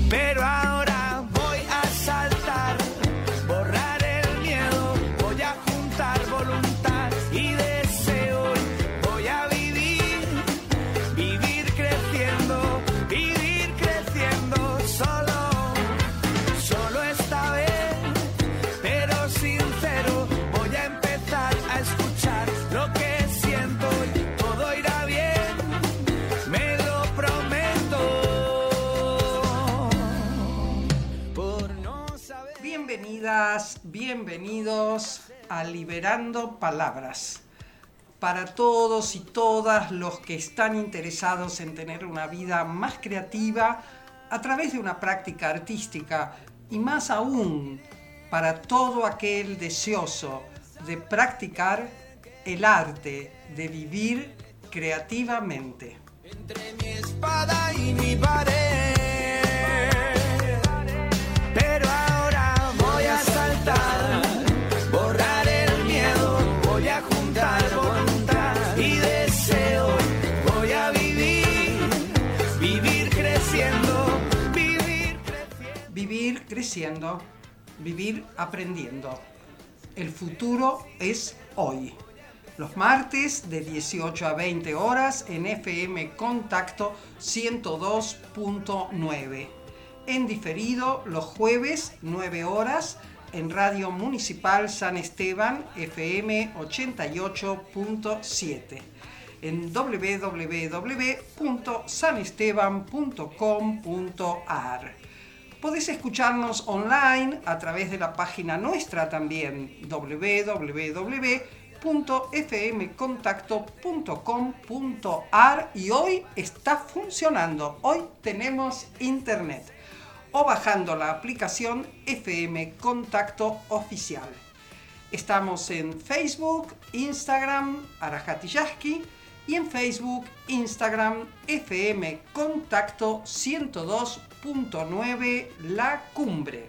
pero ahora voy a saltar, borrar el miedo, voy a juntar voluntad y deseo, voy a vivir, vivir creciendo, solo esta vez, pero sincero, voy a empezar a escuchar lo que siento y todo irá bien, me lo prometo. Por no saber... Bienvenidas, bienvenidos a Liberando Palabras. Para todos y todas los que están interesados en tener una vida más creativa a través de una práctica artística y más aún para todo aquel deseoso de practicar el arte de vivir creativamente. Entre mi espada y mi pared, pero ahora voy a saltar, borrar el miedo, voy a juntar voluntad y deseo, voy a vivir, vivir creciendo, vivir creciendo, vivir aprendiendo. El futuro es hoy. Los martes de 18 a 20 horas en FM Contacto 102.9. En diferido los jueves 9 horas en Radio Municipal San Esteban FM 88.7. En www.sanesteban.com.ar. Podés escucharnos online a través de la página nuestra también, www.fmcontacto.com.ar, y hoy está funcionando, hoy tenemos internet, o bajando la aplicación FM Contacto Oficial. Estamos en Facebook, Instagram, Arajati Yasky, y en Facebook, Instagram, FM Contacto 102.9 La Cumbre.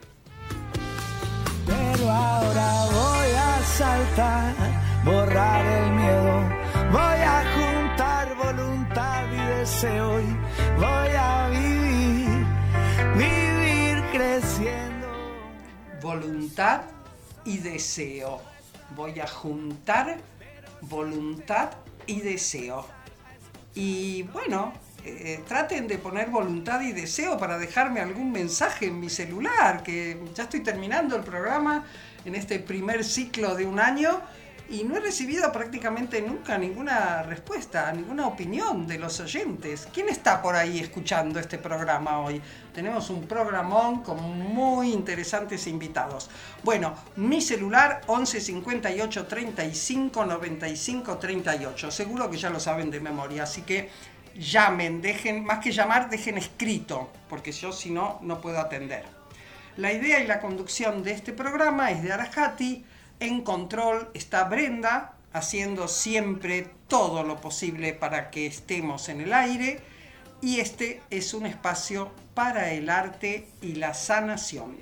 Pero ahora voy a saltar, borrar el miedo, voy a juntar voluntad y deseo y voy a vivir, vivir creciendo. Voluntad y deseo. Voy a juntar voluntad y deseo. Y bueno, traten de poner voluntad y deseo para dejarme algún mensaje en mi celular, que ya estoy terminando el programa en este primer ciclo de un año y no he recibido prácticamente nunca ninguna respuesta, ninguna opinión de los oyentes. ¿Quién está por ahí escuchando este programa hoy? Tenemos un programón con muy interesantes invitados. Bueno, mi celular 11 58 35 95 38. Seguro que ya lo saben de memoria, así que llamen, dejen, más que llamar, dejen escrito, porque yo si no, no puedo atender. La idea y la conducción de este programa es de Arajati. En control está Brenda, haciendo siempre todo lo posible para que estemos en el aire. Y este es un espacio para el arte y la sanación.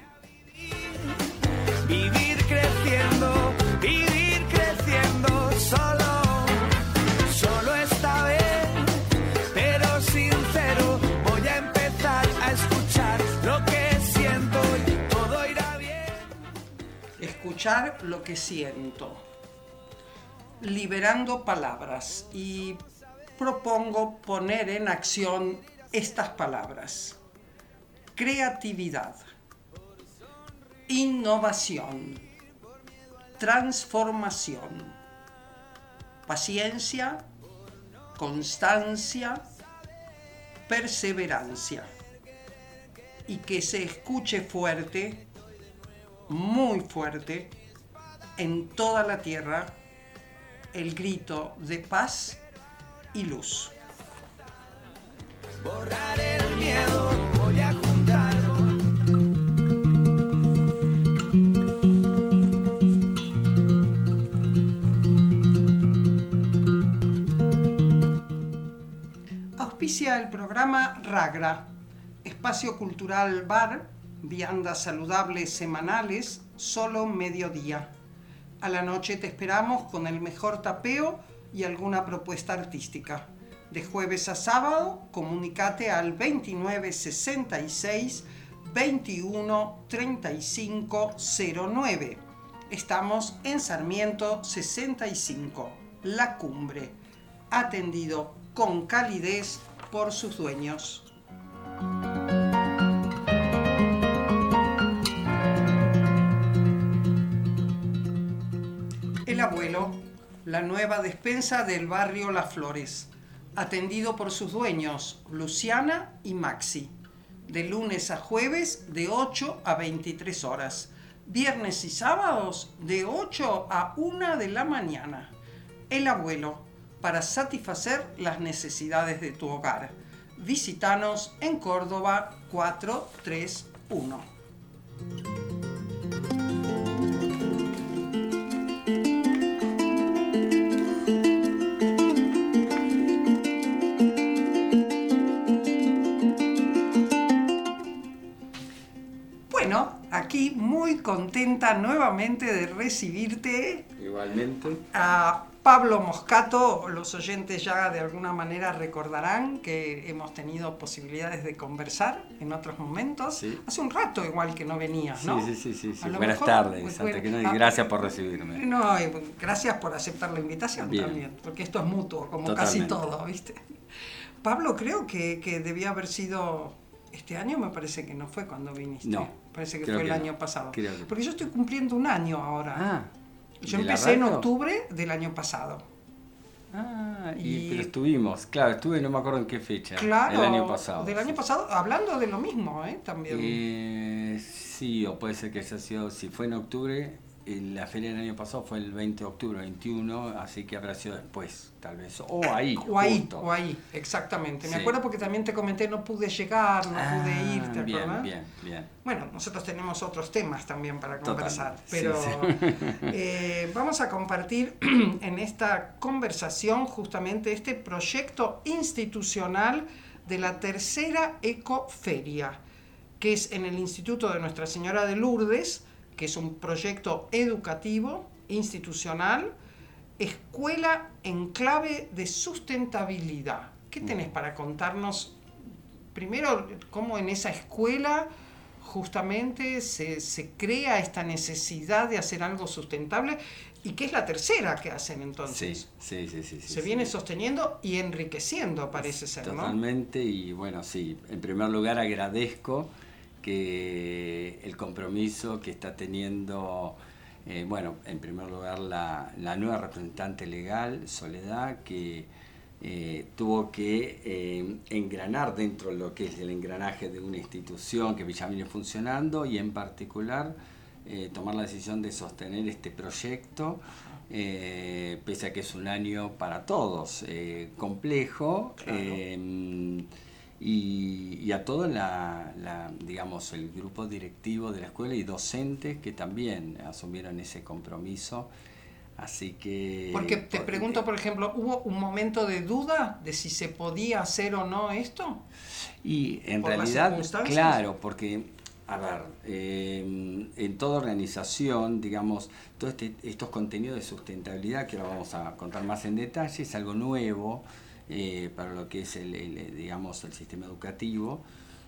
Vivir creciendo, solo esta vez, pero sincero, voy a empezar a escuchar lo que siento y todo irá bien. Escuchar lo que siento. Liberando palabras, y propongo poner en acción estas palabras: creatividad, innovación, transformación, paciencia, constancia, perseverancia. Y que se escuche fuerte, muy fuerte, en toda la tierra, el grito de paz y luz. Borrar el miedo, voy a juntar. Auspicia el programa Ragra, espacio cultural bar, viandas saludables semanales, solo mediodía. A la noche te esperamos con el mejor tapeo y alguna propuesta artística. De jueves a sábado, comunicate al 2966 21 35 09. Estamos en Sarmiento 65, La Cumbre, atendido con calidez por sus dueños. El Abuelo, la nueva despensa del barrio Las Flores, atendido por sus dueños, Luciana y Maxi, de lunes a jueves de 8 a 23 horas, viernes y sábados de 8 a 1 de la mañana. El Abuelo, para satisfacer las necesidades de tu hogar. Visítanos en Córdoba 431. Bueno, aquí muy contenta nuevamente de recibirte. Igualmente. A Pablo Moscato. Los oyentes ya de alguna manera recordarán que hemos tenido posibilidades de conversar en otros momentos. Sí. Hace un rato igual que no venías, ¿no? Sí. A lo Buenas mejor, tardes, antes que nada, y gracias por recibirme. No, gracias por aceptar la invitación. Bien. También, porque esto es mutuo, como Totalmente. casi todo, ¿viste? Pablo, creo que debía haber sido este año, me parece que no fue cuando viniste. No, parece que creo fue el que año no. pasado. Creo que Porque yo estoy cumpliendo un año ahora. Ah, Yo ¿de la empecé en radio? octubre del año pasado. Pero estuvimos, claro, estuve, no me acuerdo en qué fecha. Claro, el año pasado. del año pasado, hablando de lo mismo, también. Sí, o puede ser que haya sido, si fue en octubre, la feria del año pasado fue el 20 de octubre, 21, así que habrá sido después, tal vez. O ahí, justo. O ahí, exactamente. Me Sí. acuerdo porque también te comenté, no pude llegar, no pude ir, ¿te acuerdas? Bien. Bueno, nosotros tenemos otros temas también para conversar, Totalmente, pero sí. Vamos a compartir en esta conversación justamente este proyecto institucional de la tercera Ecoferia, que es en el Instituto de Nuestra Señora de Lourdes, que es un proyecto educativo, institucional, escuela en clave de sustentabilidad. ¿Qué tenés para contarnos? Primero, cómo en esa escuela justamente se crea esta necesidad de hacer algo sustentable, y qué es la tercera que hacen entonces. Sí. Se viene sosteniendo y enriqueciendo, parece ser, ¿no? Totalmente, y bueno, sí, en primer lugar agradezco que el compromiso que está teniendo, en primer lugar la nueva representante legal, Soledad, que tuvo que engranar dentro de lo que es el engranaje de una institución que ya viene funcionando, y en particular tomar la decisión de sostener este proyecto, pese a que es un año para todos complejo. Claro. Y a todo digamos, el grupo directivo de la escuela y docentes que también asumieron ese compromiso. Así que... Porque te pregunto, por ejemplo, ¿hubo un momento de duda de si se podía hacer o no esto? Y en realidad, claro, porque, a ver, en toda organización, digamos, todos estos contenidos de sustentabilidad, que ahora vamos a contar más en detalle, es algo nuevo para lo que es digamos, el sistema educativo,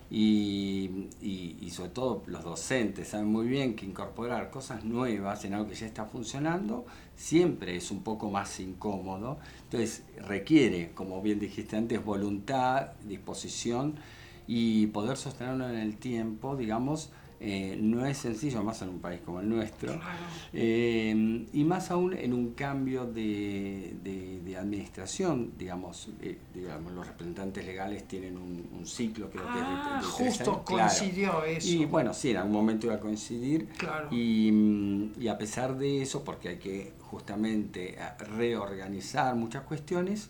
y sobre todo los docentes saben muy bien que incorporar cosas nuevas en algo que ya está funcionando siempre es un poco más incómodo. Entonces requiere, como bien dijiste antes, voluntad, disposición, y poder sostenerlo en el tiempo, digamos, no es sencillo, más en un país como el nuestro. Claro. Y más aún en un cambio de administración, digamos, los representantes legales tienen un ciclo, creo que es de justo 3 años. coincidió, claro. Eso. Y bueno, sí, en algún momento iba a coincidir. Claro. Y a pesar de eso, porque hay que justamente reorganizar muchas cuestiones,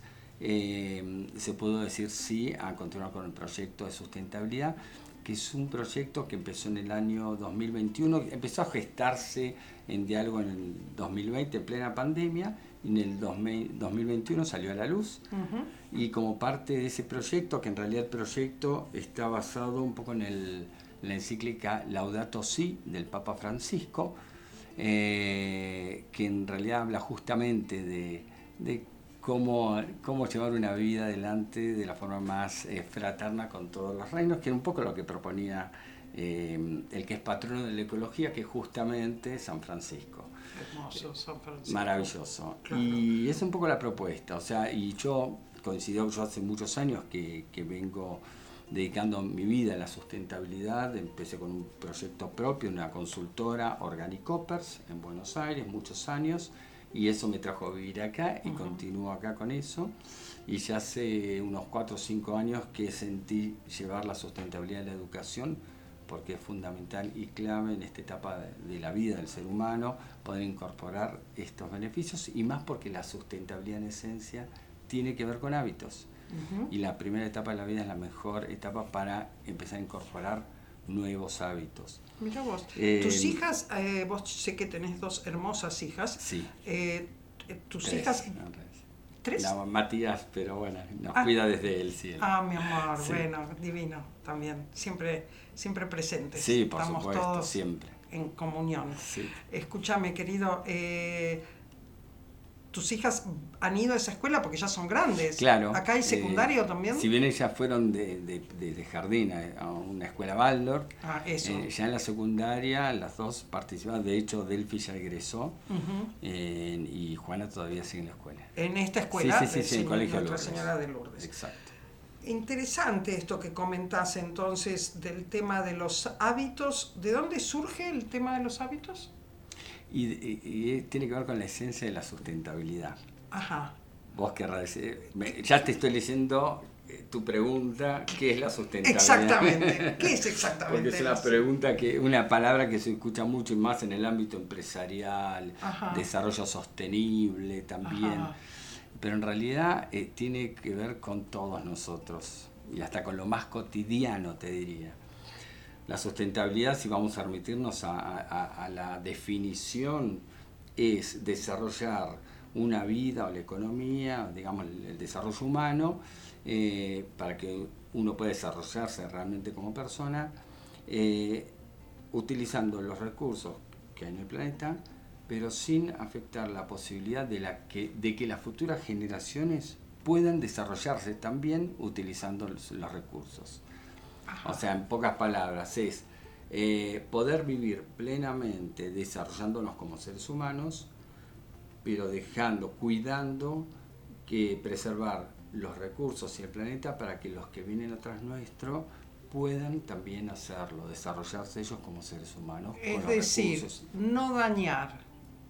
se pudo decir sí a continuar con el proyecto de sustentabilidad, que es un proyecto que empezó en el año 2021, empezó a gestarse en diálogo en el 2020, en plena pandemia, y en el 2021 salió a la luz. Uh-huh. Y como parte de ese proyecto, que en realidad el proyecto está basado un poco en la encíclica Laudato Si del Papa Francisco, que en realidad habla justamente de cómo llevar una vida adelante de la forma más fraterna con todos los reinos, que era un poco lo que proponía el que es patrono de la ecología, que es justamente San Francisco. Hermoso, San Francisco. Maravilloso. Claro. Y es un poco la propuesta, o sea, y yo hace muchos años que vengo dedicando mi vida a la sustentabilidad. Empecé con un proyecto propio, una consultora, Organic Coppers, en Buenos Aires, muchos años, y eso me trajo a vivir acá y continúo acá con eso. Y ya hace unos 4 o 5 años que sentí llevar la sustentabilidad a la educación, porque es fundamental y clave en esta etapa de la vida del ser humano poder incorporar estos beneficios, y más porque la sustentabilidad en esencia tiene que ver con hábitos. Y la primera etapa de la vida es la mejor etapa para empezar a incorporar nuevos hábitos. Mira vos, tus hijas, vos sé que tenés 2 hermosas hijas. Sí. Tus 3, hijas... no, 3. No, Matías, pero bueno, nos cuida desde el cielo. Mi amor, sí. Bueno, divino también, siempre presentes. Sí, por Estamos supuesto, todos siempre. En comunión. Sí. Escúchame, querido, tus hijas han ido a esa escuela porque ya son grandes. Claro. ¿Acá hay secundario también? Si bien ellas fueron de jardín a una escuela Waldorf, eso. Ya en la secundaria las 2 participaban. De hecho, Delphi ya egresó, y Juana todavía sigue en la escuela. ¿En esta escuela? Sí, en el Colegio Nuestra Lourdes. Señora de Lourdes. Exacto. Interesante esto que comentás entonces del tema de los hábitos. ¿De dónde surge el tema de los hábitos? Y tiene que ver con la esencia de la sustentabilidad. Ajá. Vos querrás decir, ya te estoy leyendo tu pregunta, ¿qué es la sustentabilidad? Exactamente, ¿qué es exactamente? Porque es una pregunta una palabra que se escucha mucho y más en el ámbito empresarial, desarrollo sostenible también. Ajá. Pero en realidad tiene que ver con todos nosotros, y hasta con lo más cotidiano, te diría. La sustentabilidad, si vamos a remitirnos a la definición, es desarrollar una vida o la economía, digamos el desarrollo humano, para que uno pueda desarrollarse realmente como persona, utilizando los recursos que hay en el planeta, pero sin afectar la posibilidad de que las futuras generaciones puedan desarrollarse también utilizando los recursos. O sea, en pocas palabras, es poder vivir plenamente desarrollándonos como seres humanos, pero cuidando que preservar los recursos y el planeta para que los que vienen atrás nuestro puedan también hacerlo, desarrollarse ellos como seres humanos. Es decir, no dañar.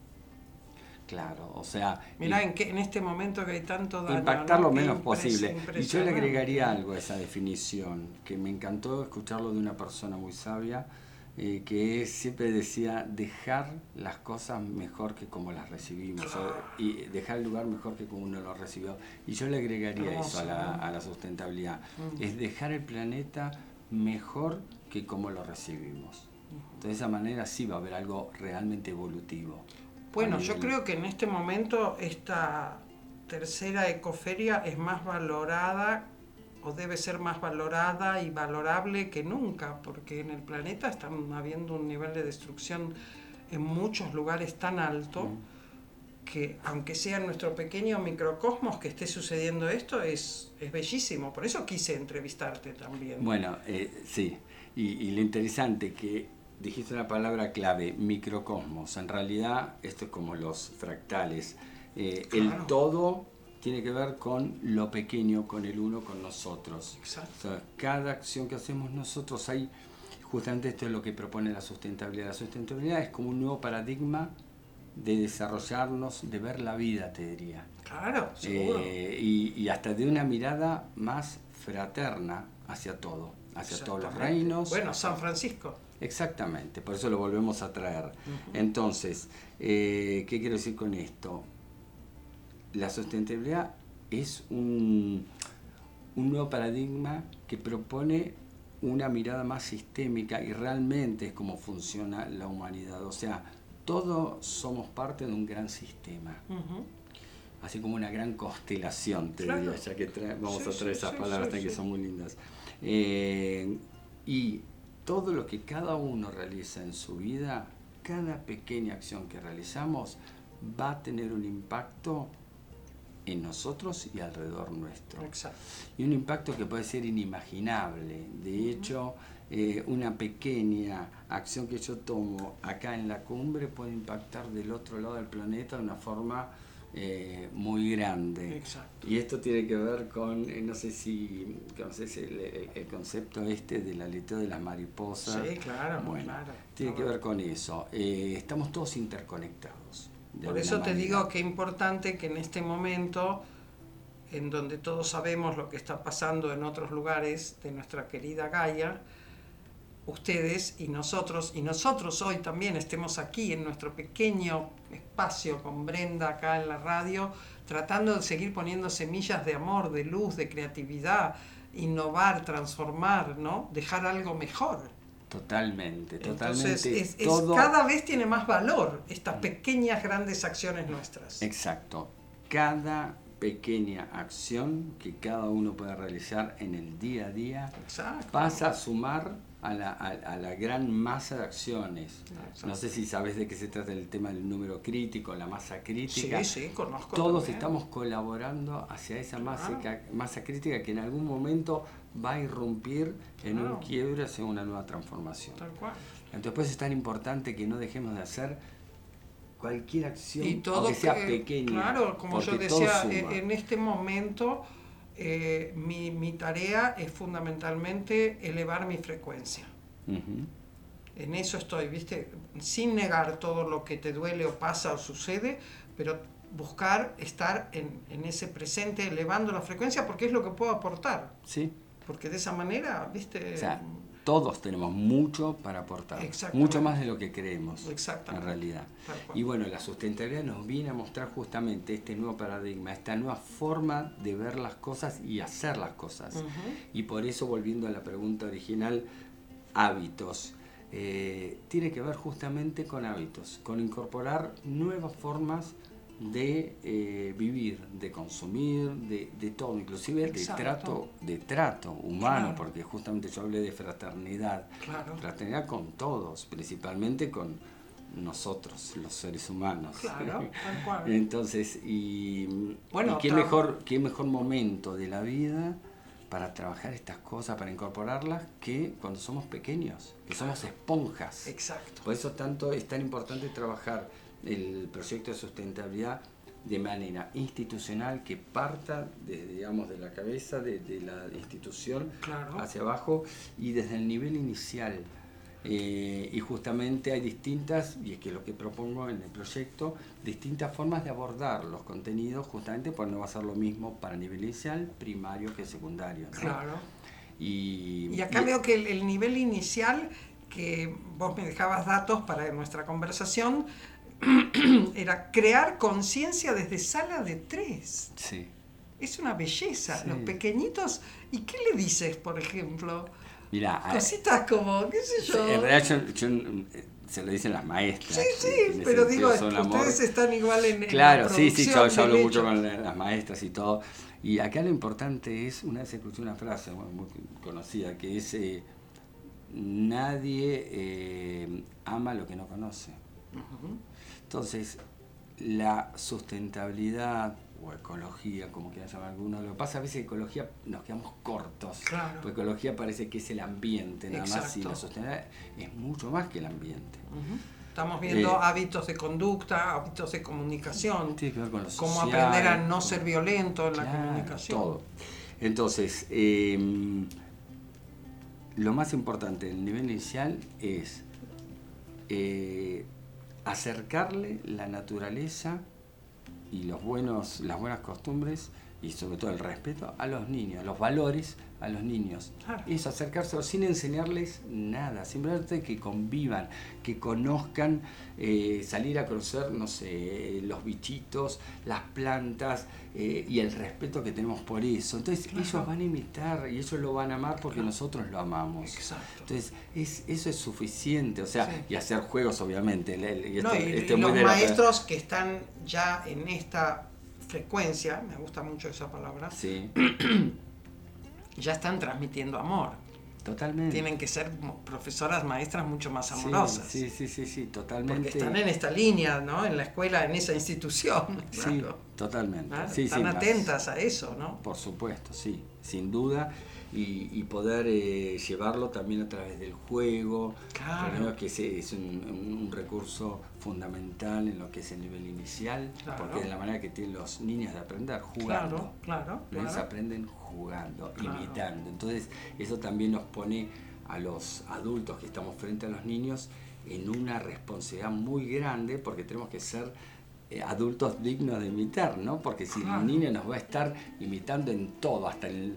Claro, o sea... Mirá, en este momento que hay tanto daño... Impactar lo menos posible. Y yo le agregaría algo a esa definición, que me encantó escucharlo de una persona muy sabia, que siempre decía dejar las cosas mejor que como las recibimos, y dejar el lugar mejor que como uno lo recibió. Y yo le agregaría eso a la sustentabilidad, es dejar el planeta mejor que como lo recibimos. De esa manera sí va a haber algo realmente evolutivo. Bueno, yo creo que en este momento esta tercera ecoferia es más valorada, o debe ser más valorada y valorable que nunca, porque en el planeta están habiendo un nivel de destrucción en muchos lugares tan alto que, aunque sea en nuestro pequeño microcosmos que esté sucediendo esto, es bellísimo. Por eso quise entrevistarte también. Bueno, sí, y lo interesante que dijiste una palabra clave, microcosmos. En realidad, esto es como los fractales. Claro. El todo tiene que ver con lo pequeño, con el uno, con nosotros. Exacto. O sea, cada acción que hacemos nosotros, justamente esto es lo que propone la sustentabilidad. La sustentabilidad es como un nuevo paradigma de desarrollarnos, de ver la vida, te diría. Claro, seguro. Y hasta de una mirada más fraterna hacia todo, hacia todos los reinos. Bueno, San Francisco. Exactamente, por eso lo volvemos a traer. Entonces, ¿qué quiero decir con esto? La sustentabilidad es un nuevo paradigma que propone una mirada más sistémica, y realmente es como funciona la humanidad. O sea, todos somos parte de un gran sistema. Así como una gran constelación, te diría, ya que vamos a traer esas palabras que son muy lindas. Y todo lo que cada uno realiza en su vida, cada pequeña acción que realizamos, va a tener un impacto en nosotros y alrededor nuestro. Exacto. Y un impacto que puede ser inimaginable. De hecho, una pequeña acción que yo tomo acá en la cumbre puede impactar del otro lado del planeta de una forma muy grande. Exacto. Y esto tiene que ver con, no sé si conoces el concepto del aleteo de las mariposas. Sí, claro. Bueno, claro. tiene que ver con eso. Estamos todos interconectados. Por eso te digo que es importante que en este momento, en donde todos sabemos lo que está pasando en otros lugares de nuestra querida Gaia, ustedes y nosotros hoy también estemos aquí en nuestro pequeño espacio con Brenda acá en la radio, tratando de seguir poniendo semillas de amor, de luz, de creatividad, innovar, transformar, ¿no? Dejar algo mejor. Totalmente. Entonces, todo... cada vez tiene más valor estas pequeñas, grandes acciones nuestras. Exacto. Cada pequeña acción que cada uno pueda realizar en el día a día pasa a sumar a la gran masa de acciones. Exacto. No sé si sabes de qué se trata el tema del número crítico, la masa crítica. Sí, conozco. Todos estamos colaborando hacia esa masa crítica que en algún momento va a irrumpir en un quiebre hacia una nueva transformación. Tal cual. Entonces, pues es tan importante que no dejemos de hacer cualquier acción, y todo aunque sea pequeña. Claro, como yo decía, en este momento mi tarea es fundamentalmente elevar mi frecuencia. Uh-huh. En eso estoy, ¿viste? Sin negar todo lo que te duele o pasa o sucede, pero buscar estar en ese presente, elevando la frecuencia, porque es lo que puedo aportar. Sí. Porque de esa manera, ¿viste? O sea, todos tenemos mucho para aportar, mucho más de lo que creemos en realidad. Y bueno, la sustentabilidad nos viene a mostrar justamente este nuevo paradigma, esta nueva forma de ver las cosas y hacer las cosas. Uh-huh. Y por eso, volviendo a la pregunta original, hábitos. Tiene que ver justamente con hábitos, con incorporar nuevas formas de vivir, de consumir, de todo, inclusive de trato humano, porque justamente yo hablé de fraternidad, fraternidad con todos, principalmente con nosotros, los seres humanos. Claro, tal cual. Entonces, bueno, ¿qué mejor momento de la vida para trabajar estas cosas, para incorporarlas, que cuando somos pequeños, que somos esponjas? Exacto. Por eso es tan importante trabajar el proyecto de sustentabilidad de manera institucional, que parta de la cabeza de la institución hacia abajo y desde el nivel inicial. Y justamente hay distintas, y es que lo que propongo en el proyecto, distintas formas de abordar los contenidos, justamente porque no va a ser lo mismo para nivel inicial, primario que secundario, ¿no? Claro. Y acá veo que el nivel inicial, que vos me dejabas datos para nuestra conversación, era crear conciencia desde sala de 3. Sí. Es una belleza. Sí. Los pequeñitos. ¿Y qué le dices, por ejemplo? Mirá, cositas como, qué sé yo. En realidad yo se lo dicen las maestras. Sí, pero digo, ustedes están igual en claro, la sí, yo hablo mucho con las maestras y todo. Y acá lo importante es, una vez escuché una frase muy conocida, que es, nadie ama lo que no conoce. Uh-huh. Entonces, la sustentabilidad o ecología, como quieran llamar algunos, lo que pasa a veces ecología nos quedamos cortos, porque ecología parece que es el ambiente, nada más, y la sustentabilidad es mucho más que el ambiente. Uh-huh. Estamos viendo hábitos de conducta, hábitos de comunicación, tiene que ver con lo cómo social, aprender a no ser violento en la comunicación. Todo. Entonces, lo más importante en el nivel inicial es acercarle la naturaleza y las buenas costumbres, y sobre todo el respeto a los niños, los valores a los niños. Claro. Es acercárselos sin enseñarles nada, simplemente que convivan, que conozcan, salir a conocer, no sé, los bichitos, las plantas, y el respeto que tenemos por eso. Entonces ellos van a imitar y ellos lo van a amar porque nosotros lo amamos. Exacto. Entonces eso es suficiente, o sea, y hacer juegos, obviamente. Y los maestros que están ya en esta frecuencia, me gusta mucho esa palabra, ya están transmitiendo amor. Totalmente. Tienen que ser profesoras, maestras mucho más amorosas. Sí, totalmente. Porque están en esta línea, ¿no? En la escuela, en esa institución. Sí, claro. totalmente. Claro, Sí, están sí, atentas a eso, ¿no? Por supuesto, sí, sin duda. Y poder llevarlo también a través del juego, Claro. que es un recurso fundamental en lo que es el nivel inicial, Claro. porque es la manera que tienen los niños de aprender, jugando. Claro. Ellos aprenden jugando, Claro. imitando. Entonces eso también nos pone a los adultos que estamos frente a los niños en una responsabilidad muy grande, porque tenemos que ser adultos dignos de imitar, ¿no? Porque si el niño nos va a estar imitando en todo, hasta en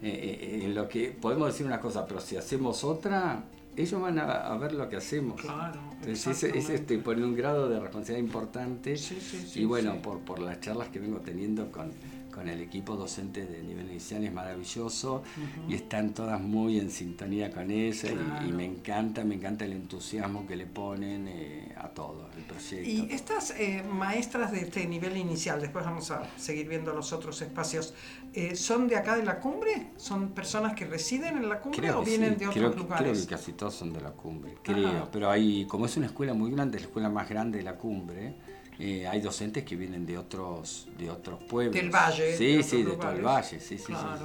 lo que podemos decir una cosa, pero si hacemos otra, ellos van a ver lo que hacemos. Claro. Entonces es poner un grado de responsabilidad importante. Sí, y bueno, sí. por las charlas que vengo teniendo con el equipo docente de nivel inicial es maravilloso, y están todas muy en sintonía con eso. Claro. Y me encanta el entusiasmo que le ponen a todo el proyecto. Y estas maestras de este nivel inicial, después vamos a seguir viendo los otros espacios, ¿son de acá de la cumbre? ¿Son personas que residen en la cumbre o vienen de otros lugares? Creo que casi todos son de la cumbre, creo. Pero hay, como es una escuela muy grande, es la escuela más grande de la cumbre, hay docentes que vienen de otros pueblos. Del valle. Sí, de todo el valle, sí.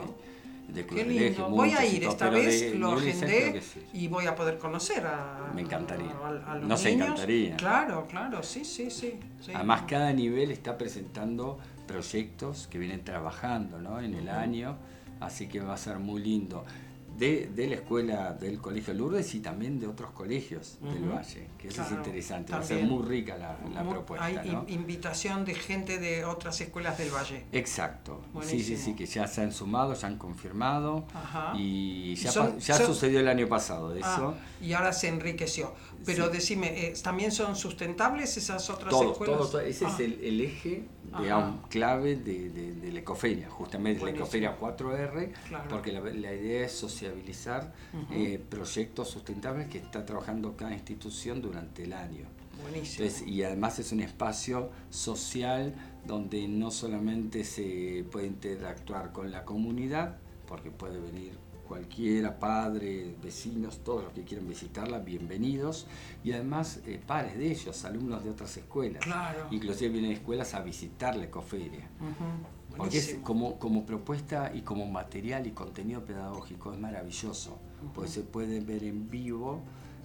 De Qué lindo. Voy a ir esta vez, lo agendé y voy a poder conocer a Me encantaría. A los Nos niños. encantaría. Claro, sí. Además, cada nivel está presentando proyectos que vienen trabajando, ¿no? En el año, así que va a ser muy lindo. De la escuela del Colegio Lourdes y también de otros colegios del Valle, que eso es interesante, también. va a ser muy rica la propuesta. Hay ¿no? invitación de gente de otras escuelas del Valle. Exacto, Buenísimo. sí, que ya se han sumado, ya han confirmado. Ajá. Y ya sucedió el año pasado eso. Y ahora se enriqueció. Pero decime, ¿también son sustentables esas otras escuelas? Todo. Ese es el eje, digamos, clave de la Ecoferia, justamente la Ecoferia 4R, porque la idea es sociabilizar proyectos sustentables que está trabajando cada institución durante el año. Buenísimo. Entonces, y además es un espacio social donde no solamente se puede interactuar con la comunidad, porque puede venir cualquiera, padre, vecinos, todos los que quieran visitarla, bienvenidos, y además pares de ellos, alumnos de otras escuelas. Claro. Inclusive vienen escuelas a visitar la Ecoferia. Porque es como propuesta y como material y contenido pedagógico es maravilloso, porque se puede ver en vivo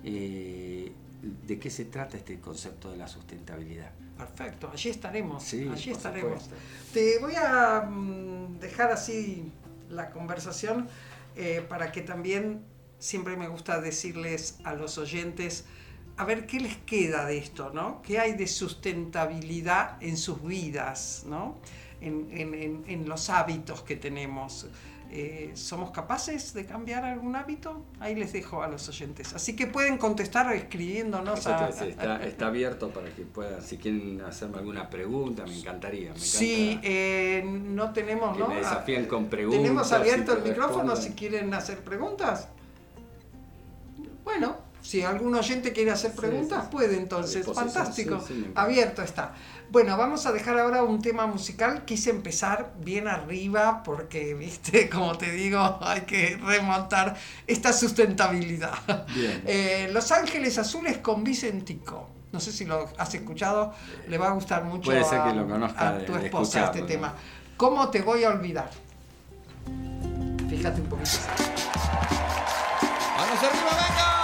de qué se trata este concepto de la sustentabilidad. Perfecto, allí estaremos. Sí, allí por estaremos. supuesto. Te voy a dejar así la conversación para que también siempre me gusta decirles a los oyentes a ver qué les queda de esto, ¿no? ¿Qué hay de sustentabilidad en sus vidas, ¿no? En los hábitos que tenemos. ¿Somos capaces de cambiar algún hábito? Ahí les dejo a los oyentes. Así que pueden contestar escribiéndonos. Está abierto para que puedan, si quieren hacerme alguna pregunta, me encantaría. Sí, no tenemos, que ¿no? me desafíen con preguntas. Tenemos abierto el micrófono respondan. si quieren hacer preguntas. Bueno, si algún oyente quiere hacer preguntas, puede entonces. Fantástico. Sí, abierto está. Bueno, vamos a dejar ahora un tema musical. Quise empezar bien arriba porque, viste, como te digo, hay que remontar esta sustentabilidad. Bien. Los Ángeles Azules con Vicentico. No sé si lo has escuchado, le va a gustar mucho Puede ser que lo conozca a tu esposa este tema. ¿Cómo te voy a olvidar? Fíjate un poquito. ¡Vamos arriba, venga!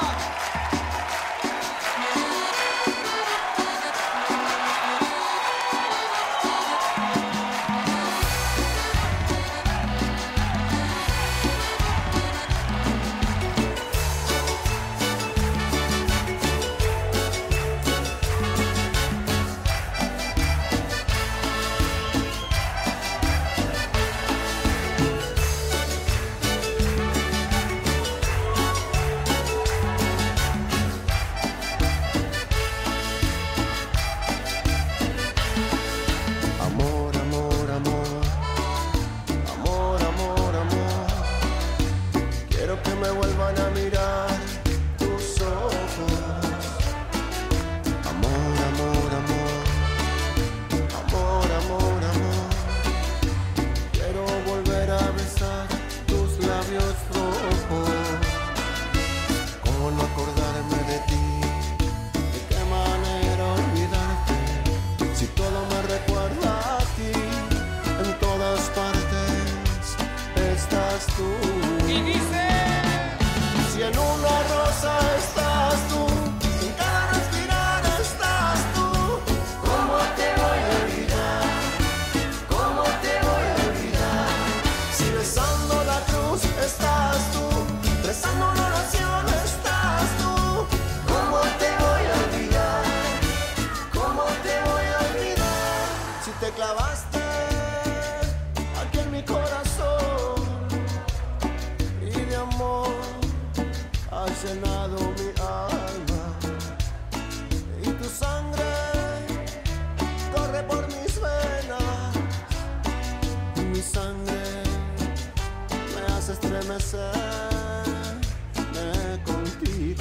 enloquecerme contigo.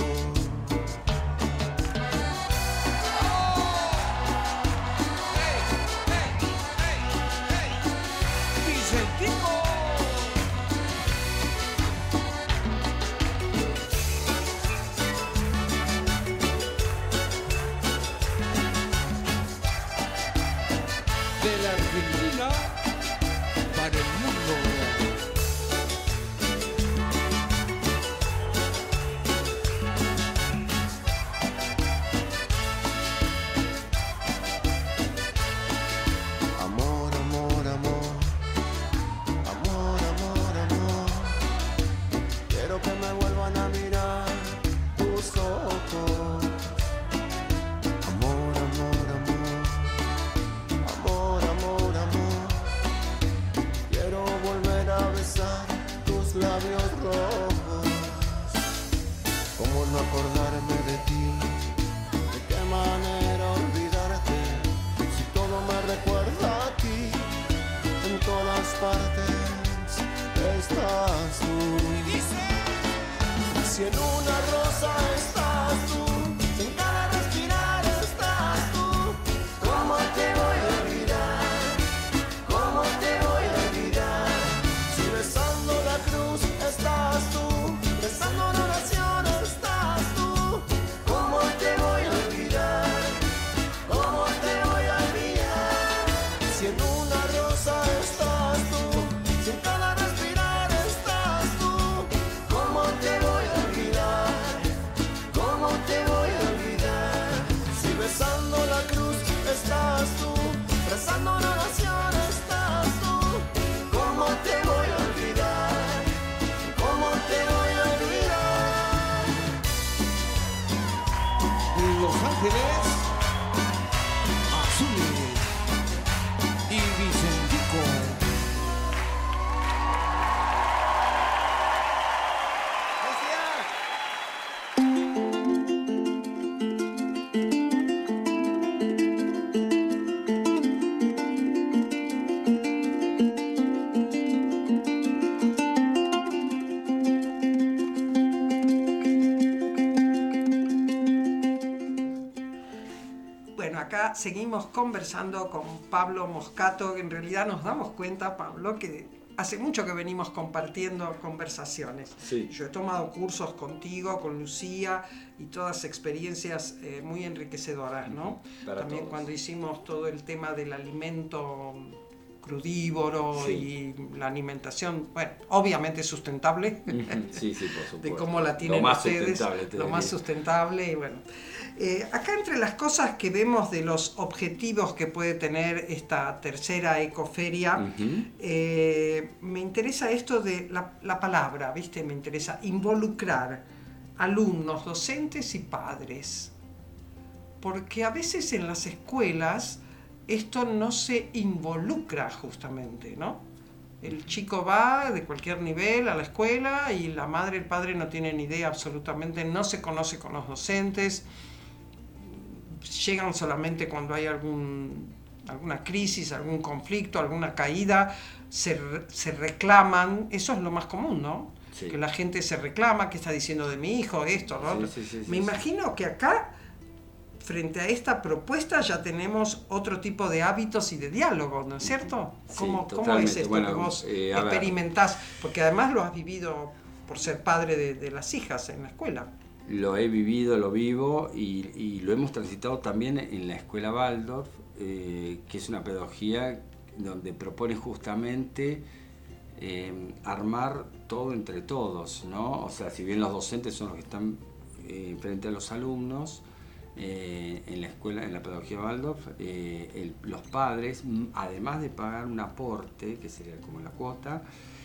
De la Argentina para el mundo. Amor, amor, amor, amor, amor, amor. Quiero que me vuelvan a mirar tus ojos. Amor, amor, amor, amor, amor, amor. Quiero volver a besar tus labios rojos. ¿Cómo no acordarme de ti? ¿De qué manera olvidarte? Si todo me recuerda a ti, en todas partes estás tú. Si en una rosa estás tú, en cada respirar estás tú, ¿cómo te voy a olvidar? ¿Cómo te voy a olvidar? Si besando la cruz estás tú, besando la oración estás tú, ¿cómo te voy a olvidar? ¿Cómo te voy a olvidar? Si en una rosa estás tú, si en cada respirar estás tú, ¿cómo te voy a olvidar? ¿Cómo te voy a olvidar? Si besando la cruz estás tú, rezando una oración estás tú, ¿cómo te voy a olvidar? ¿Cómo te voy a olvidar? Los Ángeles Azules y Vicentico. Bueno, acá seguimos conversando con Pablo Moscato, que en realidad nos damos cuenta, Pablo, que hace mucho que venimos compartiendo conversaciones. Sí. Yo he tomado cursos contigo, con Lucía, y todas experiencias muy enriquecedoras, ¿no? Para También todos. cuando hicimos todo el tema del alimento crudívoro Sí. y la alimentación, bueno, obviamente sustentable, Sí, sí, por supuesto. de cómo la tienen lo más ustedes, sustentable, te lo más diría. sustentable. Y bueno, acá entre las cosas que vemos de los objetivos que puede tener esta tercera ecoferia, Ujú. me interesa esto de la palabra, ¿viste? Me interesa involucrar alumnos, docentes y padres, porque a veces en las escuelas esto no se involucra justamente, ¿no? El chico va de cualquier nivel a la escuela y la madre y el padre no tienen idea absolutamente, no se conoce con los docentes, llegan solamente cuando hay alguna crisis, algún conflicto, alguna caída, se reclaman, eso es lo más común, ¿no? Sí. Que la gente se reclama, ¿qué está diciendo de mi hijo? Esto, ¿no? Sí, Me imagino que acá, frente a esta propuesta, ya tenemos otro tipo de hábitos y de diálogo, ¿no es cierto? Sí, ¿Cómo es totalmente. esto Bueno, que vos a ver. experimentás? Porque además lo has vivido por ser padre de las hijas en la escuela. Lo he vivido, lo vivo y lo hemos transitado también en la escuela Waldorf, que es una pedagogía donde propone justamente armar todo entre todos, ¿no? O sea, si bien los docentes son los que están frente a los alumnos, en la escuela, en la pedagogía Waldorf, los padres, además de pagar un aporte, que sería como la cuota,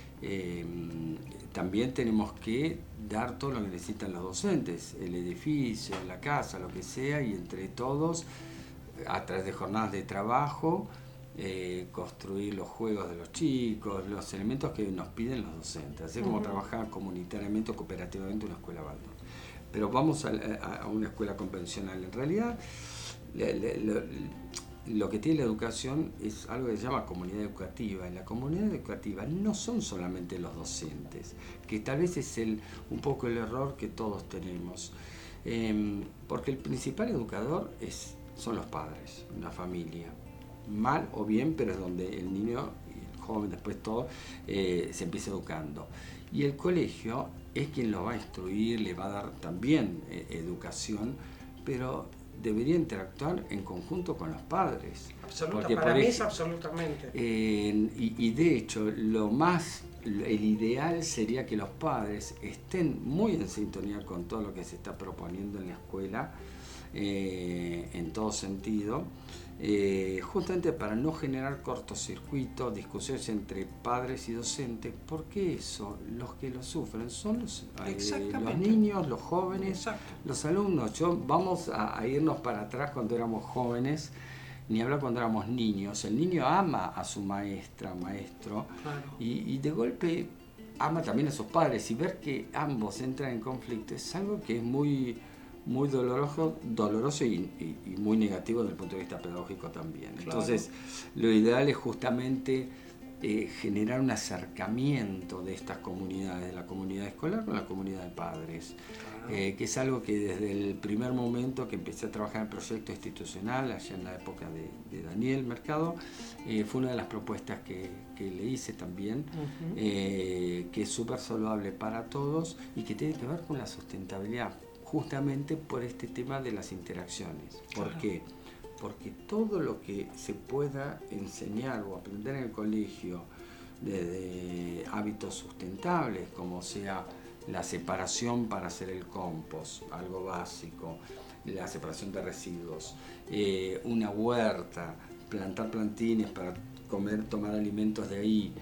también tenemos que dar todo lo que necesitan los docentes, el edificio, la casa, lo que sea, y entre todos, a través de jornadas de trabajo, construir los juegos de los chicos, los elementos que nos piden los docentes, así como trabajar comunitariamente o cooperativamente una escuela Waldorf. Pero vamos a una escuela convencional. En realidad, lo que tiene la educación es algo que se llama comunidad educativa. En la comunidad educativa no son solamente los docentes, que tal vez es un poco el error que todos tenemos. Porque el principal educador son los padres, la familia. Mal o bien, pero es donde el niño, el joven, después todo, se empieza educando. Y el colegio es quien lo va a instruir, le va a dar también educación, pero debería interactuar en conjunto con los padres. Absolutamente, para mí es absolutamente. Y de hecho, el ideal sería que los padres estén muy en sintonía con todo lo que se está proponiendo en la escuela, en todo sentido, justamente para no generar cortocircuitos, discusiones entre padres y docentes, porque los que lo sufren son los niños, los jóvenes, exacto, los alumnos. Vamos a irnos para atrás cuando éramos jóvenes, ni hablar cuando éramos niños. El niño ama a su maestra, maestro, claro, y de golpe ama también a sus padres, y ver que ambos entran en conflicto es algo que es muy doloroso y muy negativo desde el punto de vista pedagógico también. Claro. Entonces, lo ideal es justamente generar un acercamiento de estas comunidades, de la comunidad escolar con la comunidad de padres, claro, que es algo que desde el primer momento que empecé a trabajar en el proyecto institucional, allá en la época de Daniel Mercado, fue una de las propuestas que le hice también, uh-huh, que es súper saludable para todos y que tiene que ver con la sustentabilidad, justamente por este tema de las interacciones. ¿Por claro qué? Porque todo lo que se pueda enseñar o aprender en el colegio, desde hábitos sustentables, como sea la separación para hacer el compost, algo básico, la separación de residuos, una huerta, plantar plantines para tomar alimentos de ahí,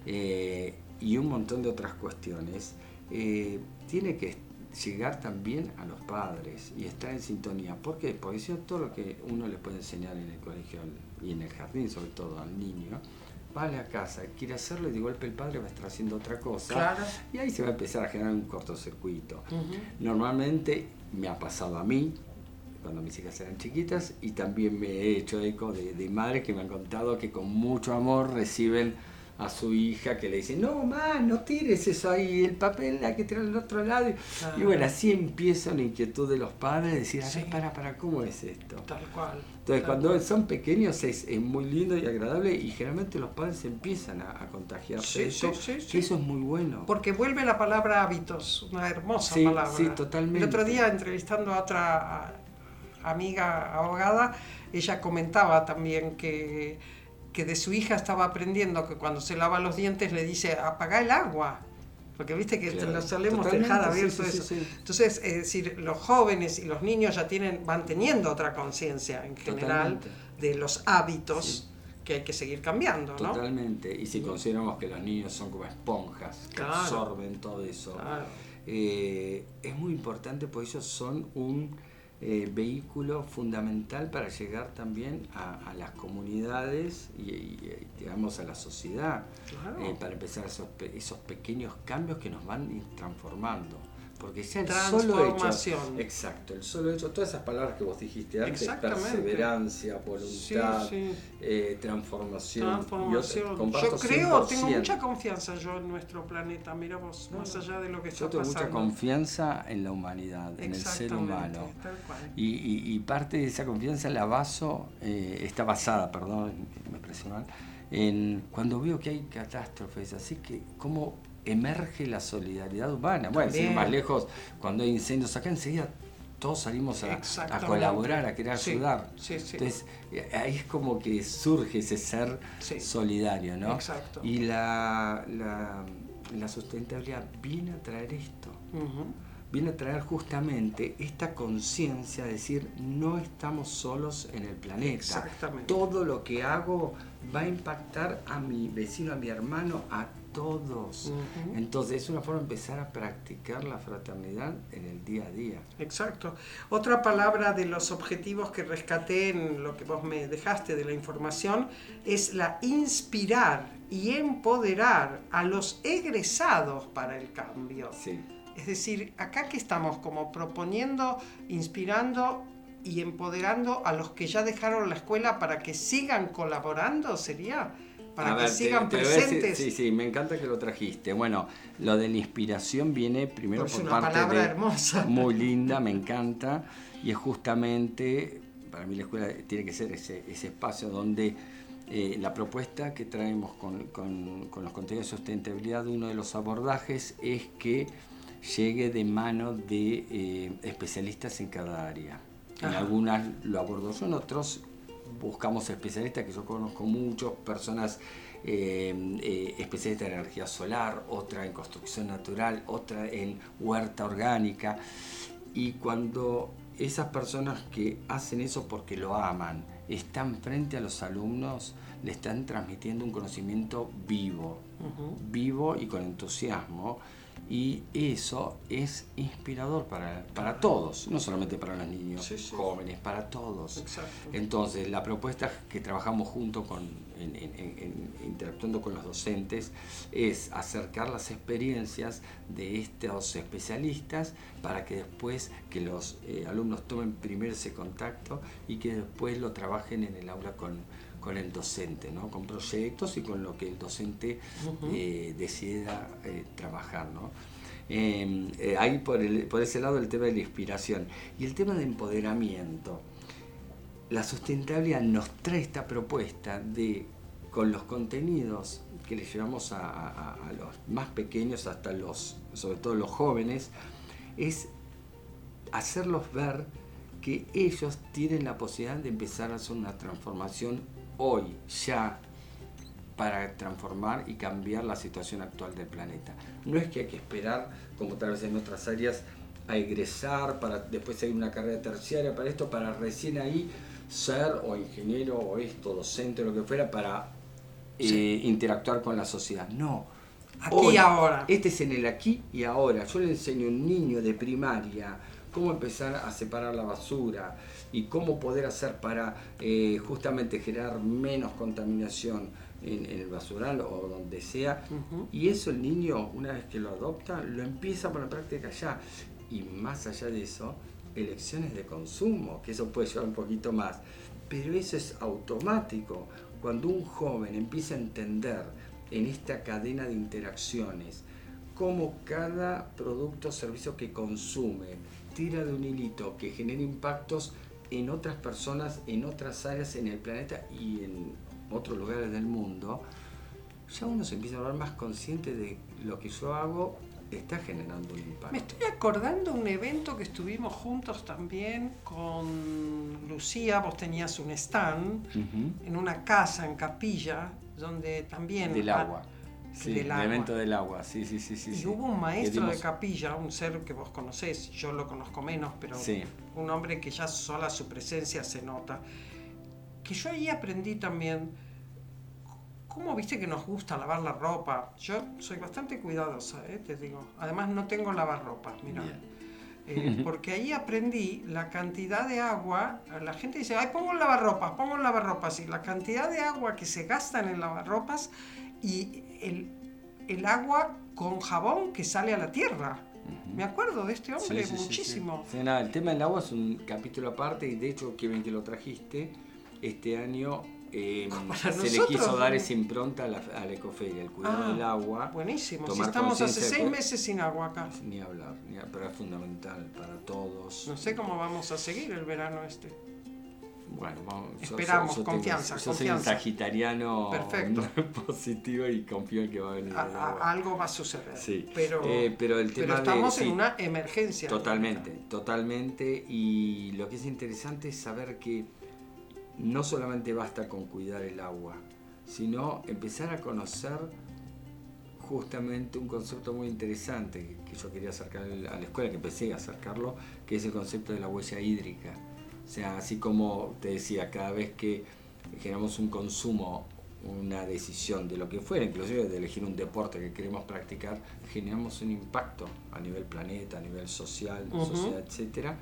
y un montón de otras cuestiones, tiene que llegar también a los padres y estar en sintonía. ¿Por qué? Porque si no, todo lo que uno le puede enseñar en el colegio y en el jardín, sobre todo al niño, va a la casa, quiere hacerlo y de golpe el padre va a estar haciendo otra cosa, claro, y ahí se va a empezar a generar un cortocircuito. Uh-huh. Normalmente me ha pasado a mí, cuando mis hijas eran chiquitas, y también me he hecho eco de madres que me han contado que con mucho amor reciben a su hija, que le dice, no, mamá, no tires eso ahí, el papel hay que tirarlo al otro lado. Y bueno, así empieza una inquietud de los padres de decir, sí, para, ¿cómo es esto? Tal cual. Entonces, cuando son pequeños es muy lindo y agradable, y generalmente los padres empiezan a contagiarse de eso, que eso es muy bueno. Porque vuelve la palabra hábitos, una hermosa palabra. Sí, totalmente. El otro día, entrevistando a otra amiga abogada, ella comentaba también que de su hija estaba aprendiendo que cuando se lava los dientes le dice apagá el agua, porque viste que claro, lo solemos dejar abierto eso. Sí. Entonces, es decir, los jóvenes y los niños ya van teniendo otra conciencia en general de los hábitos que hay que seguir cambiando, ¿no? Totalmente, y si consideramos que los niños son como esponjas, que absorben todo eso, es muy importante, porque ellos son un vehículo fundamental para llegar también a las comunidades y digamos a la sociedad, claro, para empezar esos pequeños cambios que nos van transformando, porque ya el solo hecho, todas esas palabras que vos dijiste antes, perseverancia, voluntad, transformación. Yo creo, tengo mucha confianza yo en nuestro planeta, mira vos, más allá de lo que está pasando. Yo tengo mucha confianza en la humanidad, en el ser humano, y parte de esa confianza está basada, me expresé mal, en cuando veo que hay catástrofes, así que como emerge la solidaridad humana. Bueno, sin ir más lejos, cuando hay incendios acá, enseguida todos salimos a colaborar, a querer ayudar. Entonces, ahí es como que surge ese ser solidario, ¿no? Exacto. Y la sustentabilidad viene a traer esto. Uh-huh. Viene a traer justamente esta conciencia de decir, no estamos solos en el planeta. Exactamente. Todo lo que hago va a impactar a mi vecino, a mi hermano, a todos. Uh-huh. Entonces es una forma de empezar a practicar la fraternidad en el día a día. Exacto. Otra palabra de los objetivos que rescaté en lo que vos me dejaste de la información es la inspirar y empoderar a los egresados para el cambio. Sí. Es decir, acá que estamos como proponiendo, inspirando y empoderando a los que ya dejaron la escuela para que sigan colaborando, ¿sería? Para A que ver, sigan te voy a decir- presentes. sí, me encanta que lo trajiste. Bueno, lo de la inspiración viene primero Es por una parte palabra de... hermosa. Muy linda, me encanta. Y es justamente, para mí la escuela tiene que ser ese espacio donde la propuesta que traemos con los contenidos de sustentabilidad, uno de los abordajes es que llegue de mano de especialistas en cada área. En Ajá. algunas lo abordo yo, en otros buscamos especialistas, que yo conozco muchos, personas especialistas en energía solar, otra en construcción natural, otra en huerta orgánica. Y cuando esas personas que hacen eso porque lo aman, están frente a los alumnos, le están transmitiendo un conocimiento vivo, vivo y con entusiasmo. Y eso es inspirador para todos, no solamente para los niños Sí, sí. jóvenes, para todos. Exacto. Entonces, la propuesta que trabajamos junto interactuando con los docentes es acercar las experiencias de estos especialistas para que después que los alumnos tomen primero ese contacto y que después lo trabajen en el aula con el docente, ¿no? Con proyectos y con lo que el docente decida trabajar, ¿no? Ahí por ese lado el tema de la inspiración y el tema de empoderamiento. La sustentabilidad nos trae esta propuesta de, con los contenidos que les llevamos a los más pequeños hasta sobre todo los jóvenes, es hacerlos ver que ellos tienen la posibilidad de empezar a hacer una transformación hoy, ya, para transformar y cambiar la situación actual del planeta. No es que hay que esperar, como tal vez en otras áreas, a egresar, para después seguir una carrera terciaria, para esto, para recién ahí ser o ingeniero o docente o lo que fuera, para interactuar con la sociedad. No. Aquí y ahora. Este es en el aquí y ahora. Yo le enseño a un niño de primaria cómo empezar a separar la basura y cómo poder hacer para justamente generar menos contaminación en el basural o donde sea. Y eso el niño, una vez que lo adopta, lo empieza a poner en práctica ya. Y más allá de eso, elecciones de consumo, que eso puede llevar un poquito más. Pero eso es automático. Cuando un joven empieza a entender en esta cadena de interacciones cómo cada producto o servicio que consume tira de un hilito que genera impactos en otras personas, en otras áreas en el planeta y en otros lugares del mundo, ya uno se empieza a volver más consciente de lo que yo hago está generando un impacto. Me estoy acordando de un evento que estuvimos juntos también con Lucía. Vos tenías un stand en una casa en Capilla, donde también... Del agua. Sí, del el agua. evento del agua, sí. Y hubo un maestro de Capilla, un ser que vos conocés, yo lo conozco menos, pero sí, un hombre que ya sola su presencia se nota, que yo ahí aprendí también cómo viste que nos gusta lavar la ropa. Yo soy bastante cuidadosa, te digo. Además no tengo lavarropas, mira. Porque ahí aprendí la cantidad de agua. La gente dice, ay, pongo el lavarropas. Y la cantidad de agua que se gasta en el lavarropas y el agua con jabón que sale a la tierra. Me acuerdo de este hombre muchísimo. Sí, nada, el tema del agua es un capítulo aparte y de hecho, qué bien que lo trajiste. Este año se le quiso dar esa impronta a la ecoferia, el cuidado del agua. Buenísimo, si estamos hace 6 meses sin agua acá. Ni hablar, pero es fundamental para todos. No sé cómo vamos a seguir el verano este. Bueno, esperamos, confianza. Yo soy un sagitariano perfecto, positivo y confío en que va a venir. Algo va a suceder. Sí. Pero el tema estamos en una emergencia. Totalmente. Y lo que es interesante es saber que no solamente basta con cuidar el agua, sino empezar a conocer justamente un concepto muy interesante que yo quería acercar a la escuela, que empecé a acercarlo, que es el concepto de la huella hídrica. O sea, así como te decía, cada vez que generamos un consumo, una decisión de lo que fuera, inclusive de elegir un deporte que queremos practicar, generamos un impacto a nivel planeta, a nivel social, sociedad, etcétera.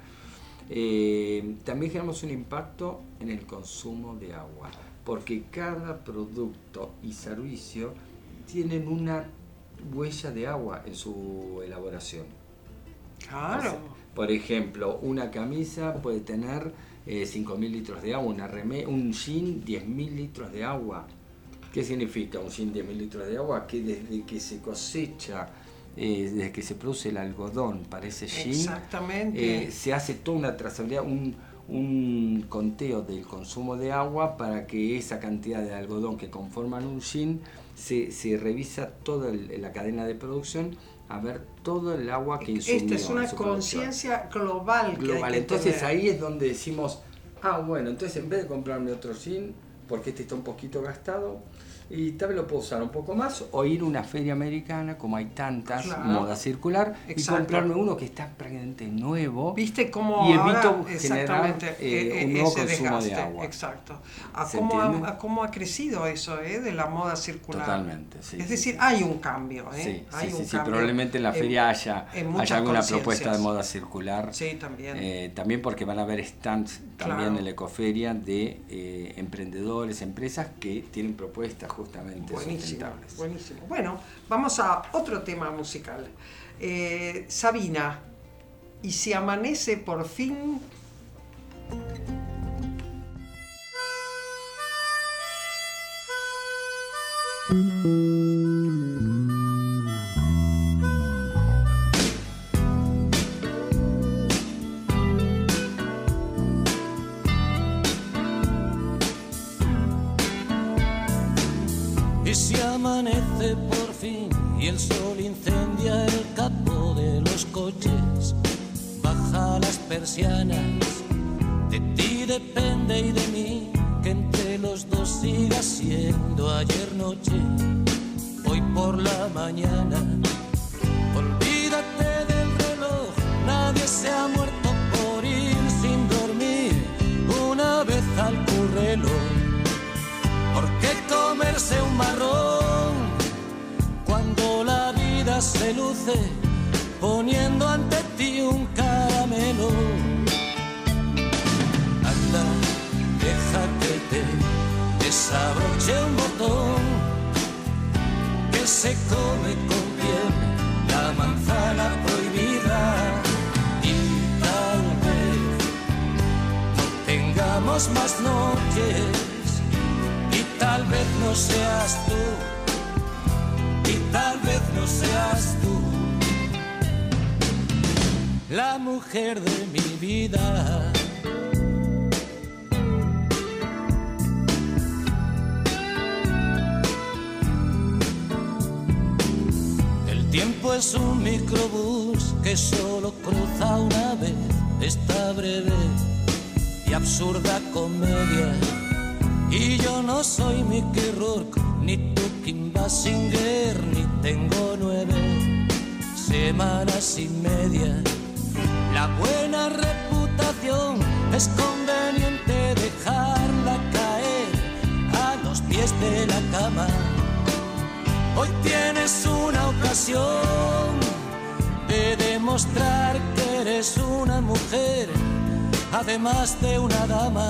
También generamos un impacto en el consumo de agua, porque cada producto y servicio tienen una huella de agua en su elaboración. Claro. Por ejemplo, una camisa puede tener 5.000 litros de agua, un jean 10.000 litros de agua. ¿Qué significa un jean 10.000 litros de agua? Que desde que se cosecha, desde que se produce el algodón para ese jean, exactamente, se hace toda una trazabilidad, un conteo del consumo de agua para que esa cantidad de algodón que conforman un jean se revisa toda la cadena de producción a ver todo el agua que insumió. Esta es una conciencia global que hay que Entonces tener. ahí es donde decimos, bueno, entonces en vez de comprarme otro jean, porque este está un poquito gastado, y tal vez lo puedo usar un poco más, o ir a una feria americana, como hay tantas, claro, moda circular, exacto, y comprarme uno que está prácticamente nuevo. ¿Viste cómo y evito ahora, generar un nuevo consumo de agua. Exacto. ¿Cómo ha crecido eso de la moda circular? Totalmente, sí. Es decir, hay un cambio. Sí, hay un sí, cambio probablemente en la feria haya alguna propuesta de moda circular. Sí, también. También porque van a haber stands también claro, en la Ecoferia de emprendedores, empresas que tienen propuestas justamente sustentables. Buenísimo. Bueno, vamos a otro tema musical. Sabina, y si amanece por fin. Y si amanece por fin y el sol incendia el capó de los coches, baja las persianas, de ti depende y de mí, que entre los dos siga siendo ayer noche, hoy por la mañana. Olvídate del reloj, nadie se ha muerto por ir sin dormir una vez al currelo. ¿Por qué comerse un marrón cuando la vida se luce poniendo ante ti un caramelo? Anda, deja que te desabroche un botón que se come con piel la manzana prohibida, y tal vez no tengamos más noches. Y tal vez no seas tú, y tal vez no seas tú, la mujer de mi vida. El tiempo es un microbús que solo cruza una vez esta breve y absurda comedia. Y yo no soy Mickey Rourke, ni tú Kim Basinger, ni tengo 9 semanas y media. La buena reputación es conveniente dejarla caer a los pies de la cama. Hoy tienes una ocasión de demostrar que eres una mujer, además de una dama.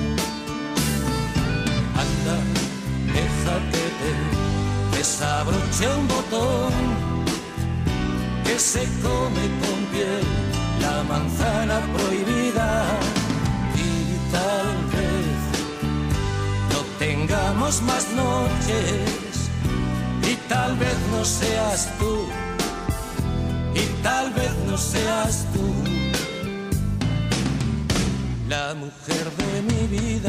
Anda, deja que te desabroche un botón que se come con piel la manzana prohibida, y tal vez no tengamos más noches, y tal vez no seas tú, y tal vez no seas tú, la mujer de mi vida.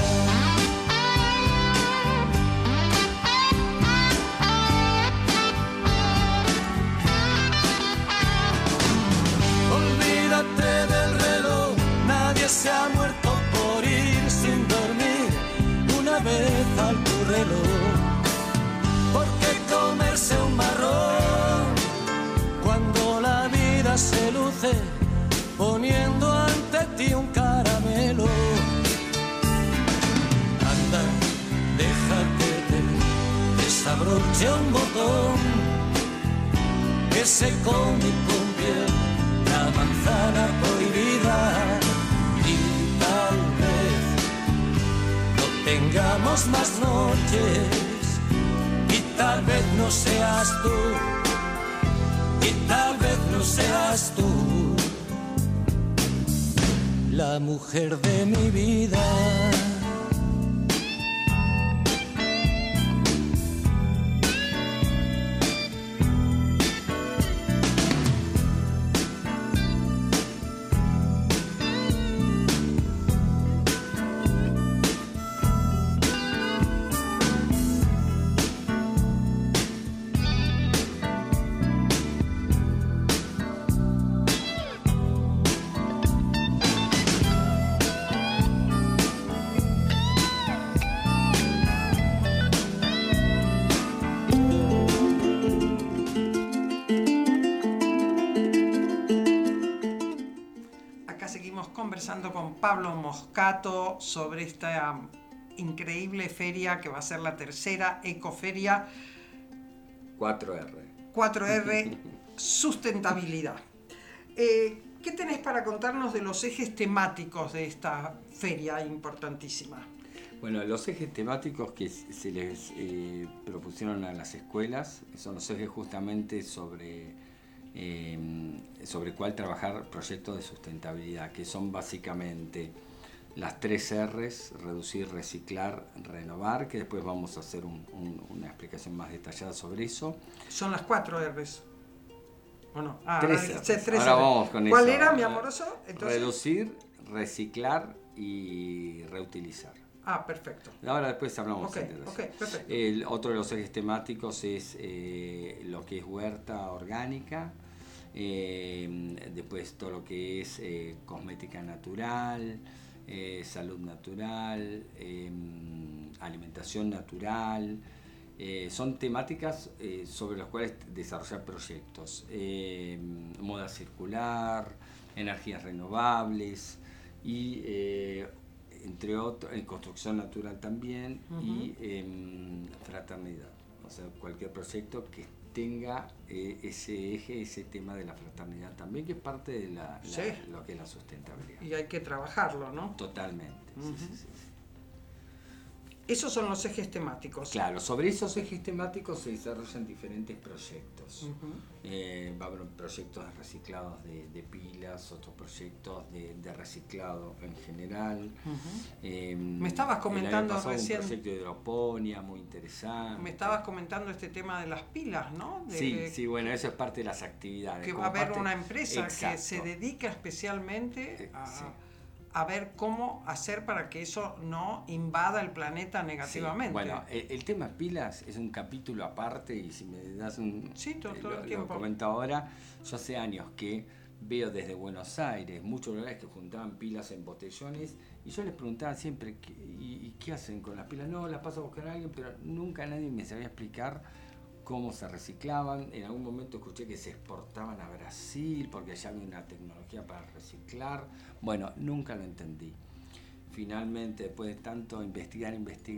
Olvídate del reloj, nadie se ha muerto por ir sin dormir una vez al currelo. ¿Por qué comerse un marrón cuando la vida se luce poniendo ante ti un caramelo? Anda, deja que te desabroche un botón que se come con piel la manzana prohibida, y tal vez no tengamos más noches, y tal vez no seas tú, y tal vez no seas tú, la mujer de mi vida. Conversando con Pablo Moscato sobre esta increíble feria que va a ser la tercera Ecoferia 4R Sustentabilidad. ¿Qué tenés para contarnos de los ejes temáticos de esta feria importantísima? Bueno, los ejes temáticos que se les propusieron a las escuelas son los ejes justamente sobre cuál trabajar proyectos de sustentabilidad, que son básicamente las 3 R's: reducir, reciclar, renovar, que después vamos a hacer una explicación más detallada sobre eso. Son las 4 R's. ¿O no? 3 R's. Ahora vamos con ¿Cuál eso. era, mi amoroso? Entonces... Reducir, reciclar y reutilizar. Perfecto. Ahora después hablamos. Perfecto. Otro de los ejes temáticos es lo que es huerta orgánica, después todo lo que es cosmética natural, salud natural, alimentación natural. Son temáticas sobre las cuales desarrollar proyectos. Moda circular, energías renovables y... entre otros, en construcción natural también, y fraternidad. O sea, cualquier proyecto que tenga ese eje, ese tema de la fraternidad también, que es parte de lo que es la sustentabilidad. Y hay que trabajarlo, ¿no? Totalmente. Sí. Esos son los ejes temáticos. Claro, sobre esos ejes temáticos se desarrollan diferentes proyectos. Va a haber proyectos de reciclados de pilas, otros proyectos de reciclado en general. Me estabas comentando recién. Un proyecto de hidroponía muy interesante. Me estabas comentando este tema de las pilas, ¿no? Sí, bueno, eso es parte de las actividades. Que va a haber una empresa que se dedica especialmente a ver cómo hacer para que eso no invada el planeta negativamente. Sí, bueno, el tema pilas es un capítulo aparte, y si me das un... Sí, todo el tiempo. Lo comento ahora. Yo hace años que veo desde Buenos Aires muchos lugares que juntaban pilas en botellones, y yo les preguntaba siempre, ¿y qué hacen con las pilas? No, las paso a buscar a alguien, pero nunca nadie me sabía explicar cómo se reciclaban. En algún momento escuché que se exportaban a Brasil porque allá había una tecnología para reciclar. Bueno, nunca lo entendí. Finalmente, después de tanto investigar,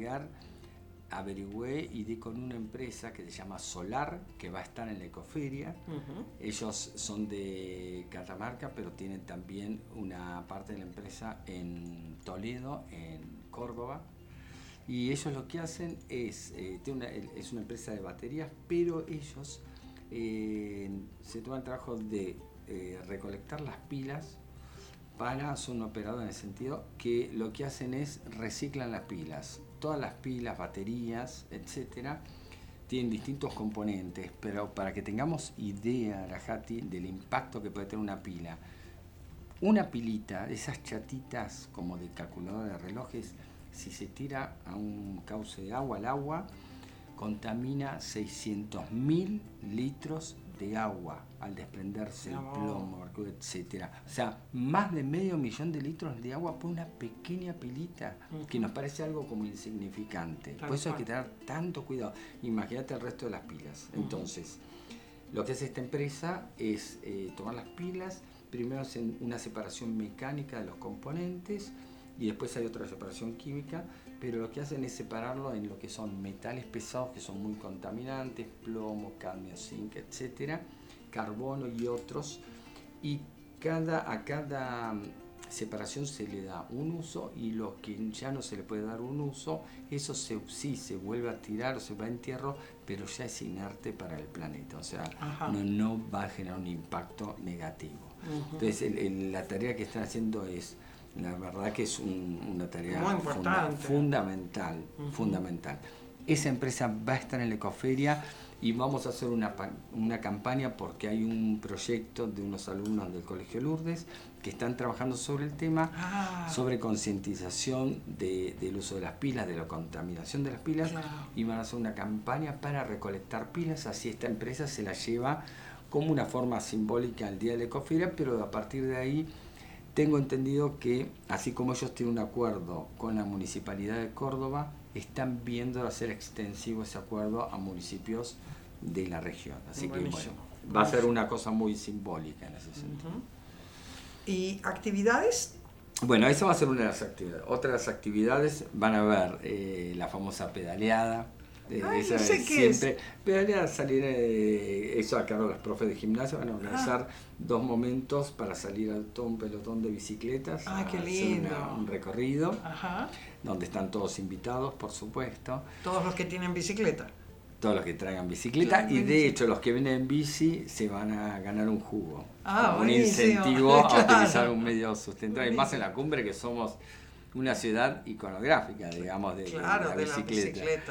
averigüé y di con una empresa que se llama Solar, que va a estar en la Ecoferia. Ellos son de Catamarca, pero tienen también una parte de la empresa en Toledo, en Córdoba. Y ellos lo que hacen es una empresa de baterías, pero ellos se toman el trabajo de recolectar las pilas son operadores en el sentido que lo que hacen es reciclan las pilas. Todas las pilas, baterías, etcétera, tienen distintos componentes, pero para que tengamos idea, Arajati, del impacto que puede tener una pila. Una pilita, esas chatitas como de calculadora de relojes, si se tira a un cauce de agua, el agua contamina 600.000 litros de agua al desprenderse el plomo, mercurio, etcétera. O sea, más de 500.000 de litros de agua por una pequeña pilita, que nos parece algo como insignificante. Por eso hay que tener tanto cuidado. Imagínate el resto de las pilas. Entonces, lo que hace esta empresa es tomar las pilas, primero hacen una separación mecánica de los componentes, y después hay otra separación química, pero lo que hacen es separarlo en lo que son metales pesados, que son muy contaminantes, plomo, cadmio, zinc, etcétera, carbono y otros, y a cada separación se le da un uso, y lo que ya no se le puede dar un uso, eso sí se vuelve a tirar o se va a entierro, pero ya es inerte para el planeta, o sea, no va a generar un impacto negativo. Entonces la tarea que están haciendo es La verdad que es una tarea Muy importante. fundamental, fundamental. Esa empresa va a estar en la Ecoferia y vamos a hacer una campaña porque hay un proyecto de unos alumnos del Colegio Lourdes que están trabajando sobre el tema, sobre concientización del uso de las pilas, de la contaminación de las pilas, y van a hacer una campaña para recolectar pilas, así esta empresa se la lleva como una forma simbólica al Día de la Ecoferia, pero a partir de ahí tengo entendido que, así como ellos tienen un acuerdo con la Municipalidad de Córdoba, están viendo hacer extensivo ese acuerdo a municipios de la región. Así que bueno, va a ser una cosa muy simbólica en ese sentido. ¿Y actividades? Bueno, esa va a ser una de las actividades. Otras actividades van a ver la famosa pedaleada. Esa no sé qué siempre, pedaleada, salir, eso a cargo de los profes de gimnasia, van a organizar 2 momentos para salir a todo un pelotón de bicicletas. Qué lindo. Hacer un recorrido, donde están todos invitados, por supuesto. Todos los que tienen bicicleta. Todos los que traigan bicicleta, y de hecho los que vienen en bici se van a ganar un jugo, un incentivo a utilizar un medio sustentable, y más en la cumbre que somos una ciudad iconográfica, digamos, de la bicicleta.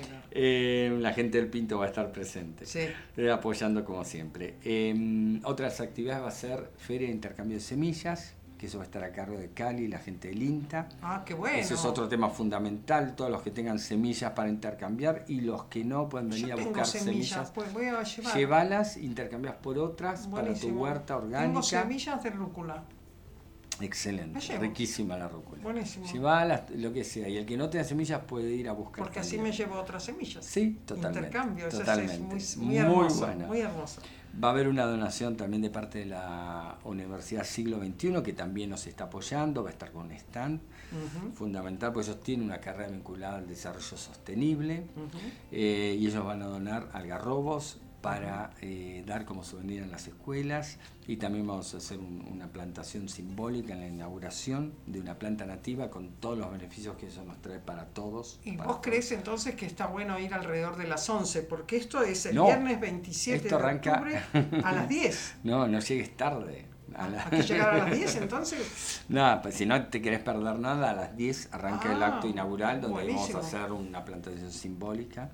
La gente del Pinto va a estar presente, apoyando como siempre. Otras actividades va a ser Feria de Intercambio de Semillas, que eso va a estar a cargo de Cali, la gente del INTA. Qué bueno. Eso es otro tema fundamental, todos los que tengan semillas para intercambiar y los que no pueden venir a buscar semillas. Pues voy a llevar. Llévalas, intercambias por otras. Buenísimo. Para tu huerta orgánica. Tengo semillas de rúcula. Excelente, riquísima la rúcula. Buenísimo. Llevalas, lo que sea, y el que no tenga semillas puede ir a buscar. Porque también. Así me llevo otras semillas. Sí, totalmente. Intercambio, totalmente. Es muy hermoso, buena. Muy hermoso. Va a haber una donación también de parte de la Universidad Siglo XXI, que también nos está apoyando, va a estar con un stand fundamental, porque ellos tienen una carrera vinculada al desarrollo sostenible, y ellos van a donar algarrobos para dar como souvenir en las escuelas, y también vamos a hacer una plantación simbólica en la inauguración de una planta nativa con todos los beneficios que eso nos trae para todos. ¿Y vos crees entonces que está bueno ir alrededor de las 11? Porque esto es el viernes 27 de octubre a las 10. No llegues tarde. ¿Hay que llegar a las 10 entonces? No, pues si no te querés perder nada, a las 10 arranca el acto inaugural, donde vamos a hacer una plantación simbólica.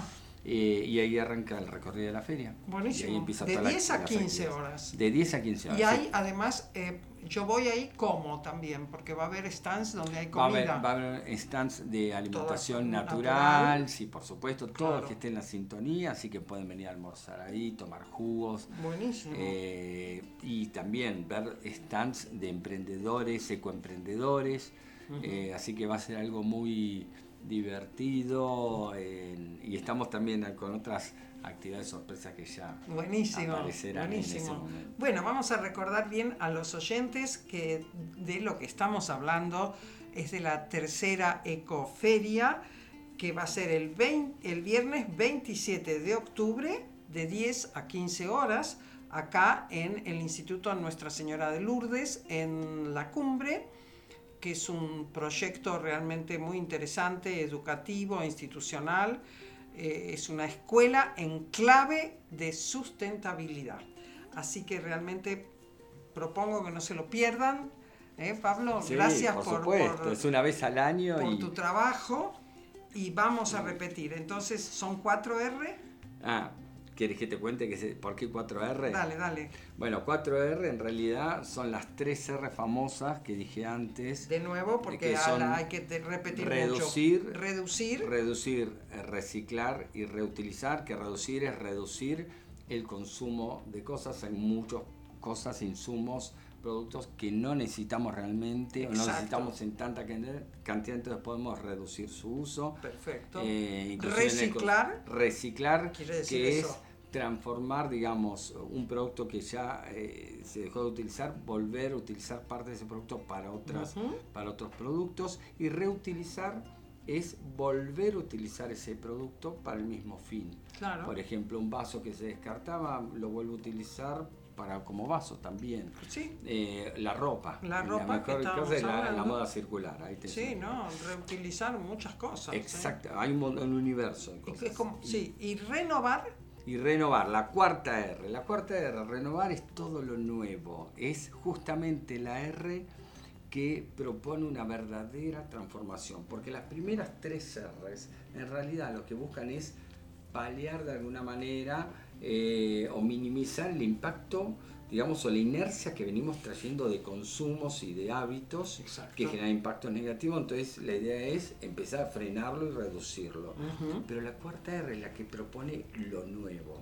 Y ahí arranca el recorrido de la feria. Buenísimo. Y ahí empieza de toda 10 a 15 horas. De 10 a 15 horas. Y hay además, yo voy ahí como también, porque va a haber stands donde hay comida. Va a haber stands de alimentación natural, sí, por supuesto, todos los que estén en la sintonía, así que pueden venir a almorzar ahí, tomar jugos. Buenísimo. Y también ver stands de emprendedores, ecoemprendedores, así que va a ser algo muy divertido, y estamos también con otras actividades sorpresas que ya aparecerán en ese momento. Bueno, vamos a recordar bien a los oyentes que de lo que estamos hablando es de la tercera Ecoferia, que va a ser el viernes 27 de octubre de 10 a 15 horas acá en el Instituto Nuestra Señora de Lourdes, en La Cumbre, que es un proyecto realmente muy interesante, educativo, institucional. Es una escuela en clave de sustentabilidad. Así que realmente propongo que no se lo pierdan. Pablo, sí, gracias por es una vez al año por tu trabajo, y vamos a repetir. Entonces, ¿son 4R? ¿Quieres que te cuente por qué 4R? Dale. Bueno, 4R en realidad son las 3 R famosas que dije antes. De nuevo, porque hay que repetir mucho. Reducir, reciclar y reutilizar, que reducir es reducir el consumo de cosas. Hay muchas cosas, insumos, productos que no necesitamos realmente, o no necesitamos en tanta cantidad, entonces podemos reducir su uso. Perfecto. Reciclar, que eso. Es transformar, digamos, un producto que ya se dejó de utilizar, volver a utilizar parte de ese producto para otros productos. Y reutilizar es volver a utilizar ese producto para el mismo fin. Claro. Por ejemplo, un vaso que se descartaba, lo vuelvo a utilizar como vaso también. Sí. La ropa. La ropa mejor que cosa es la hablando. moda circular. Ahí Reutilizar muchas cosas. Exacto, hay un universo de cosas. Y renovar. Y renovar, la cuarta R. La cuarta R, renovar, es todo lo nuevo. Es justamente la R que propone una verdadera transformación, porque las primeras 3 R's en realidad lo que buscan es paliar de alguna manera o minimizar el impacto, digamos, o la inercia que venimos trayendo de consumos y de hábitos. Exacto. Que generan impactos negativos. Entonces la idea es empezar a frenarlo y reducirlo. Pero la 4ª R es la que propone lo nuevo.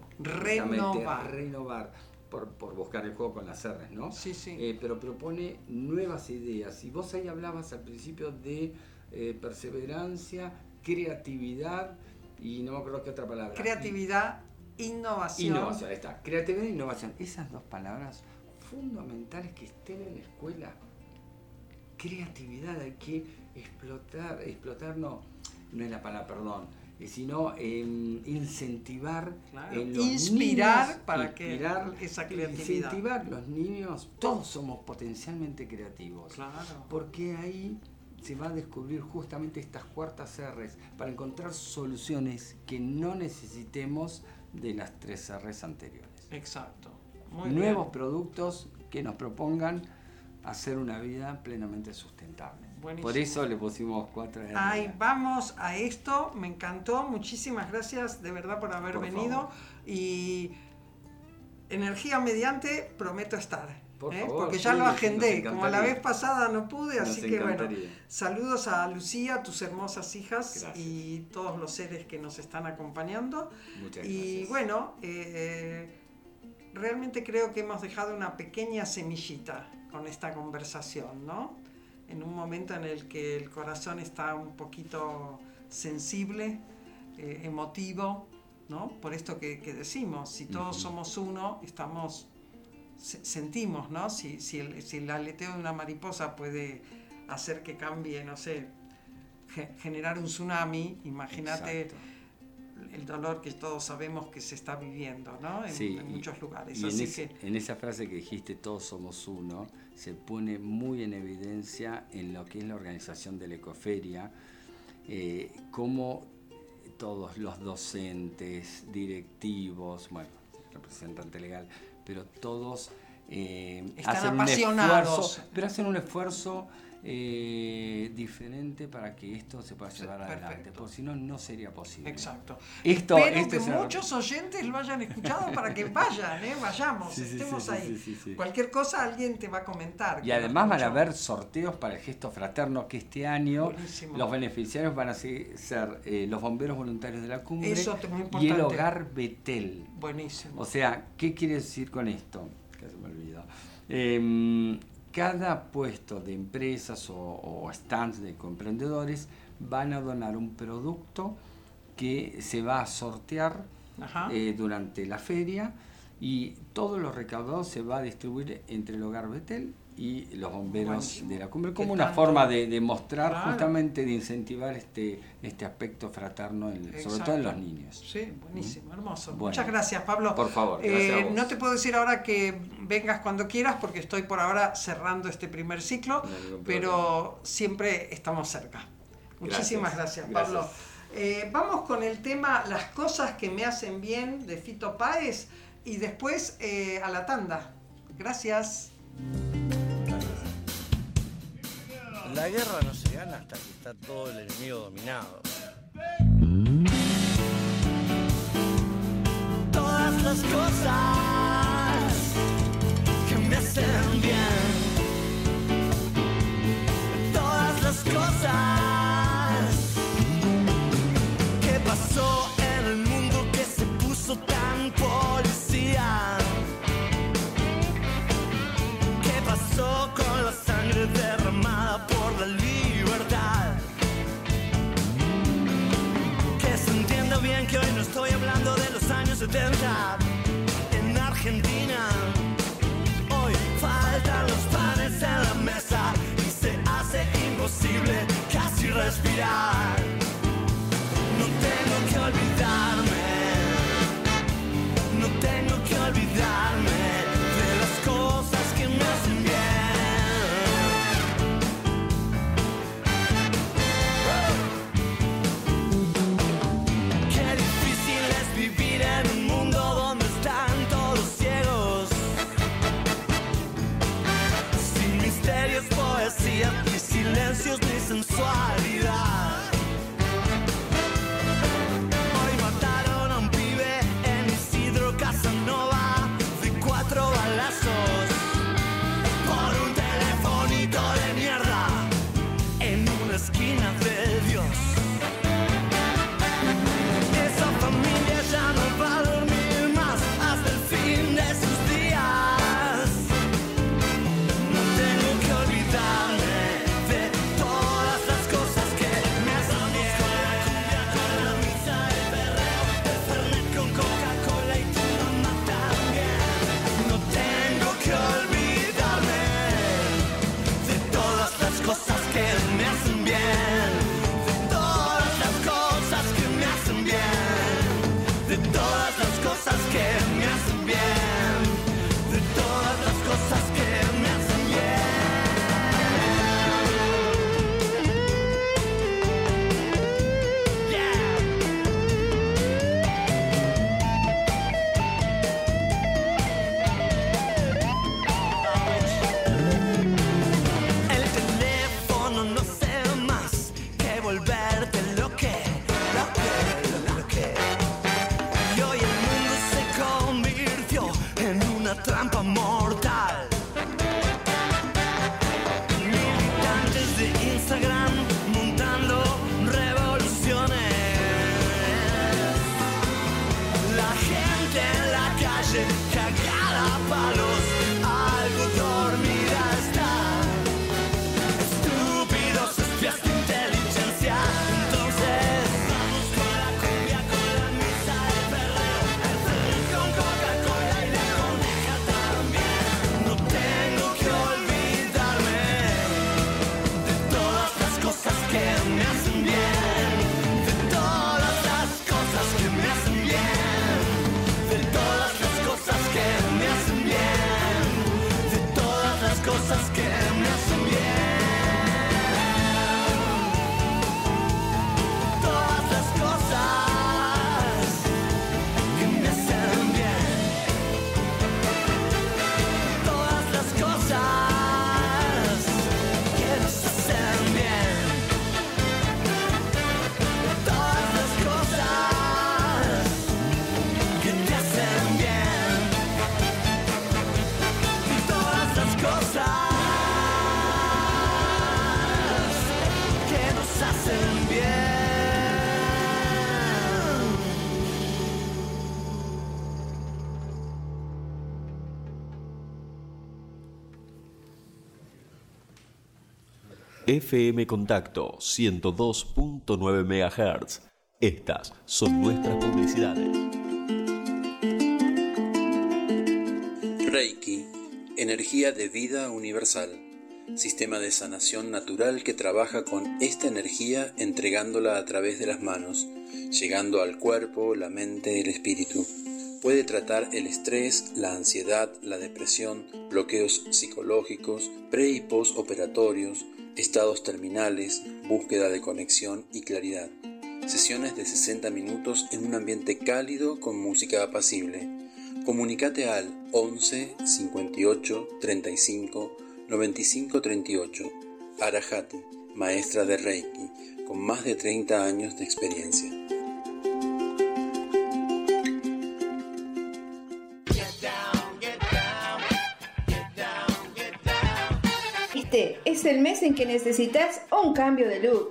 Renovar. Por buscar el juego con las R's, ¿no? Sí, sí. Pero propone nuevas ideas. Y vos ahí hablabas al principio de perseverancia, creatividad y no me acuerdo qué otra palabra. Creatividad, innovación. Innovación, ahí está. Creatividad e innovación. Esas 2 palabras fundamentales que estén en la escuela. Creatividad, hay que explotar no es la palabra, perdón. Sino incentivar, Claro. en los Inspirar niños, para que esa creatividad. Incentivar los niños, todos somos potencialmente creativos. Claro. Porque ahí se va a descubrir justamente estas 4 R's para encontrar soluciones que no necesitemos de las 3 R's anteriores. Exacto. Muy Nuevos bien. productos que nos propongan hacer una vida plenamente sustentable. Buenísimo. Por eso le pusimos 4 R's. Ahí vamos a esto, me encantó, muchísimas gracias de verdad por haber Por venido favor. y energía mediante prometo estar, Por favor, porque ya sí, lo nos agendé, encantaría. como la vez pasada no pude, Nos así que bueno, encantaría. saludos a Lucía, tus hermosas hijas Gracias. y todos los seres que nos están acompañando. Muchas Y gracias. bueno, realmente creo que hemos dejado una pequeña semillita con esta conversación, ¿no? En un momento en el que el corazón está un poquito sensible, emotivo, ¿no? Por esto que decimos, si todos somos uno, sentimos, ¿no? Si el aleteo de una mariposa puede hacer que cambie, no sé, generar un tsunami, imagínate. Exacto. El dolor que todos sabemos que se está viviendo, ¿no? En muchos lugares. Y Así en esa frase que dijiste, todos somos uno, se pone muy en evidencia en lo que es la organización de la Ecoferia, cómo todos los docentes, directivos, bueno, representante legal, pero todos Están hacen apasionados. un esfuerzo, pero hacen un esfuerzo diferente para que esto se pueda llevar adelante, Perfecto. porque si no, no sería posible. Exacto. Esto Espero que es una- muchos oyentes lo hayan escuchado para que vayan, vayamos, Sí, sí, estemos sí, ahí. sí. Cualquier cosa alguien te va a comentar. Y que además lo van a escuchó. haber sorteos para el gesto fraterno, que este año Buenísimo. los beneficiarios van a ser los bomberos voluntarios de la cumbre Eso es muy y el importante. hogar Betel. Buenísimo. O sea, ¿qué quiere decir con esto? Que se me olvidó. Cada puesto de empresas o stands de emprendedores van a donar un producto que se va a sortear Ajá. durante la feria y todo lo recaudado se va a distribuir entre el hogar Betel y los bomberos Buenísimo. de la cumbre, Que como una tanto- forma de mostrar, Claro. justamente de incentivar este aspecto fraterno, sobre todo en los Exacto. niños. Sí, buenísimo, hermoso. Bueno. Muchas gracias, Pablo. Por favor, gracias a vos. No te puedo decir ahora que vengas cuando quieras porque estoy por ahora cerrando este primer ciclo, No hay ningún pero siempre estamos cerca. Muchísimas gracias, Pablo. Vamos con el tema Las cosas que me hacen bien de Fito Páez y después a la tanda. Gracias. La guerra no se gana hasta que está todo el enemigo dominado. Todas las cosas que me hacen bien, todas las cosas que pasó en el mundo que se puso tan policía, que pasó con la sangre derramada por la libertad. Que se entienda bien que hoy no estoy hablando de los años 70 en Argentina. Hoy faltan los panes en la mesa y se hace imposible casi respirar. No tengo que olvidarme, no tengo que olvidarme de las cosas que me hacen bien. Qué difícil es vivir en un mundo donde están todos ciegos, sin misterios, poesías FM Contacto 102.9 MHz. Estas son nuestras publicidades. Reiki, energía de vida universal. Sistema de sanación natural que trabaja con esta energía entregándola a través de las manos, llegando al cuerpo, la mente, el espíritu. Puede tratar el estrés, la ansiedad, la depresión, bloqueos psicológicos, pre y postoperatorios, estados terminales, búsqueda de conexión y claridad. Sesiones de 60 minutos en un ambiente cálido con música apacible. Comunícate al 11 58 35 95 38. Arahati, maestra de Reiki, con más de 30 años de experiencia. Este es el mes en que necesitas un cambio de look.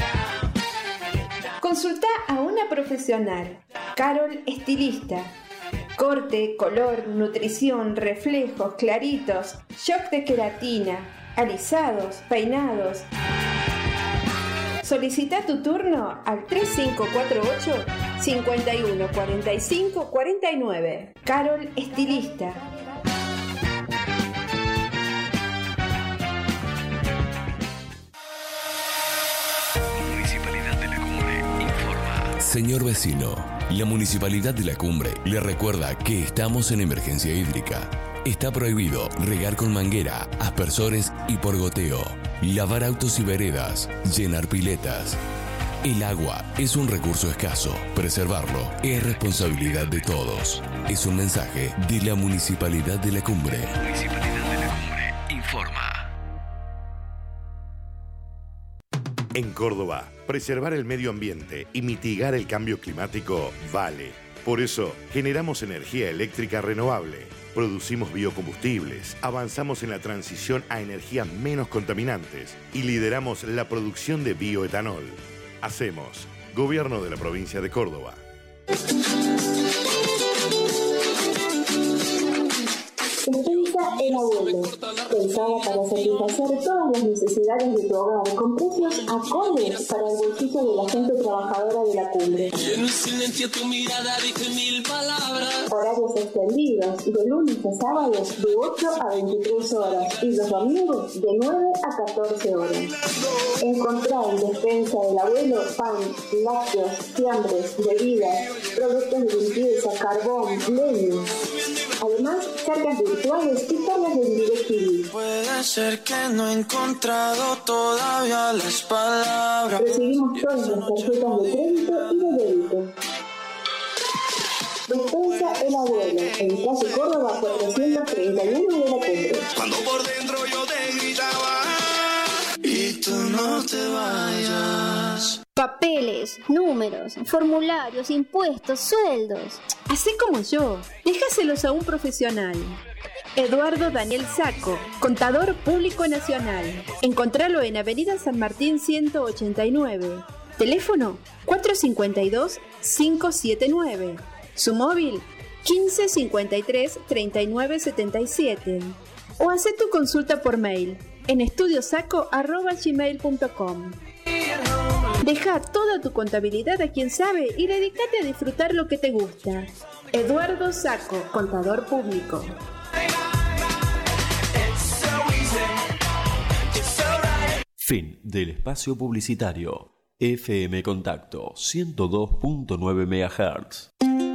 Consulta a una profesional, Carol Estilista. Corte, color, nutrición, reflejos, claritos, shock de queratina, alisados, peinados. Solicita tu turno al 3548 51 45 49. Carol Estilista. Municipalidad de La Cumbre informa. Señor vecino, la Municipalidad de La Cumbre le recuerda que estamos en emergencia hídrica. Está prohibido regar con manguera, aspersores y por goteo, lavar autos y veredas, llenar piletas. El agua es un recurso escaso. Preservarlo es responsabilidad de todos. Es un mensaje de la Municipalidad de La Cumbre. Municipalidad de La Cumbre informa. En Córdoba, preservar el medio ambiente y mitigar el cambio climático vale. Por eso, generamos energía eléctrica renovable, producimos biocombustibles, avanzamos en la transición a energías menos contaminantes y lideramos la producción de bioetanol. Hacemos Gobierno de la Provincia de Córdoba. Despensa El Abuelo, pensada para satisfacer todas las necesidades de tu hogar con precios acordes para el bolsillo de la gente trabajadora de La Cumbre. Horarios extendidos de lunes a sábados de 8 a 23 horas y los domingos de 9 a 14 horas. Encontrá en Despensa El Abuelo pan, lácteos, fiambres, bebidas, productos de limpieza, carbón, leña. Además, cargas virtuales y cargas de DirecTV. Puede ser que no he encontrado todavía las palabras. Recibimos todas las tarjetas de crédito y de débito. Despensa El Abuelo, en calle Córdoba 431 de La Cumbre. Cuando por dentro yo te gritaba y tú no te vayas. Papeles, números, formularios, impuestos, sueldos. Hacé como yo, déjaselos a un profesional. Eduardo Daniel Sacco, Contador Público Nacional. Encontralo en Avenida San Martín 189. Teléfono 452-579. Su móvil 1553-3977. O hacé tu consulta por mail en estudiosaco@gmail.com. Deja toda tu contabilidad a quien sabe y dedícate a disfrutar lo que te gusta. Eduardo Sacco, Contador Público. Fin del espacio publicitario. FM Contacto 102.9 MHz.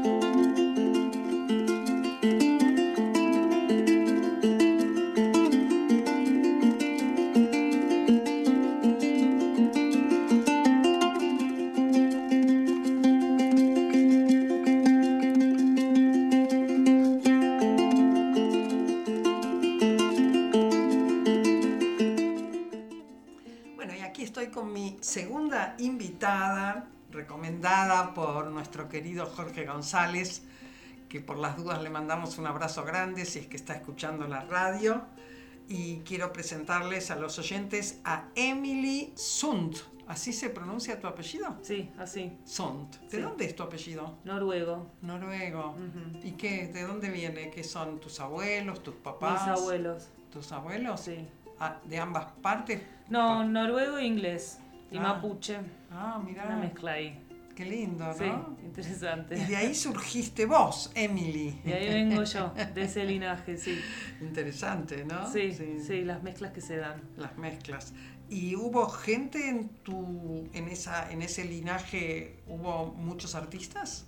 Segunda invitada, recomendada por nuestro querido Jorge González, que por las dudas le mandamos un abrazo grande si es que está escuchando la radio. Y quiero presentarles a los oyentes a Emily Sundt. ¿Así se pronuncia tu apellido? Sí, así. Sundt. ¿De Sí. dónde es tu apellido? Noruego. Noruego. ¿Y qué? ¿De dónde viene? ¿Qué son tus abuelos, tus papás? Mis abuelos. ¿Tus abuelos? Sí. de ambas partes? No, noruego e inglés. Y mapuche. Mirá. Una mezcla ahí. Qué lindo, ¿no? Sí, interesante. Y de ahí surgiste vos, Emily. Y ahí vengo yo, de ese linaje, sí. Interesante, ¿no? Sí, las mezclas que se dan. Las mezclas. ¿Y hubo gente en ese linaje, hubo muchos artistas?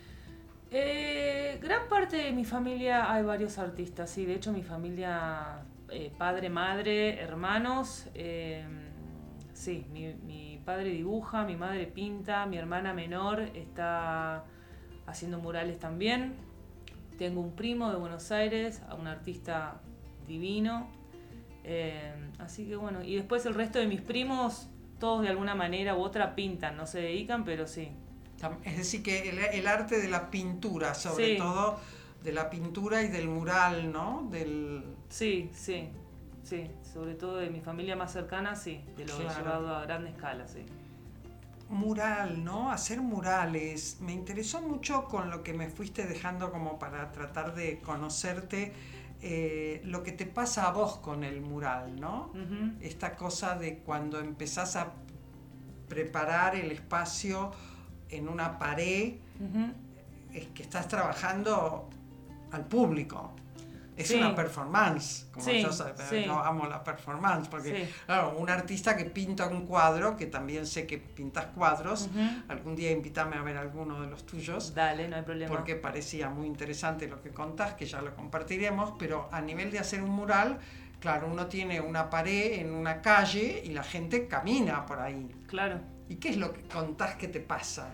Gran parte de mi familia hay varios artistas, sí. De hecho, mi familia, padre, madre, hermanos, sí, mi padre dibuja, mi madre pinta, mi hermana menor está haciendo murales también. Tengo un primo de Buenos Aires, un artista divino. Así que bueno, y después el resto de mis primos, todos de alguna manera u otra pintan, no se dedican, pero sí. Es decir, que el arte de la pintura, sobre todo de la pintura y del mural, ¿no? Sí, sobre todo de mi familia más cercana, sí, de lo llevado a gran escala, sí. Mural, ¿no? Hacer murales. Me interesó mucho con lo que me fuiste dejando como para tratar de conocerte, lo que te pasa a vos con el mural, ¿no? Uh-huh. Esta cosa de cuando empezás a preparar el espacio en una pared, uh-huh, es que estás trabajando al público. Es una performance, como yo amo la performance, porque claro, un artista que pinta un cuadro, que también sé que pintas cuadros, uh-huh, algún día invítame a ver alguno de los tuyos. Dale, no hay problema. Porque parecía muy interesante lo que contás, que ya lo compartiremos, pero a nivel de hacer un mural, claro, uno tiene una pared en una calle y la gente camina por ahí. Claro. ¿Y qué es lo que contás que te pasa?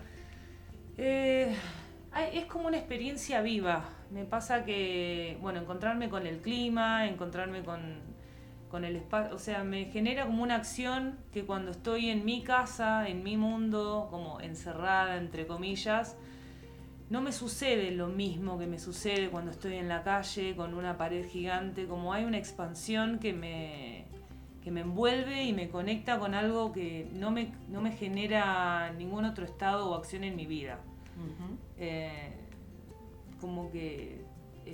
Es como una experiencia viva. Me pasa que, bueno, encontrarme con el clima, encontrarme con el espacio, o sea, me genera como una acción que cuando estoy en mi casa, en mi mundo, como encerrada, entre comillas, no me sucede lo mismo que me sucede cuando estoy en la calle con una pared gigante, como hay una expansión que me envuelve y me conecta con algo que no me genera ningún otro estado o acción en mi vida. Uh-huh. Como que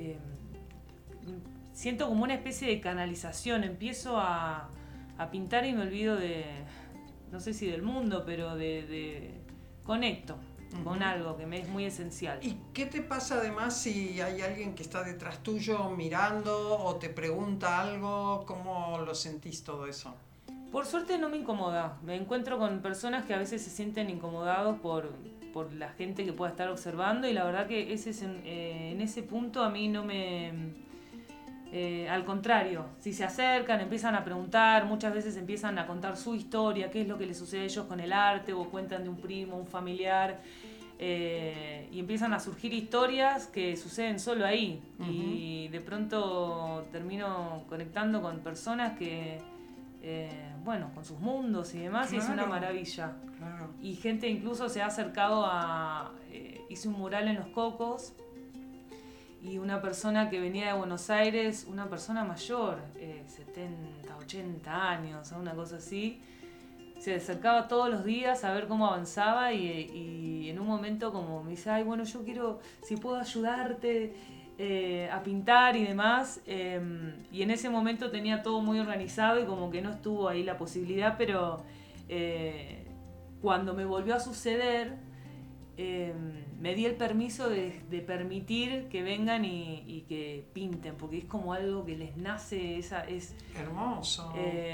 siento como una especie de canalización, empiezo a pintar y me olvido de, no sé si del mundo, pero de conecto, uh-huh, con algo que me es muy esencial. ¿Y qué te pasa además si hay alguien que está detrás tuyo mirando o te pregunta algo? ¿Cómo lo sentís todo eso? Por suerte no me incomoda. Me encuentro con personas que a veces se sienten incomodados por la gente que pueda estar observando, y la verdad que en ese punto a mí no me... al contrario, si se acercan, empiezan a preguntar, muchas veces empiezan a contar su historia, qué es lo que les sucede a ellos con el arte, o cuentan de un primo, un familiar, y empiezan a surgir historias que suceden solo ahí. Uh-huh. Y de pronto termino conectando con personas que... con sus mundos y demás, claro, y es una maravilla. Claro. Y gente incluso se ha acercado hice un mural en Los Cocos, y una persona que venía de Buenos Aires, una persona mayor, 70, 80 años, una cosa así, se acercaba todos los días a ver cómo avanzaba, y en un momento como me dice, yo quiero, si puedo ayudarte a pintar y demás, y en ese momento tenía todo muy organizado y como que no estuvo ahí la posibilidad, pero cuando me volvió a suceder, me di el permiso de permitir que vengan y que pinten, porque es como algo que les nace, es hermoso.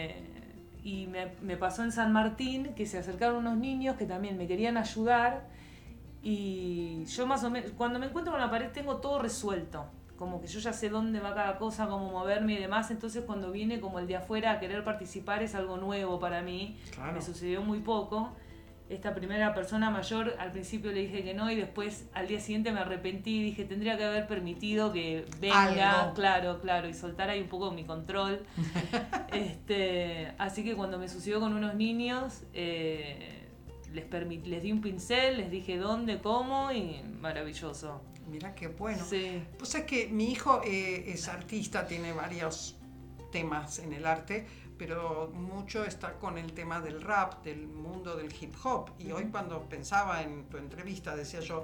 Y me pasó en San Martín, que se acercaron unos niños que también me querían ayudar. Y yo más o menos, cuando me encuentro con la pared tengo todo resuelto, como que yo ya sé dónde va cada cosa, cómo moverme y demás, entonces cuando viene como el de afuera a querer participar es algo nuevo para mí. Claro. Me sucedió muy poco. Esta primera persona mayor, al principio le dije que no, y después al día siguiente me arrepentí y dije, tendría que haber permitido que venga, algo. Claro, y soltar ahí un poco mi control. Así que cuando me sucedió con unos niños, les di un pincel, les dije dónde, cómo, y maravilloso. Mirá qué bueno. Sí. Pues es que mi hijo es artista, tiene varios temas en el arte, pero mucho está con el tema del rap, del mundo del hip hop. Y hoy cuando pensaba en tu entrevista, decía yo,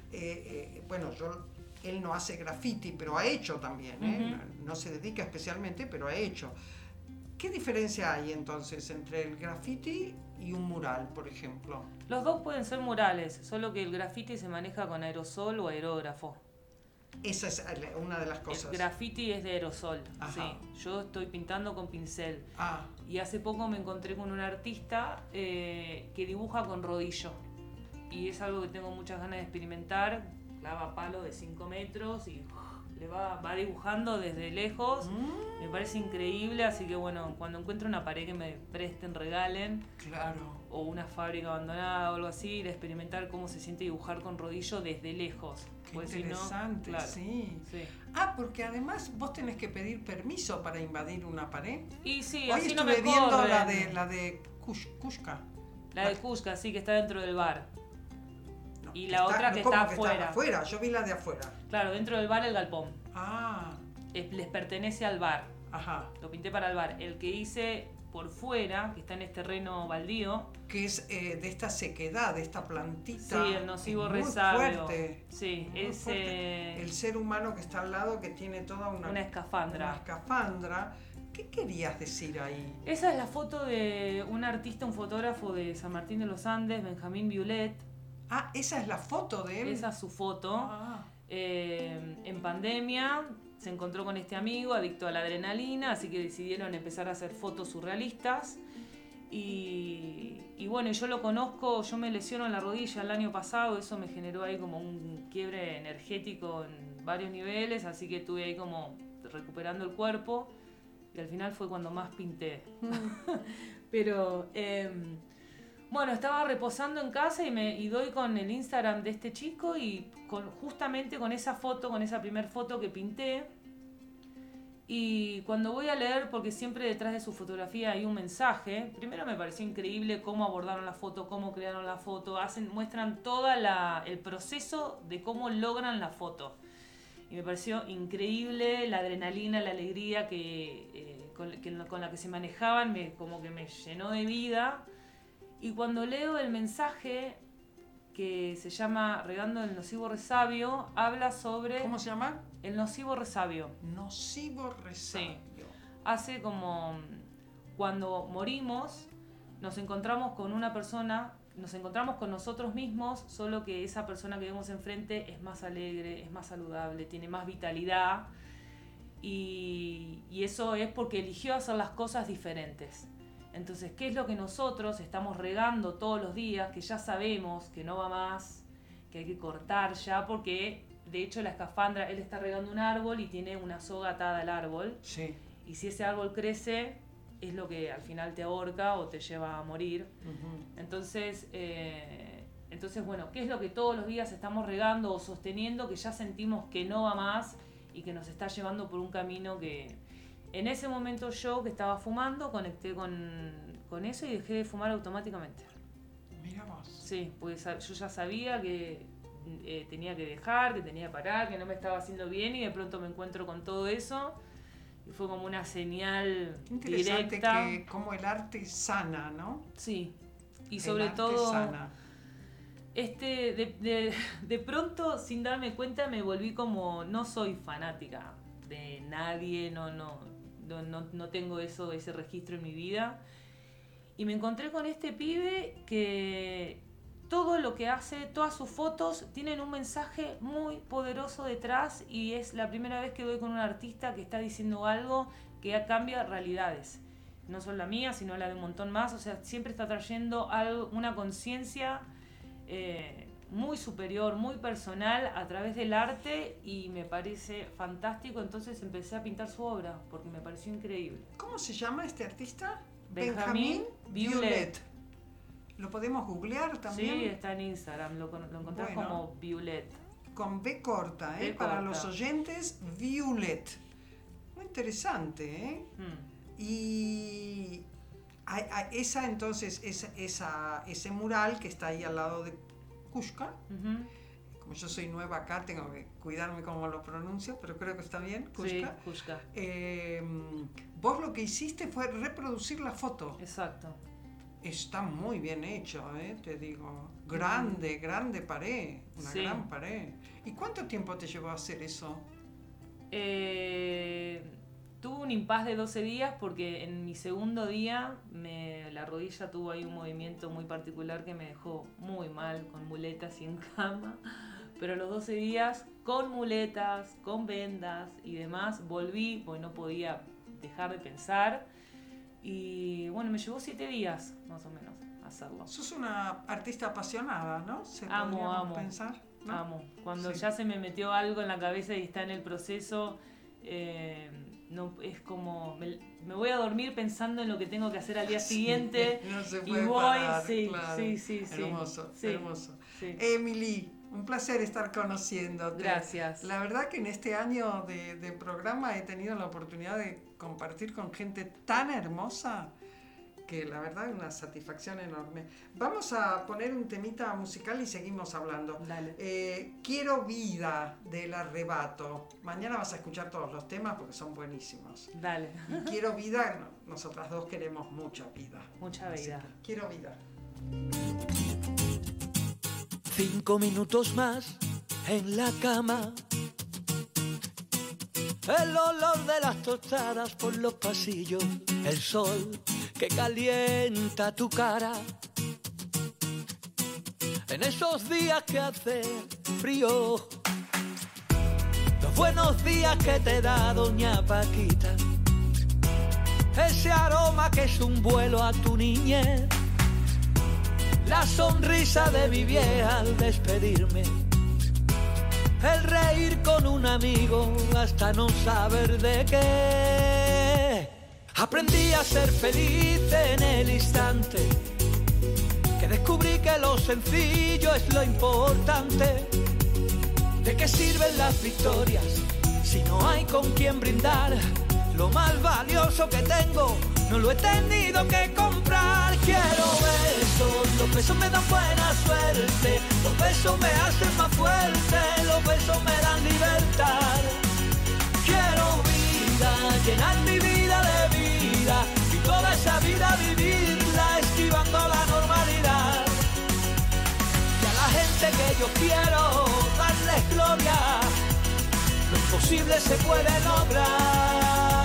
él no hace graffiti, pero ha hecho también, no se dedica especialmente, pero ha hecho. ¿Qué diferencia hay entonces entre el graffiti y un mural, por ejemplo? Los dos pueden ser murales, solo que el graffiti se maneja con aerosol o aerógrafo. Esa es una de las cosas. El graffiti es de aerosol, Ajá. sí. Yo estoy pintando con pincel. Ah. Y hace poco me encontré con un artista que dibuja con rodillo. Y es algo que tengo muchas ganas de experimentar. Clava palo de 5 metros y le va dibujando desde lejos. Me parece increíble, así que bueno, cuando encuentre una pared que me presten, regalen. Claro. O una fábrica abandonada o algo así, ir a experimentar cómo se siente dibujar con rodillo desde lejos. Qué Pues interesante, si no, claro. sí. Sí. Ah, porque además vos tenés que pedir permiso para invadir una pared. Y sí, Hoy así no me estuve viendo corren. la de Kushka. La de Cusca, sí, que está dentro del bar. No, y la otra que está afuera. afuera. Yo vi la de afuera. Claro, dentro del bar el galpón. Ah. Les pertenece al bar. Ajá. Lo pinté para el bar. El que hice por fuera, que está en este terreno baldío. Que es de esta sequedad, de esta plantita. Sí, el nocivo es muy resabio. Fuerte. Sí, muy es fuerte. El ser humano que está al lado, que tiene toda una escafandra. Una escafandra. ¿Qué querías decir ahí? Esa es la foto de un artista, un fotógrafo de San Martín de los Andes, Benjamín Biulet. Ah, esa es la foto de él. Esa es su foto. Ah. En pandemia se encontró con este amigo adicto a la adrenalina, así que decidieron empezar a hacer fotos surrealistas. Y bueno, yo lo conozco, yo me lesiono en la rodilla el año pasado, eso me generó ahí como un quiebre energético en varios niveles, así que estuve ahí como recuperando el cuerpo y al final fue cuando más pinté. Pero bueno, estaba reposando en casa y doy con el Instagram de este chico y justamente con esa foto, con esa primer foto que pinté. Y cuando voy a leer, porque siempre detrás de su fotografía hay un mensaje, primero me pareció increíble cómo abordaron la foto, cómo crearon la foto, muestran todo el proceso de cómo logran la foto. Y me pareció increíble la adrenalina, la alegría con la que se manejaban, como que me llenó de vida. Y cuando leo el mensaje que se llama Regando el nocivo resabio, habla sobre... ¿Cómo se llama? El nocivo resabio. Nocivo resabio. Sí. Hace como cuando morimos, nos encontramos con una persona, nos encontramos con nosotros mismos, solo que esa persona que vemos enfrente es más alegre, es más saludable, tiene más vitalidad. Y eso es porque eligió hacer las cosas diferentes. Entonces, ¿qué es lo que nosotros estamos regando todos los días? Que ya sabemos que no va más, que hay que cortar ya, porque de hecho la escafandra, él está regando un árbol y tiene una soga atada al árbol. Sí. Y si ese árbol crece, es lo que al final te ahorca o te lleva a morir. Uh-huh. Entonces, bueno, ¿qué es lo que todos los días estamos regando o sosteniendo que ya sentimos que no va más y que nos está llevando por un camino que... En ese momento yo que estaba fumando conecté con eso y dejé de fumar automáticamente. Mira vos. Sí, pues yo ya sabía que tenía que dejar, que tenía que parar, que no me estaba haciendo bien y de pronto me encuentro con todo eso y fue como una señal interesante directa. Que como el arte sana, ¿no? Sí, y el sobre arte todo sana. De pronto sin darme cuenta me volví como, no soy fanática de nadie, no tengo ese registro en mi vida. Y me encontré con este pibe que todo lo que hace, todas sus fotos tienen un mensaje muy poderoso detrás y es la primera vez que doy con un artista que está diciendo algo que cambia realidades. No solo la mía, sino la de un montón más. O sea, siempre está trayendo una conciencia muy superior, muy personal a través del arte y me parece fantástico. Entonces empecé a pintar su obra porque me pareció increíble. ¿Cómo se llama este artista? Benjamín Biulet. ¿Lo podemos googlear también? Sí, está en Instagram, lo encontrás como Biulet. Con B corta, B para corta. los oyentes, Biulet. Muy interesante, ¿eh? Y esa entonces, ese mural que está ahí al lado de Kushka. Uh-huh. Como yo soy nueva acá, tengo que cuidarme cómo lo pronuncio, pero creo que está bien, Kushka. Sí, Kushka. Vos lo que hiciste fue reproducir la foto. Exacto. Está muy bien hecho, te digo. Grande pared, una gran pared. ¿Y cuánto tiempo te llevó a hacer eso? tuve un impas de 12 días porque en mi segundo día la rodilla tuvo ahí un movimiento muy particular que me dejó muy mal, con muletas y en cama. Pero los 12 días, con muletas, con vendas y demás, volví, porque no podía dejar de pensar. Y bueno, me llevó 7 días, más o menos, hacerlo. Sos una artista apasionada, ¿no? Amo. Pensar, ¿no? Amo. Cuando ya se me metió algo en la cabeza y está en el proceso, no, es como... Me voy a dormir pensando en lo que tengo que hacer al día siguiente. No se puede y voy, parar, sí, claro. sí. Hermoso, sí, hermoso. Sí. Emily, un placer estar conociéndote. Gracias. La verdad que en este año de programa he tenido la oportunidad de compartir con gente tan hermosa que la verdad es una satisfacción enorme. Vamos a poner un temita musical y seguimos hablando. Dale. Quiero vida del Arrebato. Mañana vas a escuchar todos los temas porque son buenísimos. Dale. Y Quiero vida, nosotras dos queremos mucha vida. Mucha vida. Quiero vida. 5 minutos más en la cama. El olor de las tostadas por los pasillos, el sol que calienta tu cara. En esos días que hace frío, los buenos días que te da doña Paquita, ese aroma que es un vuelo a tu niñez, la sonrisa de mi vieja al despedirme, el reír con un amigo hasta no saber de qué. Aprendí a ser feliz en el instante que descubrí que lo sencillo es lo importante. ¿De qué sirven las victorias si no hay con quien brindar? Lo más valioso que tengo no lo he tenido que comprar. Quiero besos, los besos me dan buena suerte, los besos me hacen más fuerte, los besos me dan libertad. Quiero vida, llenar mi vida de vida y toda esa vida vivirla esquivando la normalidad. Y a la gente que yo quiero darles gloria, lo imposible se puede lograr.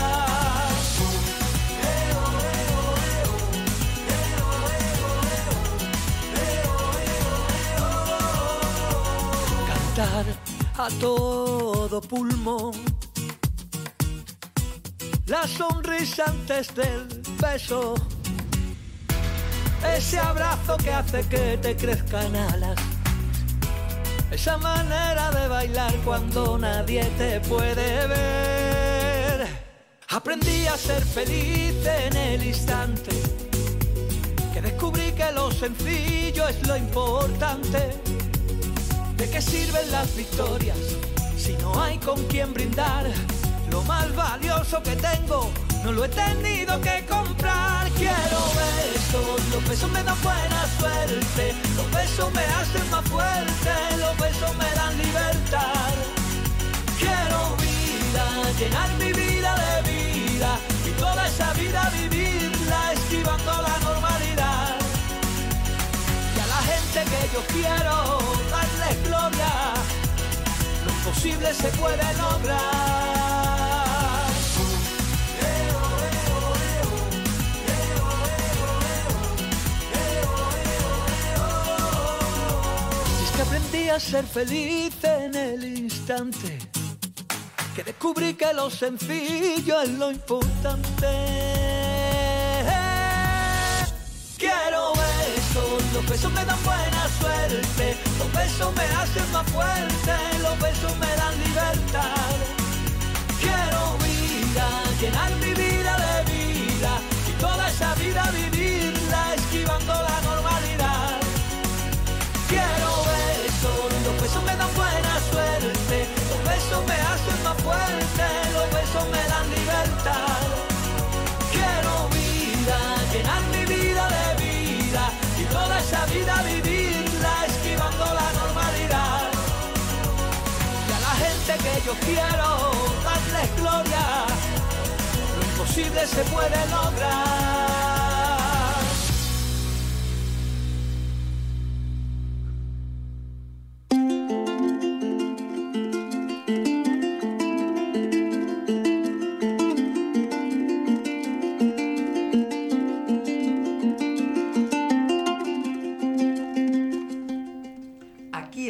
Cantar a todo pulmón, la sonrisa antes del beso, ese abrazo que hace que te crezcan alas, esa manera de bailar cuando nadie te puede ver. Aprendí a ser feliz en el instante que descubrí que lo sencillo es lo importante. ¿De qué sirven las victorias si no hay con quien brindar? Lo más valioso que tengo no lo he tenido que comprar. Quiero besos, los besos me dan buena suerte, los besos me hacen más fuerte, los besos me dan libertad. Quiero vida, llenar mi vida de vida y toda esa vida vivirla esquivando la normalidad. Y a la gente que yo quiero darles gloria, lo imposible se puede lograr. Que aprendí a ser feliz en el instante que descubrí que lo sencillo es lo importante. Quiero besos, los besos me dan buena suerte, los besos me hacen más fuerte, los besos me dan libertad. Quiero vida, llenar mi vida de vida y toda esa vida vivirla esquivando la normalidad. Quiero besos, los besos me dan buena suerte, los besos me hacen más fuerte, los besos me dan libertad. Quiero vida, llenar mi vida de vida y toda esa vida vivirla esquivando la normalidad. Y a la gente que yo quiero darles gloria, lo imposible se puede lograr.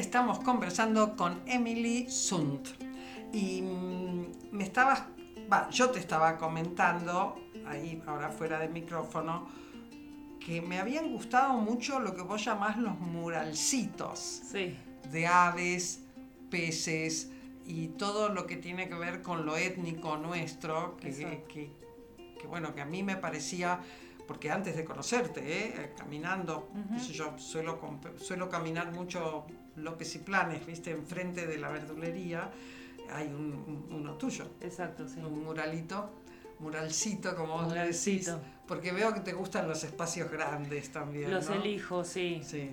estamos conversando con Emily Sundt. Y yo te estaba comentando, ahí ahora fuera de micrófono, que me habían gustado mucho lo que vos llamás los muralcitos. Sí. De aves, peces y todo lo que tiene que ver con lo étnico nuestro, que bueno, que a mí me parecía, porque antes de conocerte, caminando, qué sé yo, suelo caminar mucho López y Planes, ¿viste? Enfrente de la verdulería hay uno tuyo. Exacto, sí. Un muralcito, como vos le decís, porque veo que te gustan los espacios grandes también. Los ¿no? elijo, sí. Sí.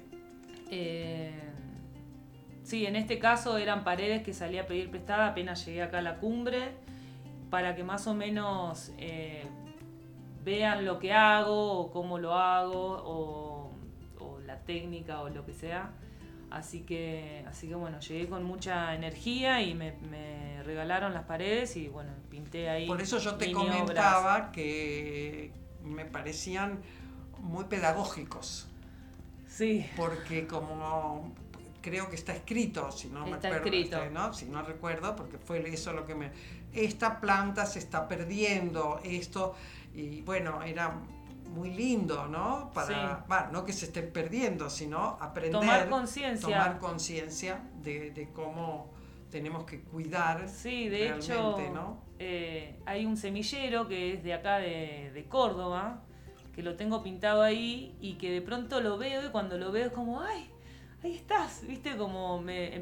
Sí, en este caso eran paredes que salí a pedir prestada apenas llegué acá a la cumbre, para que más o menos vean lo que hago o cómo lo hago o la técnica o lo que sea. Así que bueno, llegué con mucha energía y me regalaron las paredes y bueno, pinté ahí. Por eso yo te mini comentaba obras. Que me parecían muy pedagógicos. Sí. Porque como creo que está escrito, si no Está me acuerdo, escrito. ¿no? Si no recuerdo, porque fue eso lo que esta planta se está perdiendo, esto, y bueno, era muy lindo, ¿no? No que se estén perdiendo, sino aprender, tomar conciencia de cómo tenemos que cuidar. Sí, de hecho, ¿no? hay un semillero que es de acá de Córdoba, que lo tengo pintado ahí y que de pronto lo veo y cuando lo veo es como, ¡ay! Ahí estás, ¿viste? Como me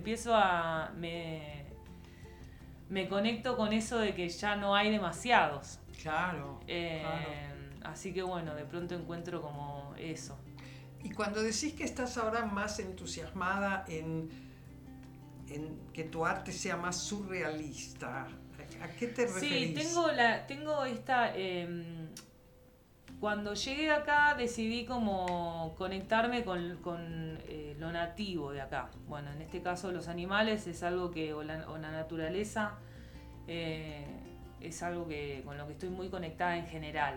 conecto con eso de que ya no hay demasiados. Claro. Así que bueno, de pronto encuentro como eso. Y cuando decís que estás ahora más entusiasmada en que tu arte sea más surrealista, ¿a qué te referís? Sí, tengo esta... Cuando llegué acá decidí como conectarme con lo nativo de acá. Bueno, en este caso los animales es algo que, o la naturaleza, es algo con lo que estoy muy conectada en general.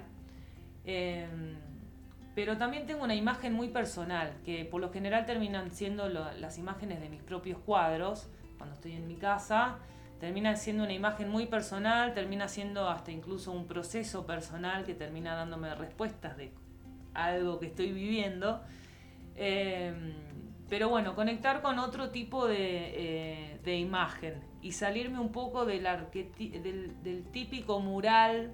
Pero también tengo una imagen muy personal, que por lo general terminan siendo las imágenes de mis propios cuadros, cuando estoy en mi casa. Termina siendo una imagen muy personal, termina siendo hasta incluso un proceso personal que termina dándome respuestas de algo que estoy viviendo. Pero bueno, conectar con otro tipo de imagen y salirme un poco del típico mural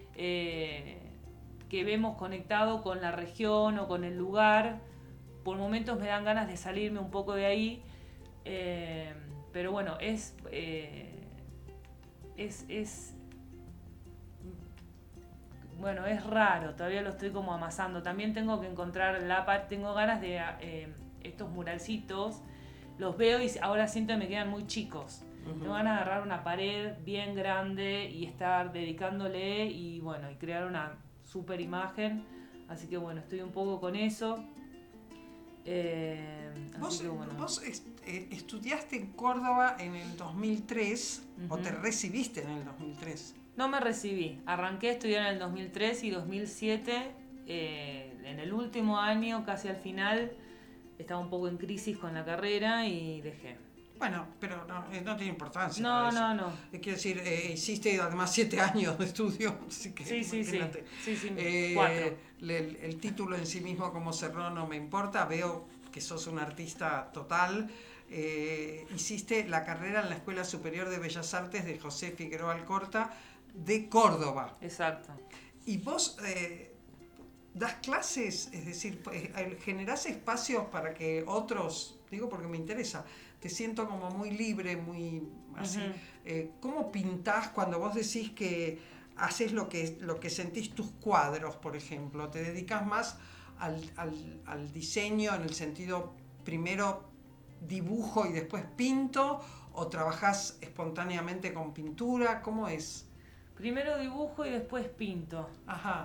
que vemos conectado con la región o con el lugar. Por momentos me dan ganas de salirme un poco de ahí. Pero bueno, es raro, todavía lo estoy como amasando. También tengo que encontrar tengo ganas de estos muralcitos, los veo y ahora siento que me quedan muy chicos. Tengo ganas de agarrar una pared bien grande y estar dedicándole y bueno, y crear una super imagen. Así que bueno, estoy un poco con eso. ¿Vos estudiaste en Córdoba en el 2003 o te recibiste en el 2003? No me recibí, arranqué a estudiar en el 2003 y 2007, en el último año, casi al final, estaba un poco en crisis con la carrera y dejé. Bueno, pero no tiene importancia. No. Quiero decir, hiciste además 7 años de estudio, así que imagínate. Sí, 4. El título en sí mismo, como cerró, no me importa. Veo que sos un artista total. Hiciste la carrera en la Escuela Superior de Bellas Artes de José Figueroa Alcorta de Córdoba. Exacto. Y vos das clases, es decir, generás espacios para que otros, digo porque me interesa, te siento como muy libre, muy así. ¿Cómo pintás cuando vos decís que haces lo que sentís tus cuadros, por ejemplo? ¿Te dedicas más al diseño en el sentido primero dibujo y después pinto? ¿O trabajás espontáneamente con pintura? ¿Cómo es? Primero dibujo y después pinto. Ajá.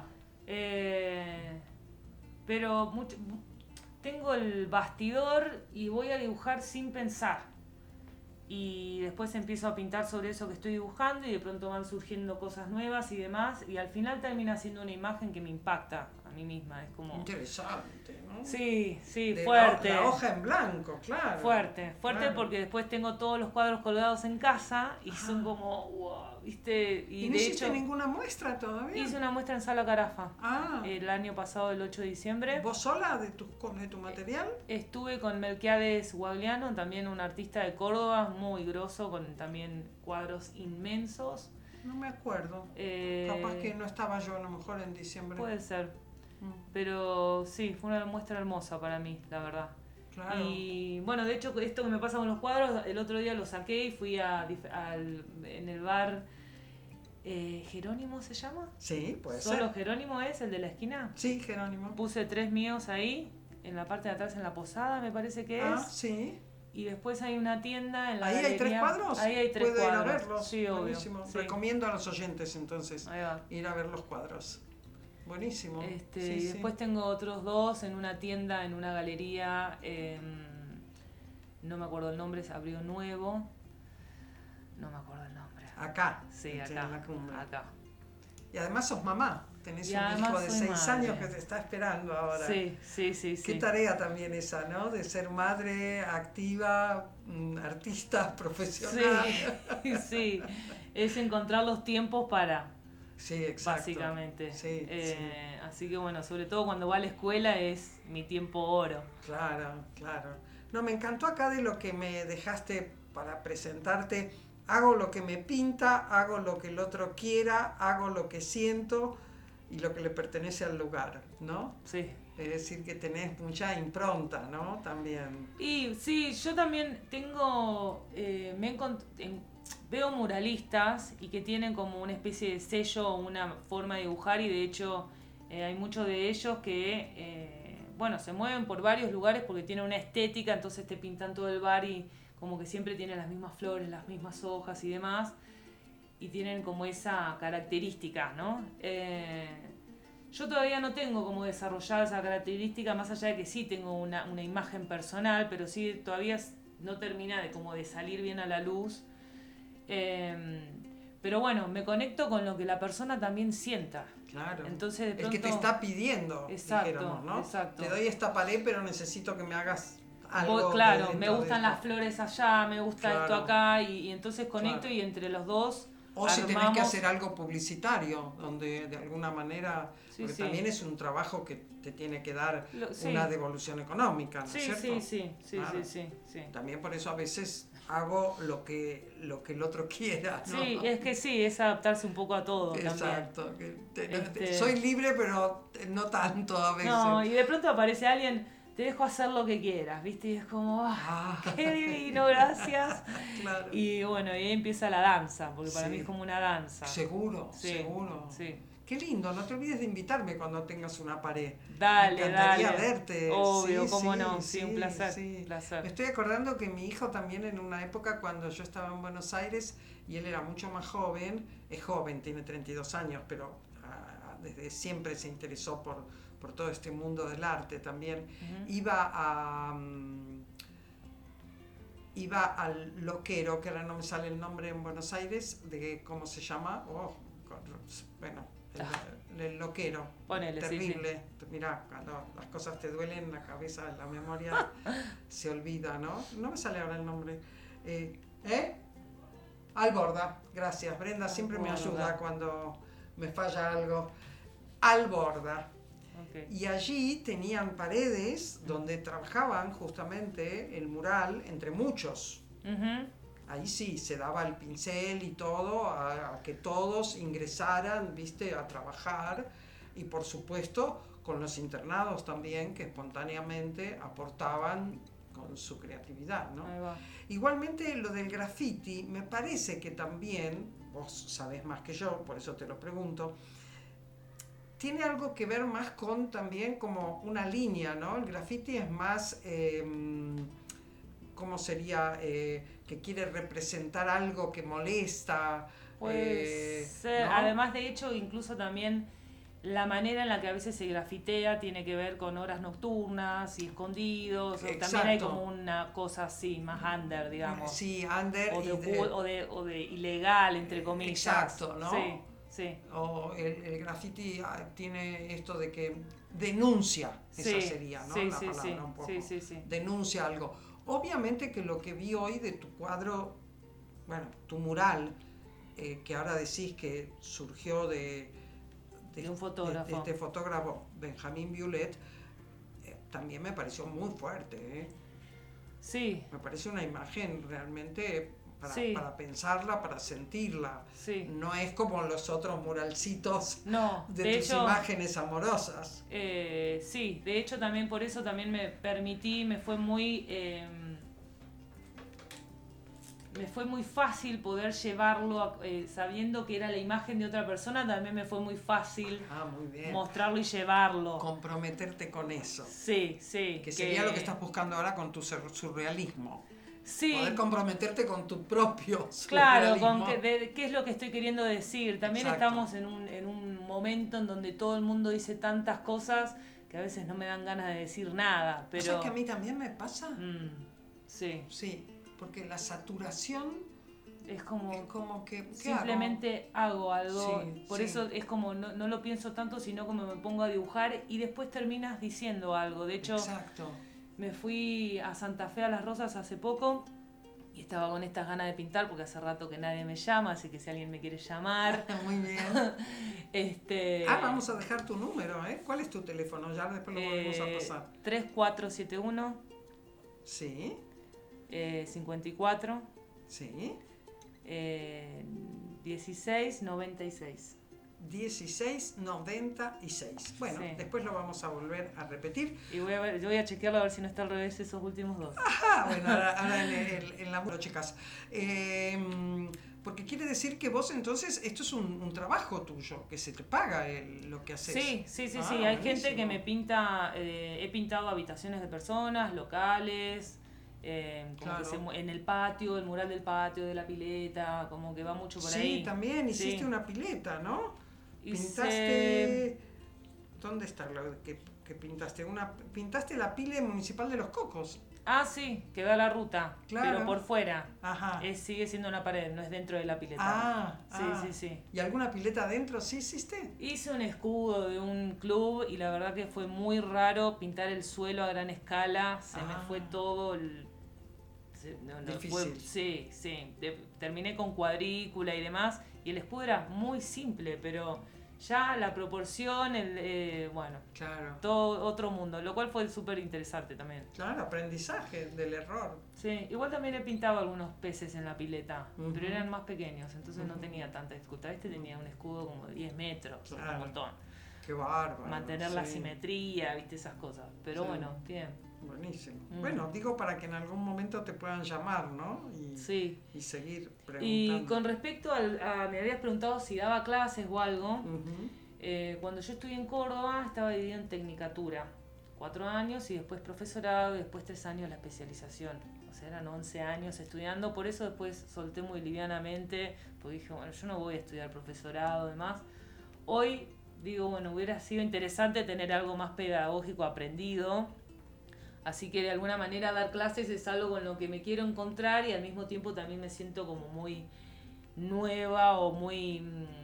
Pero tengo el bastidor y voy a dibujar sin pensar. Y después empiezo a pintar sobre eso que estoy dibujando y de pronto van surgiendo cosas nuevas y demás. Y al final termina siendo una imagen que me impacta a mí misma. Es como... Interesante, ¿no? Sí, De fuerte. La hoja en blanco, claro. Fuerte Claro. porque después tengo todos los cuadros colgados en casa y son como, wow, ¿viste? ¿Y no de hiciste hecho, ninguna muestra todavía? hice una muestra en Sala Carafa. Ah. El año pasado, el 8 de diciembre. ¿Vos sola de tu material? Estuve con Melquiades Guagliano, también un artista de Córdoba, muy grosso, con también cuadros inmensos. No me acuerdo. Capaz que no estaba yo a lo mejor en diciembre. Puede ser. Pero sí, fue una muestra hermosa para mí, la verdad. Claro. Y bueno, de hecho, esto que me pasa con los cuadros, el otro día lo saqué y fui en el bar Jerónimo, ¿se llama? Sí, puede ser. ¿Solo Jerónimo es el de la esquina? Sí, Jerónimo. Puse 3 míos ahí, en la parte de atrás, en la posada, me parece que es. Sí. Y después hay una tienda en la ¿Ahí hay 3 galería. cuadros? Ahí hay 3 Puedo ir a cuadros. verlos. Sí, obvio. Buenísimo. Sí. Recomiendo a los oyentes entonces ir a ver los cuadros. Buenísimo. Y Sí. después tengo otros 2 en una tienda, en una galería, no me acuerdo el nombre, se abrió nuevo. No me acuerdo el nombre. Acá. Sí, en acá. la cumbre. Acá. Y además sos mamá. Tenés Y un además hijo de soy 6 madre. años que te está esperando ahora. Sí. Qué tarea también esa, ¿no? De ser madre activa, artista profesional. Sí. Es encontrar los tiempos para... Sí, exacto. Básicamente. Sí. Así que bueno, sobre todo cuando va a la escuela es mi tiempo oro. Claro. No, me encantó acá de lo que me dejaste para presentarte. Hago lo que me pinta, hago lo que el otro quiera, hago lo que siento y lo que le pertenece al lugar, ¿no? Sí. Es decir, que tenés mucha impronta, ¿no? También. Y sí, yo también tengo, veo muralistas y que tienen como una especie de sello o una forma de dibujar y de hecho hay muchos de ellos que, se mueven por varios lugares porque tienen una estética, entonces te pintan todo el bar y como que siempre tienen las mismas flores, las mismas hojas y demás y tienen como esa característica, ¿no? Yo todavía no tengo como desarrollada esa característica, más allá de que sí tengo una imagen personal, pero sí todavía no termina de salir bien a la luz. Pero bueno, me conecto con lo que la persona también sienta. Claro. Entonces, de pronto, el que te está pidiendo, dijéramos, ¿no? Exacto. Te doy esta pared, pero necesito que me hagas algo. Claro, me gustan las flores allá, me gusta esto acá, y entonces conecto Claro. y entre los dos O si tenés que hacer algo publicitario, donde de alguna manera, porque también es un trabajo que te tiene que dar una devolución económica, ¿no es cierto? Sí. También por eso a veces hago lo que el otro quiera, ¿no? Sí, es que sí, es adaptarse un poco a todo. Exacto. También. Soy libre, pero no tanto a veces. No, y de pronto aparece alguien... Te dejo hacer lo que quieras, ¿viste? Y es como, qué divino, gracias. Claro. Y bueno, y ahí empieza la danza, porque para mí es como una danza. Seguro. Sí. Qué lindo, no te olvides de invitarme cuando tengas una pared. Dale, Me encantaría dale. verte. Obvio, cómo no, un placer. Me estoy acordando que mi hijo también en una época cuando yo estaba en Buenos Aires y él era mucho más joven, es joven, tiene 32 años, pero desde siempre se interesó por todo este mundo del arte también. Iba al Loquero, que ahora no me sale el nombre en Buenos Aires, de cómo se llama, el Loquero. Ponele, terrible. Mirá, cuando las cosas te duelen, la cabeza, la memoria se olvida, ¿no? No me sale ahora el nombre. Alborda, gracias. Brenda siempre me ayuda cuando me falla algo. Alborda. Okay. Y allí tenían paredes donde trabajaban justamente el mural entre muchos. Ahí sí, se daba el pincel y todo a que todos ingresaran, viste, a trabajar. Y por supuesto con los internados también, que espontáneamente aportaban con su creatividad, ¿no? Igualmente lo del graffiti, me parece que también, vos sabés más que yo, por eso te lo pregunto, tiene algo que ver más con también como una línea, ¿no? El graffiti es más, ¿cómo sería? Que quiere representar algo que molesta. Puede ser, ¿no? Además de hecho, incluso también la manera en la que a veces se grafitea tiene que ver con horas nocturnas y escondidos. También hay como una cosa así, más under, digamos. Sí, under. O de ilegal, entre comillas. Exacto, ¿no? Sí. O el graffiti tiene esto de que denuncia, esa Sí, sería, ¿no? sí, La sí, palabra sí, un poco. sí. Denuncia algo. Obviamente que lo que vi hoy de tu cuadro, bueno, tu mural, que ahora decís que surgió de un fotógrafo. de este fotógrafo Benjamín Biolay, también me pareció muy fuerte, ¿eh? Sí. Me parece una imagen realmente Sí. para pensarla, para sentirla. Sí. No es como los otros muralcitos No, de de tus hecho, imágenes amorosas. Sí, de hecho también por eso también me fue muy fácil poder llevarlo, sabiendo que era la imagen de otra persona, también me fue muy fácil muy bien. mostrarlo y llevarlo. Comprometerte con eso. Sí, sí. Que sería lo que estás buscando ahora con tu surrealismo. Sí. Poder comprometerte con tu propio Claro, surrealismo. qué es lo que estoy queriendo decir. También Exacto. estamos en un momento en donde todo el mundo dice tantas cosas que a veces no me dan ganas de decir nada. Pero ¿Sabes que a mí también me pasa? Sí. Sí, porque la saturación es como que simplemente hago algo. Sí, Por sí. eso es como no lo pienso tanto, sino como me pongo a dibujar y después terminas diciendo algo. De hecho, Exacto. me fui a Santa Fe a Las Rosas hace poco y estaba con estas ganas de pintar porque hace rato que nadie me llama, así que si alguien me quiere llamar. Muy bien. Vamos a dejar tu número, ¿eh? ¿Cuál es tu teléfono? Ya después lo volvemos a pasar. 3471 Sí. 54 Sí. 1696. 1696. Bueno, Sí. después lo vamos a volver a repetir. Y yo voy a chequearlo a ver si no está al revés esos últimos dos. Bueno, ahora en la lo checas. Porque quiere decir que vos entonces, esto es un trabajo tuyo, que se te paga lo que haces. Sí. Hay gente que me pinta, he pintado habitaciones de personas, locales, como que en el patio, el mural del patio, de la pileta, como que va mucho por ahí. Sí, también hiciste Sí. una pileta, ¿no? Hice- ¿Dónde está lo que pintaste? Pintaste la pile municipal de Los Cocos. Ah, sí, que da la ruta, Claro. pero por fuera. Ajá. Sigue siendo una pared, no es dentro de la pileta. Sí. ¿Y alguna pileta adentro sí hiciste? Hice un escudo de un club y la verdad que fue muy raro pintar el suelo a gran escala. Se me fue todo Difícil. Sí. Terminé con cuadrícula y demás. Y el escudo era muy simple, pero ya la proporción, Claro. todo otro mundo. Lo cual fue súper interesante también. Claro, aprendizaje del error. Sí, igual también he pintado algunos peces en la pileta, Ujú. pero eran más pequeños, entonces no Ujú. tenía tanta dificultad. Este tenía un escudo como de 10 metros, Claro. un montón. Qué bárbaro. Mantener la sí. simetría, viste, esas cosas. Pero Sí. bueno, bien. Buenísimo. Mm. Bueno, digo para que en algún momento te puedan llamar, ¿no? Y seguir preguntando. Y con respecto me habías preguntado si daba clases o algo. Cuando yo estudié en Córdoba estaba dividido en tecnicatura, 4 años y después profesorado y después 3 años la especialización. O sea, eran 11 años estudiando, por eso después solté muy livianamente, porque dije, bueno, yo no voy a estudiar profesorado y demás. Hoy digo, bueno, hubiera sido interesante tener algo más pedagógico aprendido, así que de alguna manera dar clases es algo con lo que me quiero encontrar y al mismo tiempo también me siento como muy nueva o muy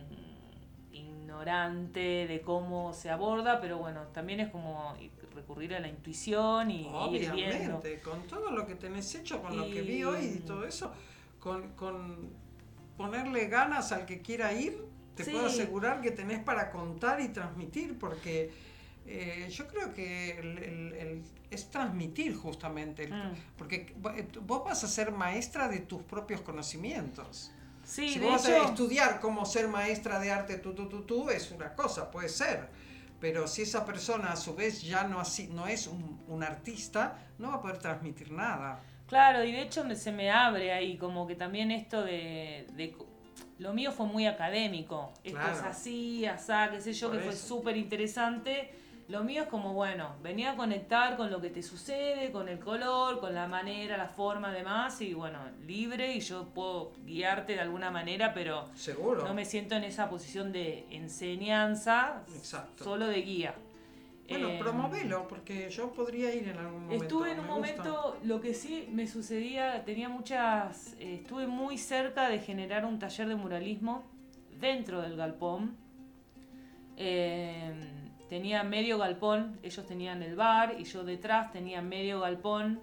ignorante de cómo se aborda, pero bueno, también es como recurrir a la intuición y ir viendo. Obviamente, con todo lo que tenés hecho, con lo que vi hoy y todo eso, con ponerle ganas al que quiera ir, te Sí. puedo asegurar que tenés para contar y transmitir, porque yo creo que es transmitir justamente, porque vos vas a ser maestra de tus propios conocimientos. Sí, si de vos vas hecho, a estudiar cómo ser maestra de arte tú, es una cosa, puede ser. Pero si esa persona a su vez ya no es un artista, no va a poder transmitir nada. claro, y de hecho se me abre ahí como que también esto de lo mío fue muy académico. Esto Claro. es así, asá, qué sé yo, Por que fue eso. súper interesante. Lo mío es como, bueno, venía a conectar con lo que te sucede, con el color, con la manera, la forma, además, y bueno, libre, y yo puedo guiarte de alguna manera, pero Seguro. no me siento en esa posición de enseñanza, Exacto. solo de guía. Bueno, promovelo, porque yo podría ir en algún momento. Estuve en un me gusta. momento, lo que sí me sucedía, tenía estuve muy cerca de generar un taller de muralismo dentro del galpón. tenía medio galpón, ellos tenían el bar y yo detrás tenía medio galpón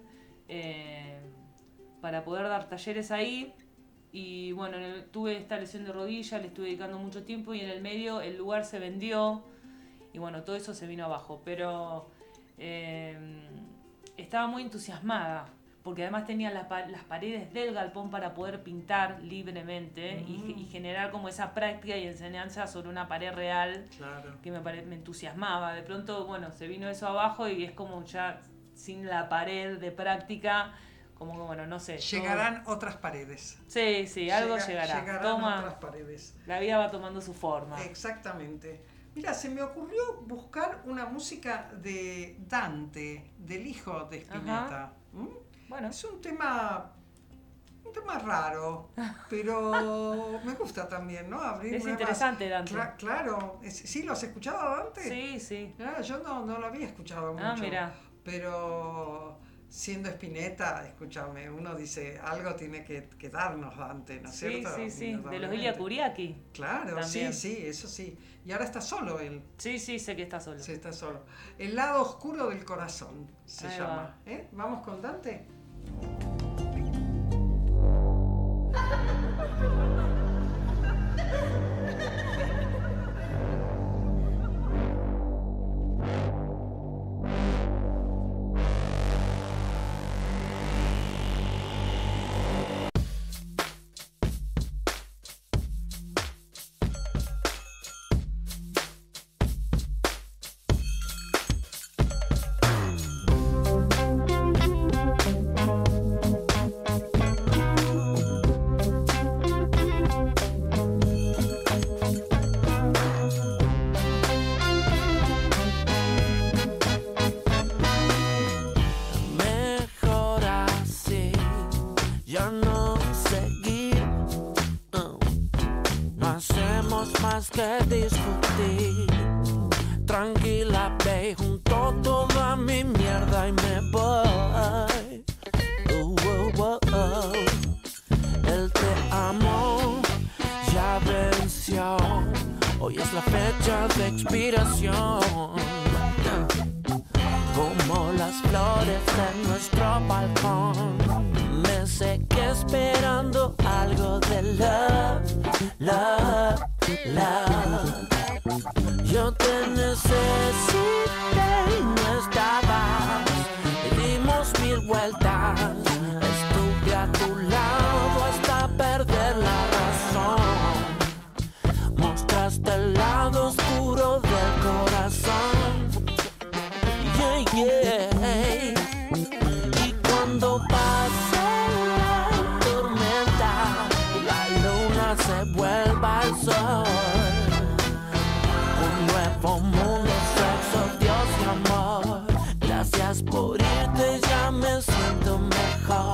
para poder dar talleres ahí. Y bueno, tuve esta lesión de rodilla, le estuve dedicando mucho tiempo y en el medio el lugar se vendió y bueno, todo eso se vino abajo. Pero estaba muy entusiasmada porque además tenía las paredes del galpón para poder pintar libremente y generar como esa práctica y enseñanza sobre una pared real. Claro. Que me entusiasmaba. De pronto, bueno, se vino eso abajo y es como ya sin la pared de práctica, como que bueno, no sé. Llegarán otras paredes. Sí, algo llegará. Llegarán otras paredes. La vida va tomando su forma. Exactamente. Mira, se me ocurrió buscar una música de Dante, del hijo de Spinetta. Bueno. Es un tema raro, pero me gusta también, ¿no? Abrir es interesante Dante. Claro. ¿Sí lo has escuchado a Dante? Sí. Claro, yo no lo había escuchado mucho. Mira. Pero siendo Spinetta, escúchame, uno dice, algo tiene que darnos Dante, ¿no es cierto? Sí. De los Ilia Kuriaki. Claro, también. sí, eso sí. Y ahora está solo él. Sí, sé que está solo. Sí, está solo. El lado oscuro del corazón se Ahí llama. ¿Vamos con Dante? Que discutir. Tranquila, ve, junto toda mi mierda y me voy. El te amo ya venció. Hoy es la fecha de expiración. Como las flores de nuestro balcón, me sequé esperando algo de love. Yo te necesité y no estabas. Dimos 1000 vueltas. Estuve a tu lado hasta perder la razón. Mostraste el lado oscuro del corazón. Yeah. Y cuando pase la tormenta y la luna se vuelva al sol, un nuevo mundo, sexo, Dios y amor. Gracias por irte, ya me siento mejor.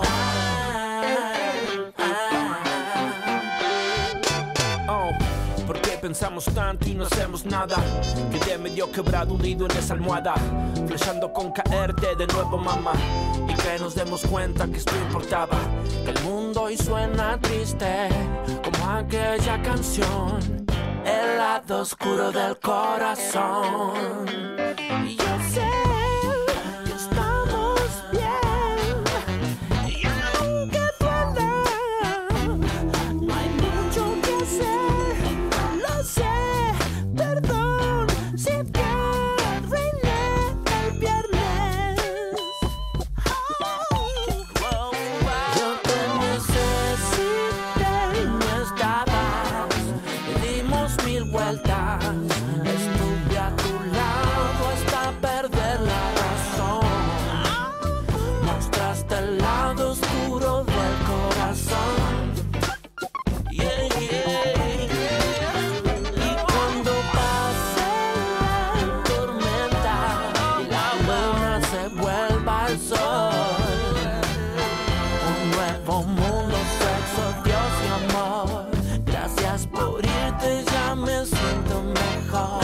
¿Por qué pensamos tanto y no hacemos nada? Quedé medio quebrado, hundido en esa almohada, flashando con caerte de nuevo, mamá. Y que nos demos cuenta que esto importaba. Que el mundo hoy suena triste, como aquella canción, el lado oscuro del corazón. Y yo sé que estamos bien, y aunque duela, no hay mucho que hacer. Lo sé, perdón si te arruiné el viernes. Yo te necesité y no estabas. Dimos 1000 vueltas. Estuve a tu lado hasta perder la razón. Mostraste el lado oscuro del corazón. Yeah. Y cuando pase la tormenta y la luna se vuelva al sol, un nuevo mundo, sexo, Dios y amor. Gracias por irte, ya me siento mejor.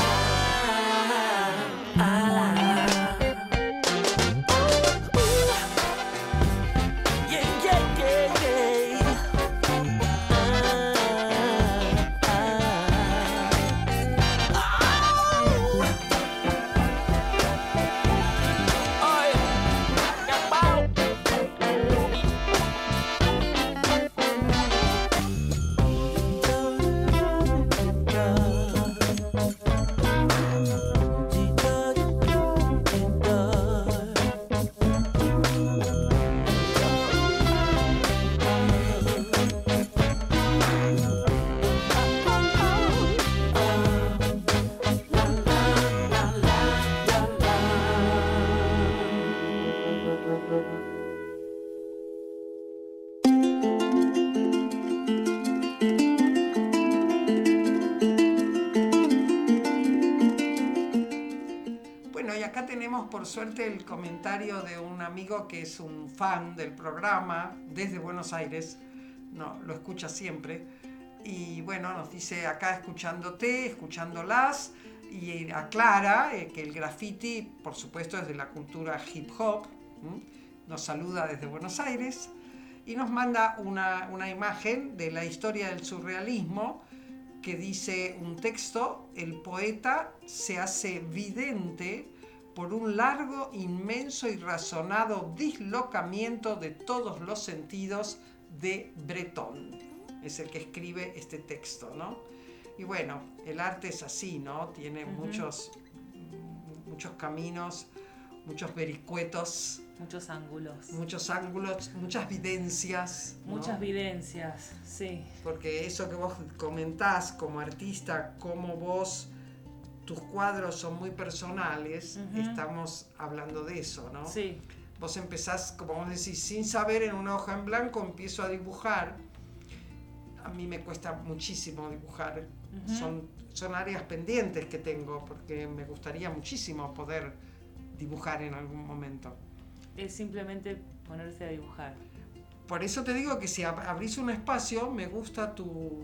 Yeah. por suerte el comentario de un amigo que es un fan del programa desde Buenos Aires, no, lo escucha siempre, y bueno, nos dice acá escuchándote, escuchándolas, y aclara que el graffiti, por supuesto, es de la cultura hip hop. Nos saluda desde Buenos Aires y nos manda una imagen de la historia del surrealismo que dice un texto: el poeta se hace vidente por un largo, inmenso y razonado dislocamiento de todos los sentidos de Breton. Es el que escribe este texto, ¿no? Y bueno, el arte es así, ¿no? Tiene muchos caminos, muchos vericuetos. Muchos ángulos, muchas videncias. Muchas ¿no? Videncias, sí. Porque eso que vos comentás como artista, como vos, tus cuadros son muy personales, estamos hablando de eso, ¿no? Sí. Vos empezás, como vos decís, sin saber, en una hoja en blanco empiezo a dibujar. A mí me cuesta muchísimo dibujar. Son áreas pendientes que tengo, porque me gustaría muchísimo poder dibujar en algún momento. Es simplemente ponerse a dibujar. Por eso te digo que si abrís un espacio, me gusta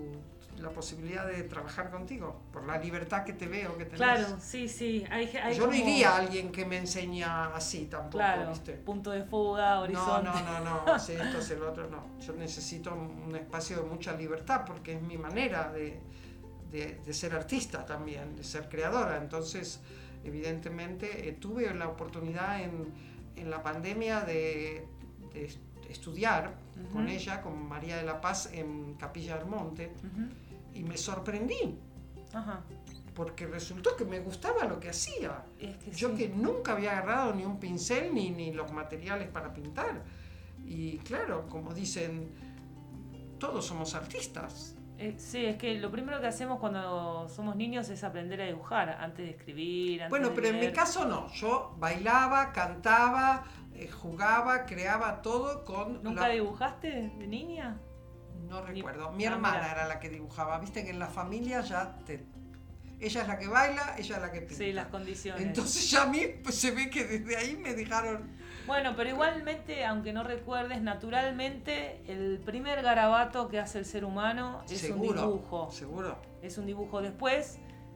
la posibilidad de trabajar contigo, por la libertad que te veo que tenés. Claro, sí. Yo no iría a alguien que me enseña así tampoco, claro, ¿viste? Punto de fuga, horizonte. No, si esto es el otro, no. Yo necesito un espacio de mucha libertad, porque es mi manera de ser artista también, de ser creadora. Entonces, evidentemente, tuve la oportunidad en la pandemia de estudiar con ella, con María de la Paz, en Capilla del Monte, y me sorprendí. Porque resultó que me gustaba lo que hacía. Yo que nunca había agarrado ni un pincel ni los materiales para pintar. Y claro, como dicen, todos somos artistas. Sí, es que lo primero que hacemos cuando somos niños es aprender a dibujar, antes de escribir, antes bueno, de pero leer. en mi caso no. Yo bailaba, cantaba, jugaba, creaba todo con... ¿Nunca dibujaste de niña? No recuerdo. Mi hermana era la que dibujaba. Viste que en la familia ella es la que baila, ella es la que pinta. Sí, las condiciones. Entonces ya a mí pues, se ve que desde ahí me dejaron... Bueno, pero igualmente, aunque no recuerdes, naturalmente el primer garabato que hace el ser humano es un dibujo. Seguro. Es un dibujo. Después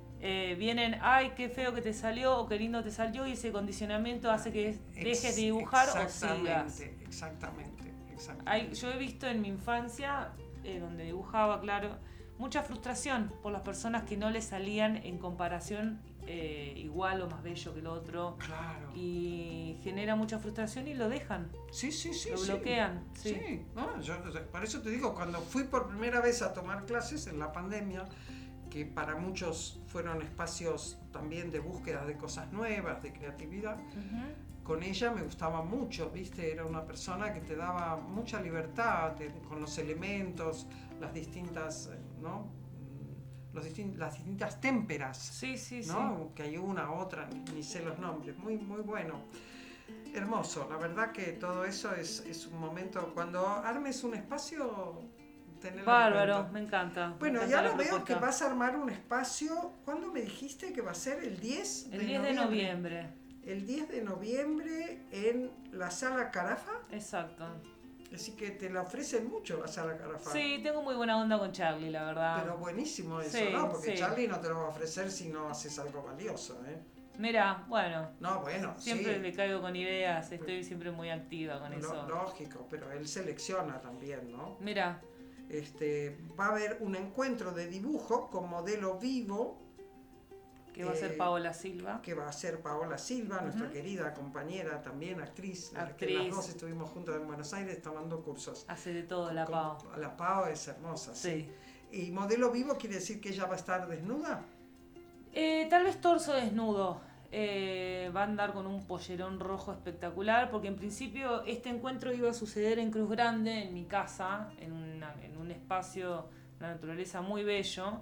vienen, ay, qué feo que te salió o qué lindo te salió, y ese condicionamiento hace que dejes de dibujar o sigas. Exactamente. Yo he visto en mi infancia, donde dibujaba, claro, mucha frustración por las personas que no le salían en comparación igual o más bello que el otro. Claro. Y genera mucha frustración y lo dejan. Sí. Lo bloquean. Sí. No, yo por eso te digo, cuando fui por primera vez a tomar clases en la pandemia, que para muchos fueron espacios también de búsqueda de cosas nuevas, de creatividad, con ella me gustaba mucho, ¿viste? Era una persona que te daba mucha libertad con los elementos, las distintas, ¿no? Las distintas témperas. Sí. ¿No? Que hay una, otra, ni sé los nombres. Muy, muy bueno. Hermoso. La verdad que todo eso es un momento. Cuando armes un espacio, tenerlo bárbaro, en cuenta. me encanta. Bueno, me encanta ya la lo veo propuesta. que vas a armar un espacio. ¿Cuándo me dijiste que va a ser? ¿El 10 El 10 de noviembre. El 10 de noviembre en la Sala Carafa. Exacto. Así que te la ofrecen mucho la Sala Carafa. Sí, tengo muy buena onda con Charlie, la verdad. Pero buenísimo eso, Sí, ¿no? Porque sí. Charlie no te lo va a ofrecer si no haces algo valioso, ¿eh? Mira, bueno. No, bueno, siempre sí. le caigo con ideas, estoy siempre muy activa con eso. Lógico, pero él selecciona también, ¿no? Mira. Va a haber un encuentro de dibujo con modelo vivo. Que va a ser Paola Silva. Que va a ser Paola Silva, nuestra querida compañera, también actriz. Que las dos estuvimos juntas en Buenos Aires tomando cursos. Hace de todo la Pao. La Pao es hermosa, sí. ¿Y modelo vivo quiere decir que ella va a estar desnuda? Tal vez torso desnudo. Va a andar con un pollerón rojo espectacular, porque en principio este encuentro iba a suceder en Cruz Grande, en mi casa, en un espacio, una naturaleza muy bello.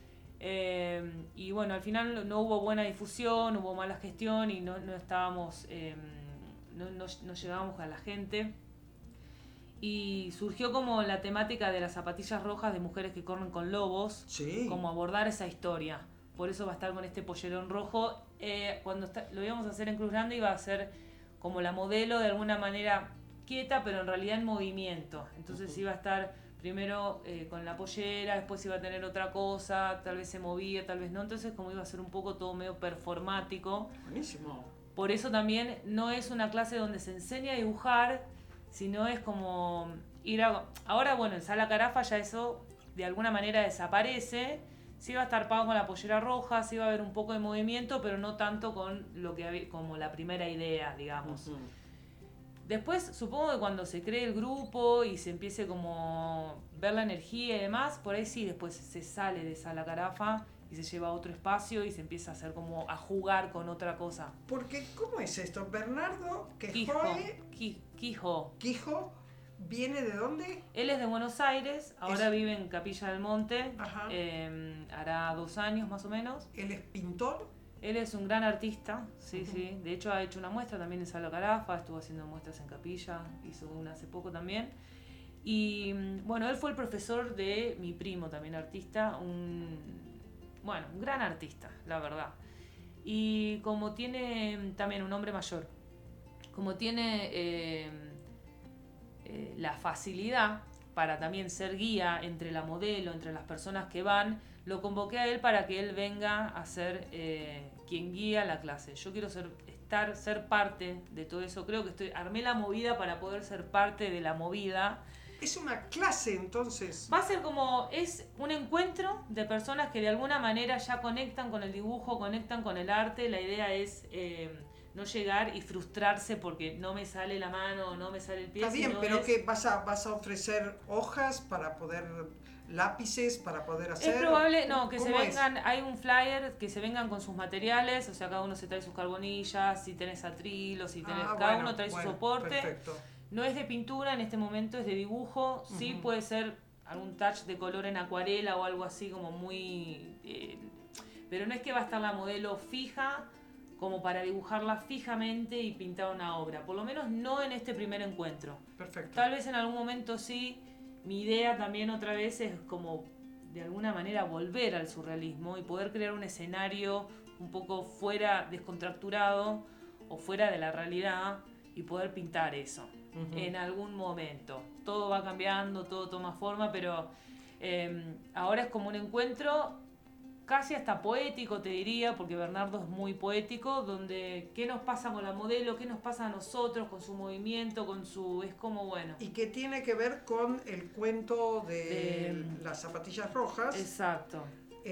Y bueno, al final no hubo buena difusión, hubo mala gestión y no estábamos, no llegábamos a la gente. Y surgió como la temática de las zapatillas rojas de mujeres que corren con lobos, como abordar esa historia. Por eso va a estar con este pollerón rojo cuando lo íbamos a hacer en Cruz Grande iba a ser como la modelo de alguna manera quieta, pero en realidad en movimiento. Entonces iba a estar primero con la pollera, después iba a tener otra cosa, tal vez se movía, tal vez no. Entonces como iba a ser un poco todo medio performático. Buenísimo. Por eso también no es una clase donde se enseña a dibujar, sino es como ir a... Ahora, bueno, en Sala Carafa ya eso de alguna manera desaparece. Sí va a estar pago con la pollera roja, sí va a haber un poco de movimiento, pero no tanto con lo que había, como la primera idea, digamos. Después, supongo que cuando se cree el grupo y se empiece como ver la energía y demás, por ahí sí, después se sale de Sala Carafa y se lleva a otro espacio y se empieza a hacer como a jugar con otra cosa. Porque, ¿cómo es esto? Bernardo Quijo. ¿Viene de dónde? Él es de Buenos Aires, ahora vive en Capilla del Monte, hará 2 años más o menos. ¿Él es pintor? Él es un gran artista, sí. De hecho ha hecho una muestra también en Sala Carafa, estuvo haciendo muestras en Capilla, hizo una hace poco también. Y bueno, él fue el profesor de mi primo, también artista, un gran artista, la verdad. Y como tiene también un hombre mayor, como tiene la facilidad para también ser guía entre la modelo, entre las personas que van, lo convoqué a él para que él venga a ser quien guía la clase. Yo quiero ser parte de todo eso. Creo que armé la movida para poder ser parte de la movida. Es una clase, entonces. Va a ser es un encuentro de personas que de alguna manera ya conectan con el dibujo, conectan con el arte. La idea es no llegar y frustrarse porque no me sale la mano, no me sale el pie. Está bien, pero ¿qué vas a ofrecer hojas para poder, lápices para poder hacer? Es probable, no, que se vengan, hay un flyer, que se vengan con sus materiales, o sea, cada uno se trae sus carbonillas, si tenés atril o si tenés, cada uno trae su soporte. Perfecto. No es de pintura en este momento, es de dibujo, sí puede ser algún touch de color en acuarela o algo así como muy... pero no es que va a estar la modelo fija como para dibujarla fijamente y pintar una obra. Por lo menos no en este primer encuentro. Perfecto. Tal vez en algún momento sí. Mi idea también otra vez es como de alguna manera volver al surrealismo y poder crear un escenario un poco fuera, descontracturado o fuera de la realidad y poder pintar eso en algún momento. Todo va cambiando, todo toma forma, pero ahora es como un encuentro casi hasta poético, te diría, porque Bernardo es muy poético, donde qué nos pasa con la modelo, qué nos pasa a nosotros, con su movimiento, con su... es como bueno. Y que tiene que ver con el cuento de las zapatillas rojas. Exacto.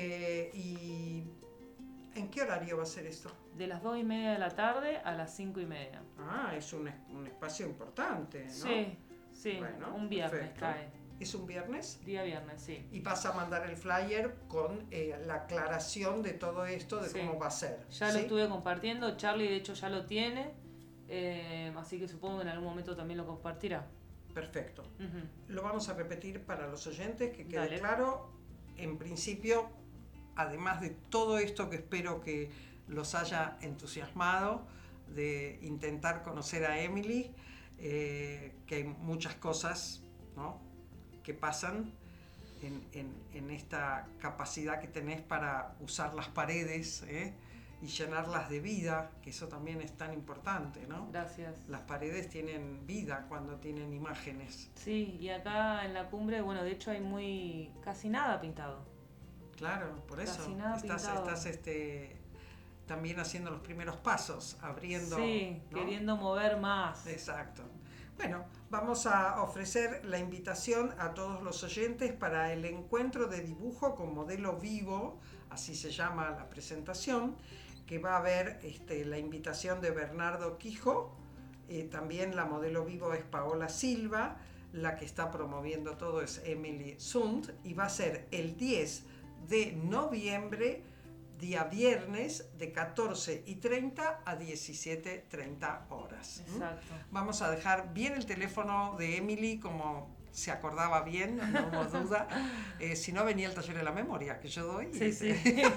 ¿Y en qué horario va a ser esto? De las 2:30 de la tarde a las 5:30. Ah, es un espacio importante, ¿no? Sí, bueno, un viernes perfecto. cae. ¿Es un viernes? Día viernes, sí. Y vas a mandar el flyer con la aclaración de todo esto, de cómo va a ser. Ya lo estuve compartiendo, Charlie de hecho ya lo tiene, así que supongo que en algún momento también lo compartirá. Perfecto. Lo vamos a repetir para los oyentes, que quede Dale. claro. En principio, además de todo esto que espero que los haya entusiasmado, de intentar conocer a Emily, que hay muchas cosas, ¿no?, que pasan en esta capacidad que tenés para usar las paredes y llenarlas de vida, que eso también es tan importante, ¿no? Gracias. Las paredes tienen vida cuando tienen imágenes. Sí, y acá en la cumbre, bueno, de hecho hay casi nada pintado. Claro, por eso Casi nada estás también haciendo los primeros pasos, abriendo. Sí, ¿no?, queriendo mover más. Exacto. Bueno, vamos a ofrecer la invitación a todos los oyentes para el encuentro de dibujo con modelo vivo, así se llama la presentación, que va a haber la invitación de Bernardo Quijo, también la modelo vivo es Paola Silva, la que está promoviendo todo es Emily Sund, y va a ser el 10 de noviembre, día viernes, de 14:30 a 17:30 horas. Exacto. Vamos a dejar bien el teléfono de Emily, como se acordaba bien, no hubo duda. Si no, venía el taller de la memoria que yo doy. Sí.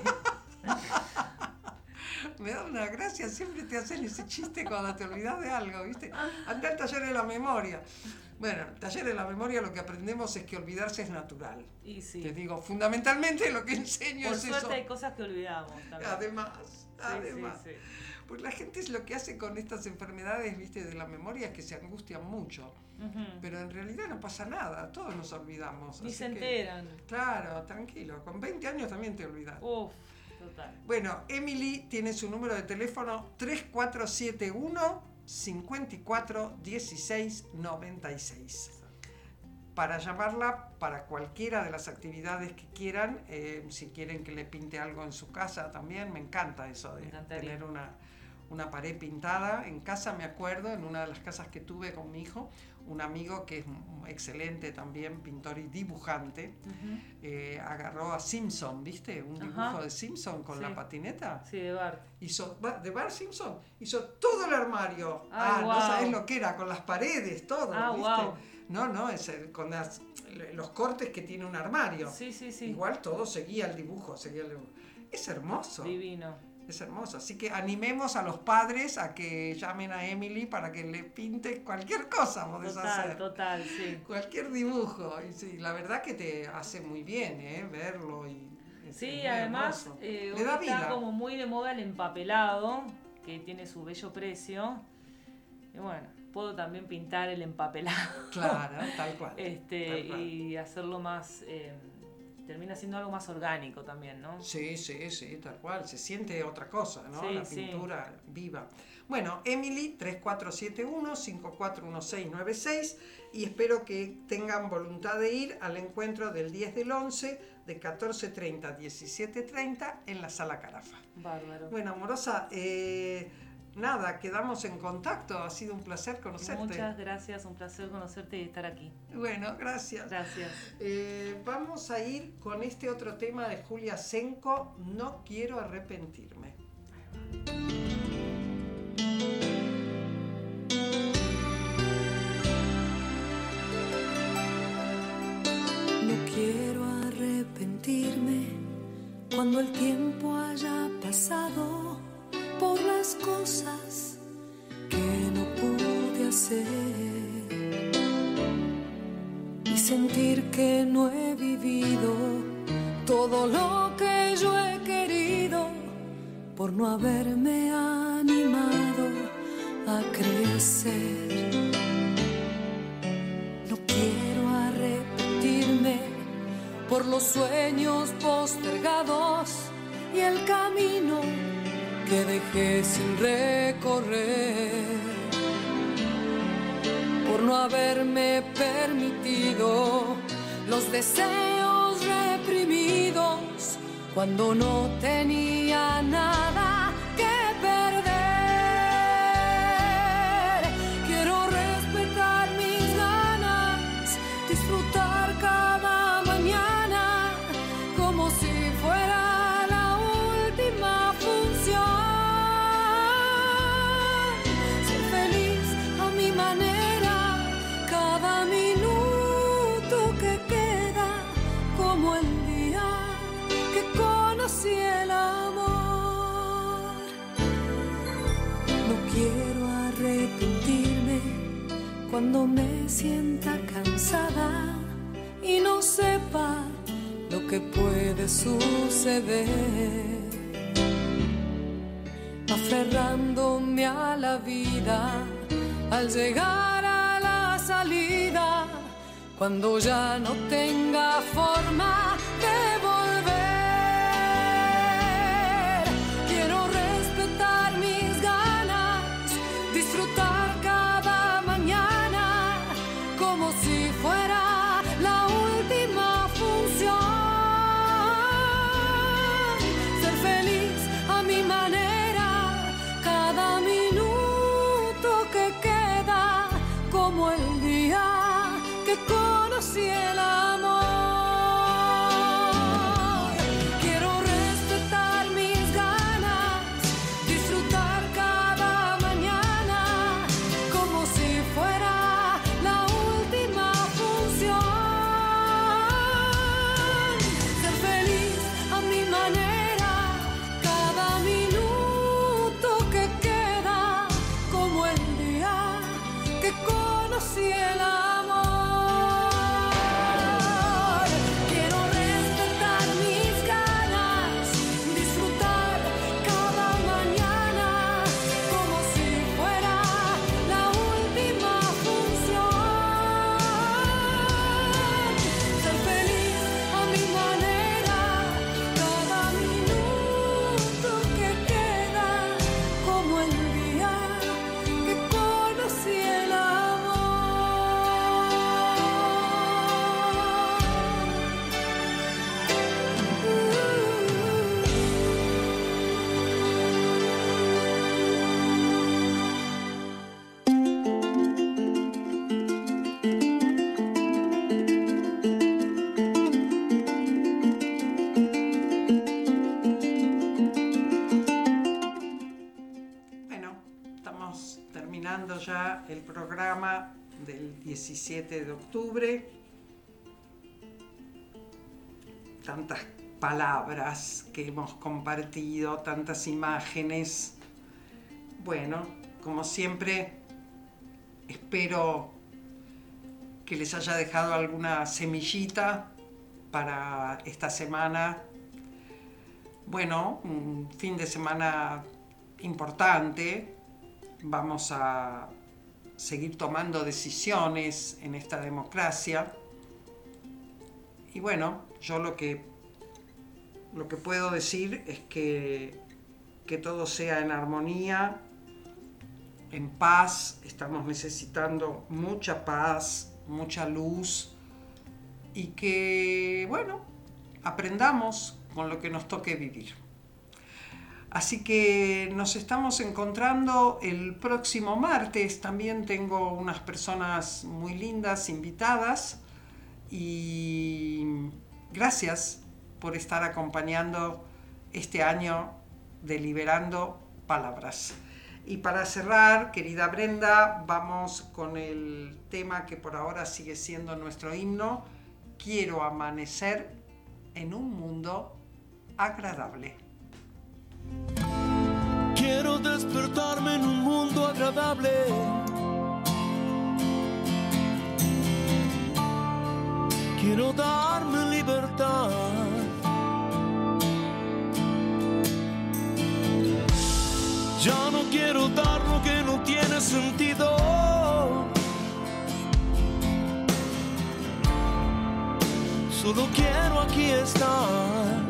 Me da una gracia, siempre te hacen ese chiste cuando te olvidas de algo, ¿viste? Anda al taller de la memoria. Bueno, el taller de la memoria lo que aprendemos es que olvidarse es natural. Y sí. Te digo, fundamentalmente lo que enseño Por es suerte eso. hay cosas que olvidamos también. Además, Además, pues la gente es lo que hace con estas enfermedades, viste, de la memoria, es que se angustian mucho. Pero en realidad no pasa nada, todos nos olvidamos. Ni se enteran. Claro, tranquilo, con 20 años también te olvidas. Total. Bueno, Emily tiene su número de teléfono 3471 54 16 96. Para llamarla para cualquiera de las actividades que quieran, si quieren que le pinte algo en su casa también, me encanta eso de tener una pared pintada. En casa me acuerdo, en una de las casas que tuve con mi hijo, un amigo que es excelente también, pintor y dibujante, agarró a Simpson, ¿viste? Un dibujo de Simpson con la patineta. Sí, de Bart. ¿De Bart Simpson? Hizo todo el armario. Wow. No sabés lo que era, con las paredes, todo, ¿viste? Wow. No, es con los cortes que tiene un armario. Sí. Igual todo seguía el dibujo. Es hermoso. Divino. Es hermoso. Así que animemos a los padres a que llamen a Emily para que le pinte cualquier cosa. Total, sí. Cualquier dibujo. Y sí, la verdad que te hace muy bien, verlo. Sí, además le hoy da vida. Está como muy de moda el empapelado, que tiene su bello precio. Y bueno, puedo también pintar el empapelado. Claro, tal cual. Y hacerlo más... termina siendo algo más orgánico también, ¿no? Sí, tal cual. Se siente otra cosa, ¿no? Sí, la pintura viva. Bueno, Emily, 3471-541696, y espero que tengan voluntad de ir al encuentro del 10 del 11 de 14:30 a 17:30 en la Sala Carafa. Bárbaro. Bueno, amorosa, nada, quedamos en contacto. Ha sido un placer conocerte. Muchas gracias, un placer conocerte y estar aquí. Bueno, gracias. Gracias. Vamos a ir con este otro tema de Julia Senko, No quiero arrepentirme. No quiero arrepentirme cuando el tiempo haya pasado por las cosas que no pude hacer y sentir que no he vivido todo lo que yo he querido por no haberme animado a crecer. No quiero arrepentirme por los sueños postergados y el camino que dejé sin recorrer, por no haberme permitido los deseos reprimidos cuando no tenía nada que perder. Quiero respetar mis ganas, disfrutar cada mañana como si fuera la última función. Ser feliz a mi manera, cada minuto que queda, como el día que conocí el amor. No quiero arrepentirme cuando me sienta cansada y no sepa lo que puede suceder, aferrándome a la vida al llegar a la salida, cuando ya no tenga forma de volver. Quiero respetar mis ganas, disfrutar cada mañana como si fuera la última función. Ser feliz a mi manera, cada minuto que queda, como el día que conocí el amor. Quiero respetar mis ganas, disfrutar cada mañana como si fuera la última función. Ser feliz a mi manera, cada minuto que queda, como el día que conocí el amor. del 17 de octubre. Tantas palabras que hemos compartido, tantas imágenes. Bueno, como siempre, espero que les haya dejado alguna semillita para esta semana. Bueno, un fin de semana importante. Vamos a seguir tomando decisiones en esta democracia. Y bueno, yo lo que puedo decir es que todo sea en armonía, en paz. Estamos necesitando mucha paz, mucha luz, y que, bueno, aprendamos con lo que nos toque vivir. Así que nos estamos encontrando el próximo martes. También tengo unas personas muy lindas invitadas, y gracias por estar acompañando este año de Liberando Palabras. Y para cerrar, querida Brenda, vamos con el tema que por ahora sigue siendo nuestro himno: Quiero amanecer en un mundo agradable. Quiero despertarme en un mundo agradable. Quiero darme libertad. Ya no quiero dar lo que no tiene sentido. Solo quiero aquí estar.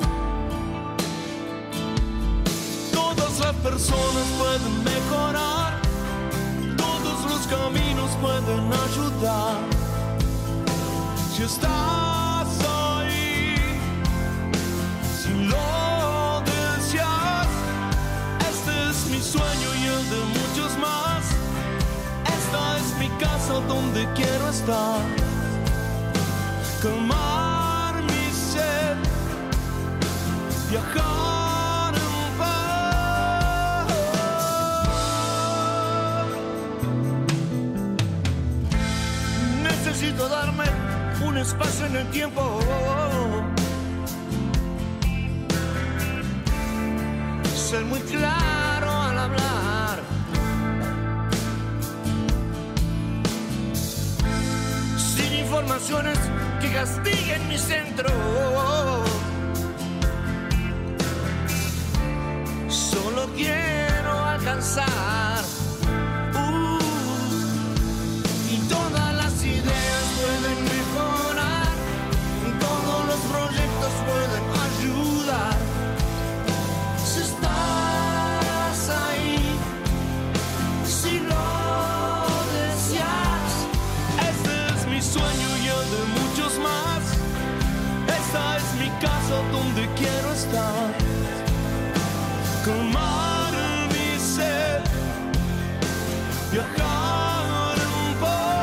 Todas las personas pueden mejorar, todos los caminos pueden ayudar. Si estás ahí, si lo deseas, este es mi sueño y el de muchos más. Esta es mi casa donde quiero estar. Calmar mi sed, viajar en paz. Necesito darme un espacio en el tiempo. Ser muy claro al hablar. Sin informaciones que castiguen mi centro. Solo quiero alcanzar. Y todas las ideas pueden mejorar. Todos los proyectos pueden ayudar. Si estás ahí, si lo deseas, este es mi sueño y el de muchos más. Esta es mi casa donde quiero estar. Calmar mi sed, viajar en paz.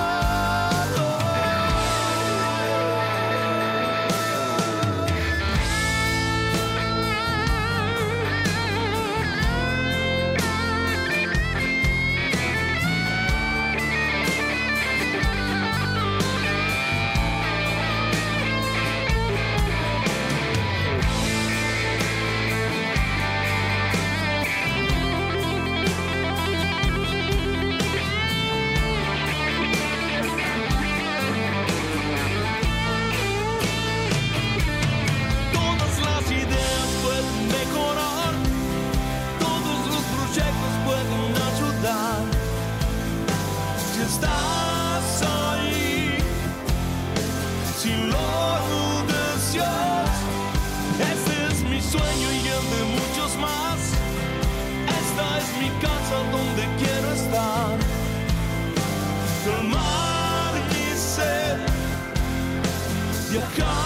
Estás ahí, si lo deseas, este es mi sueño y el de muchos más. Esta es mi casa donde quiero estar. Calmar mi sed, viajar.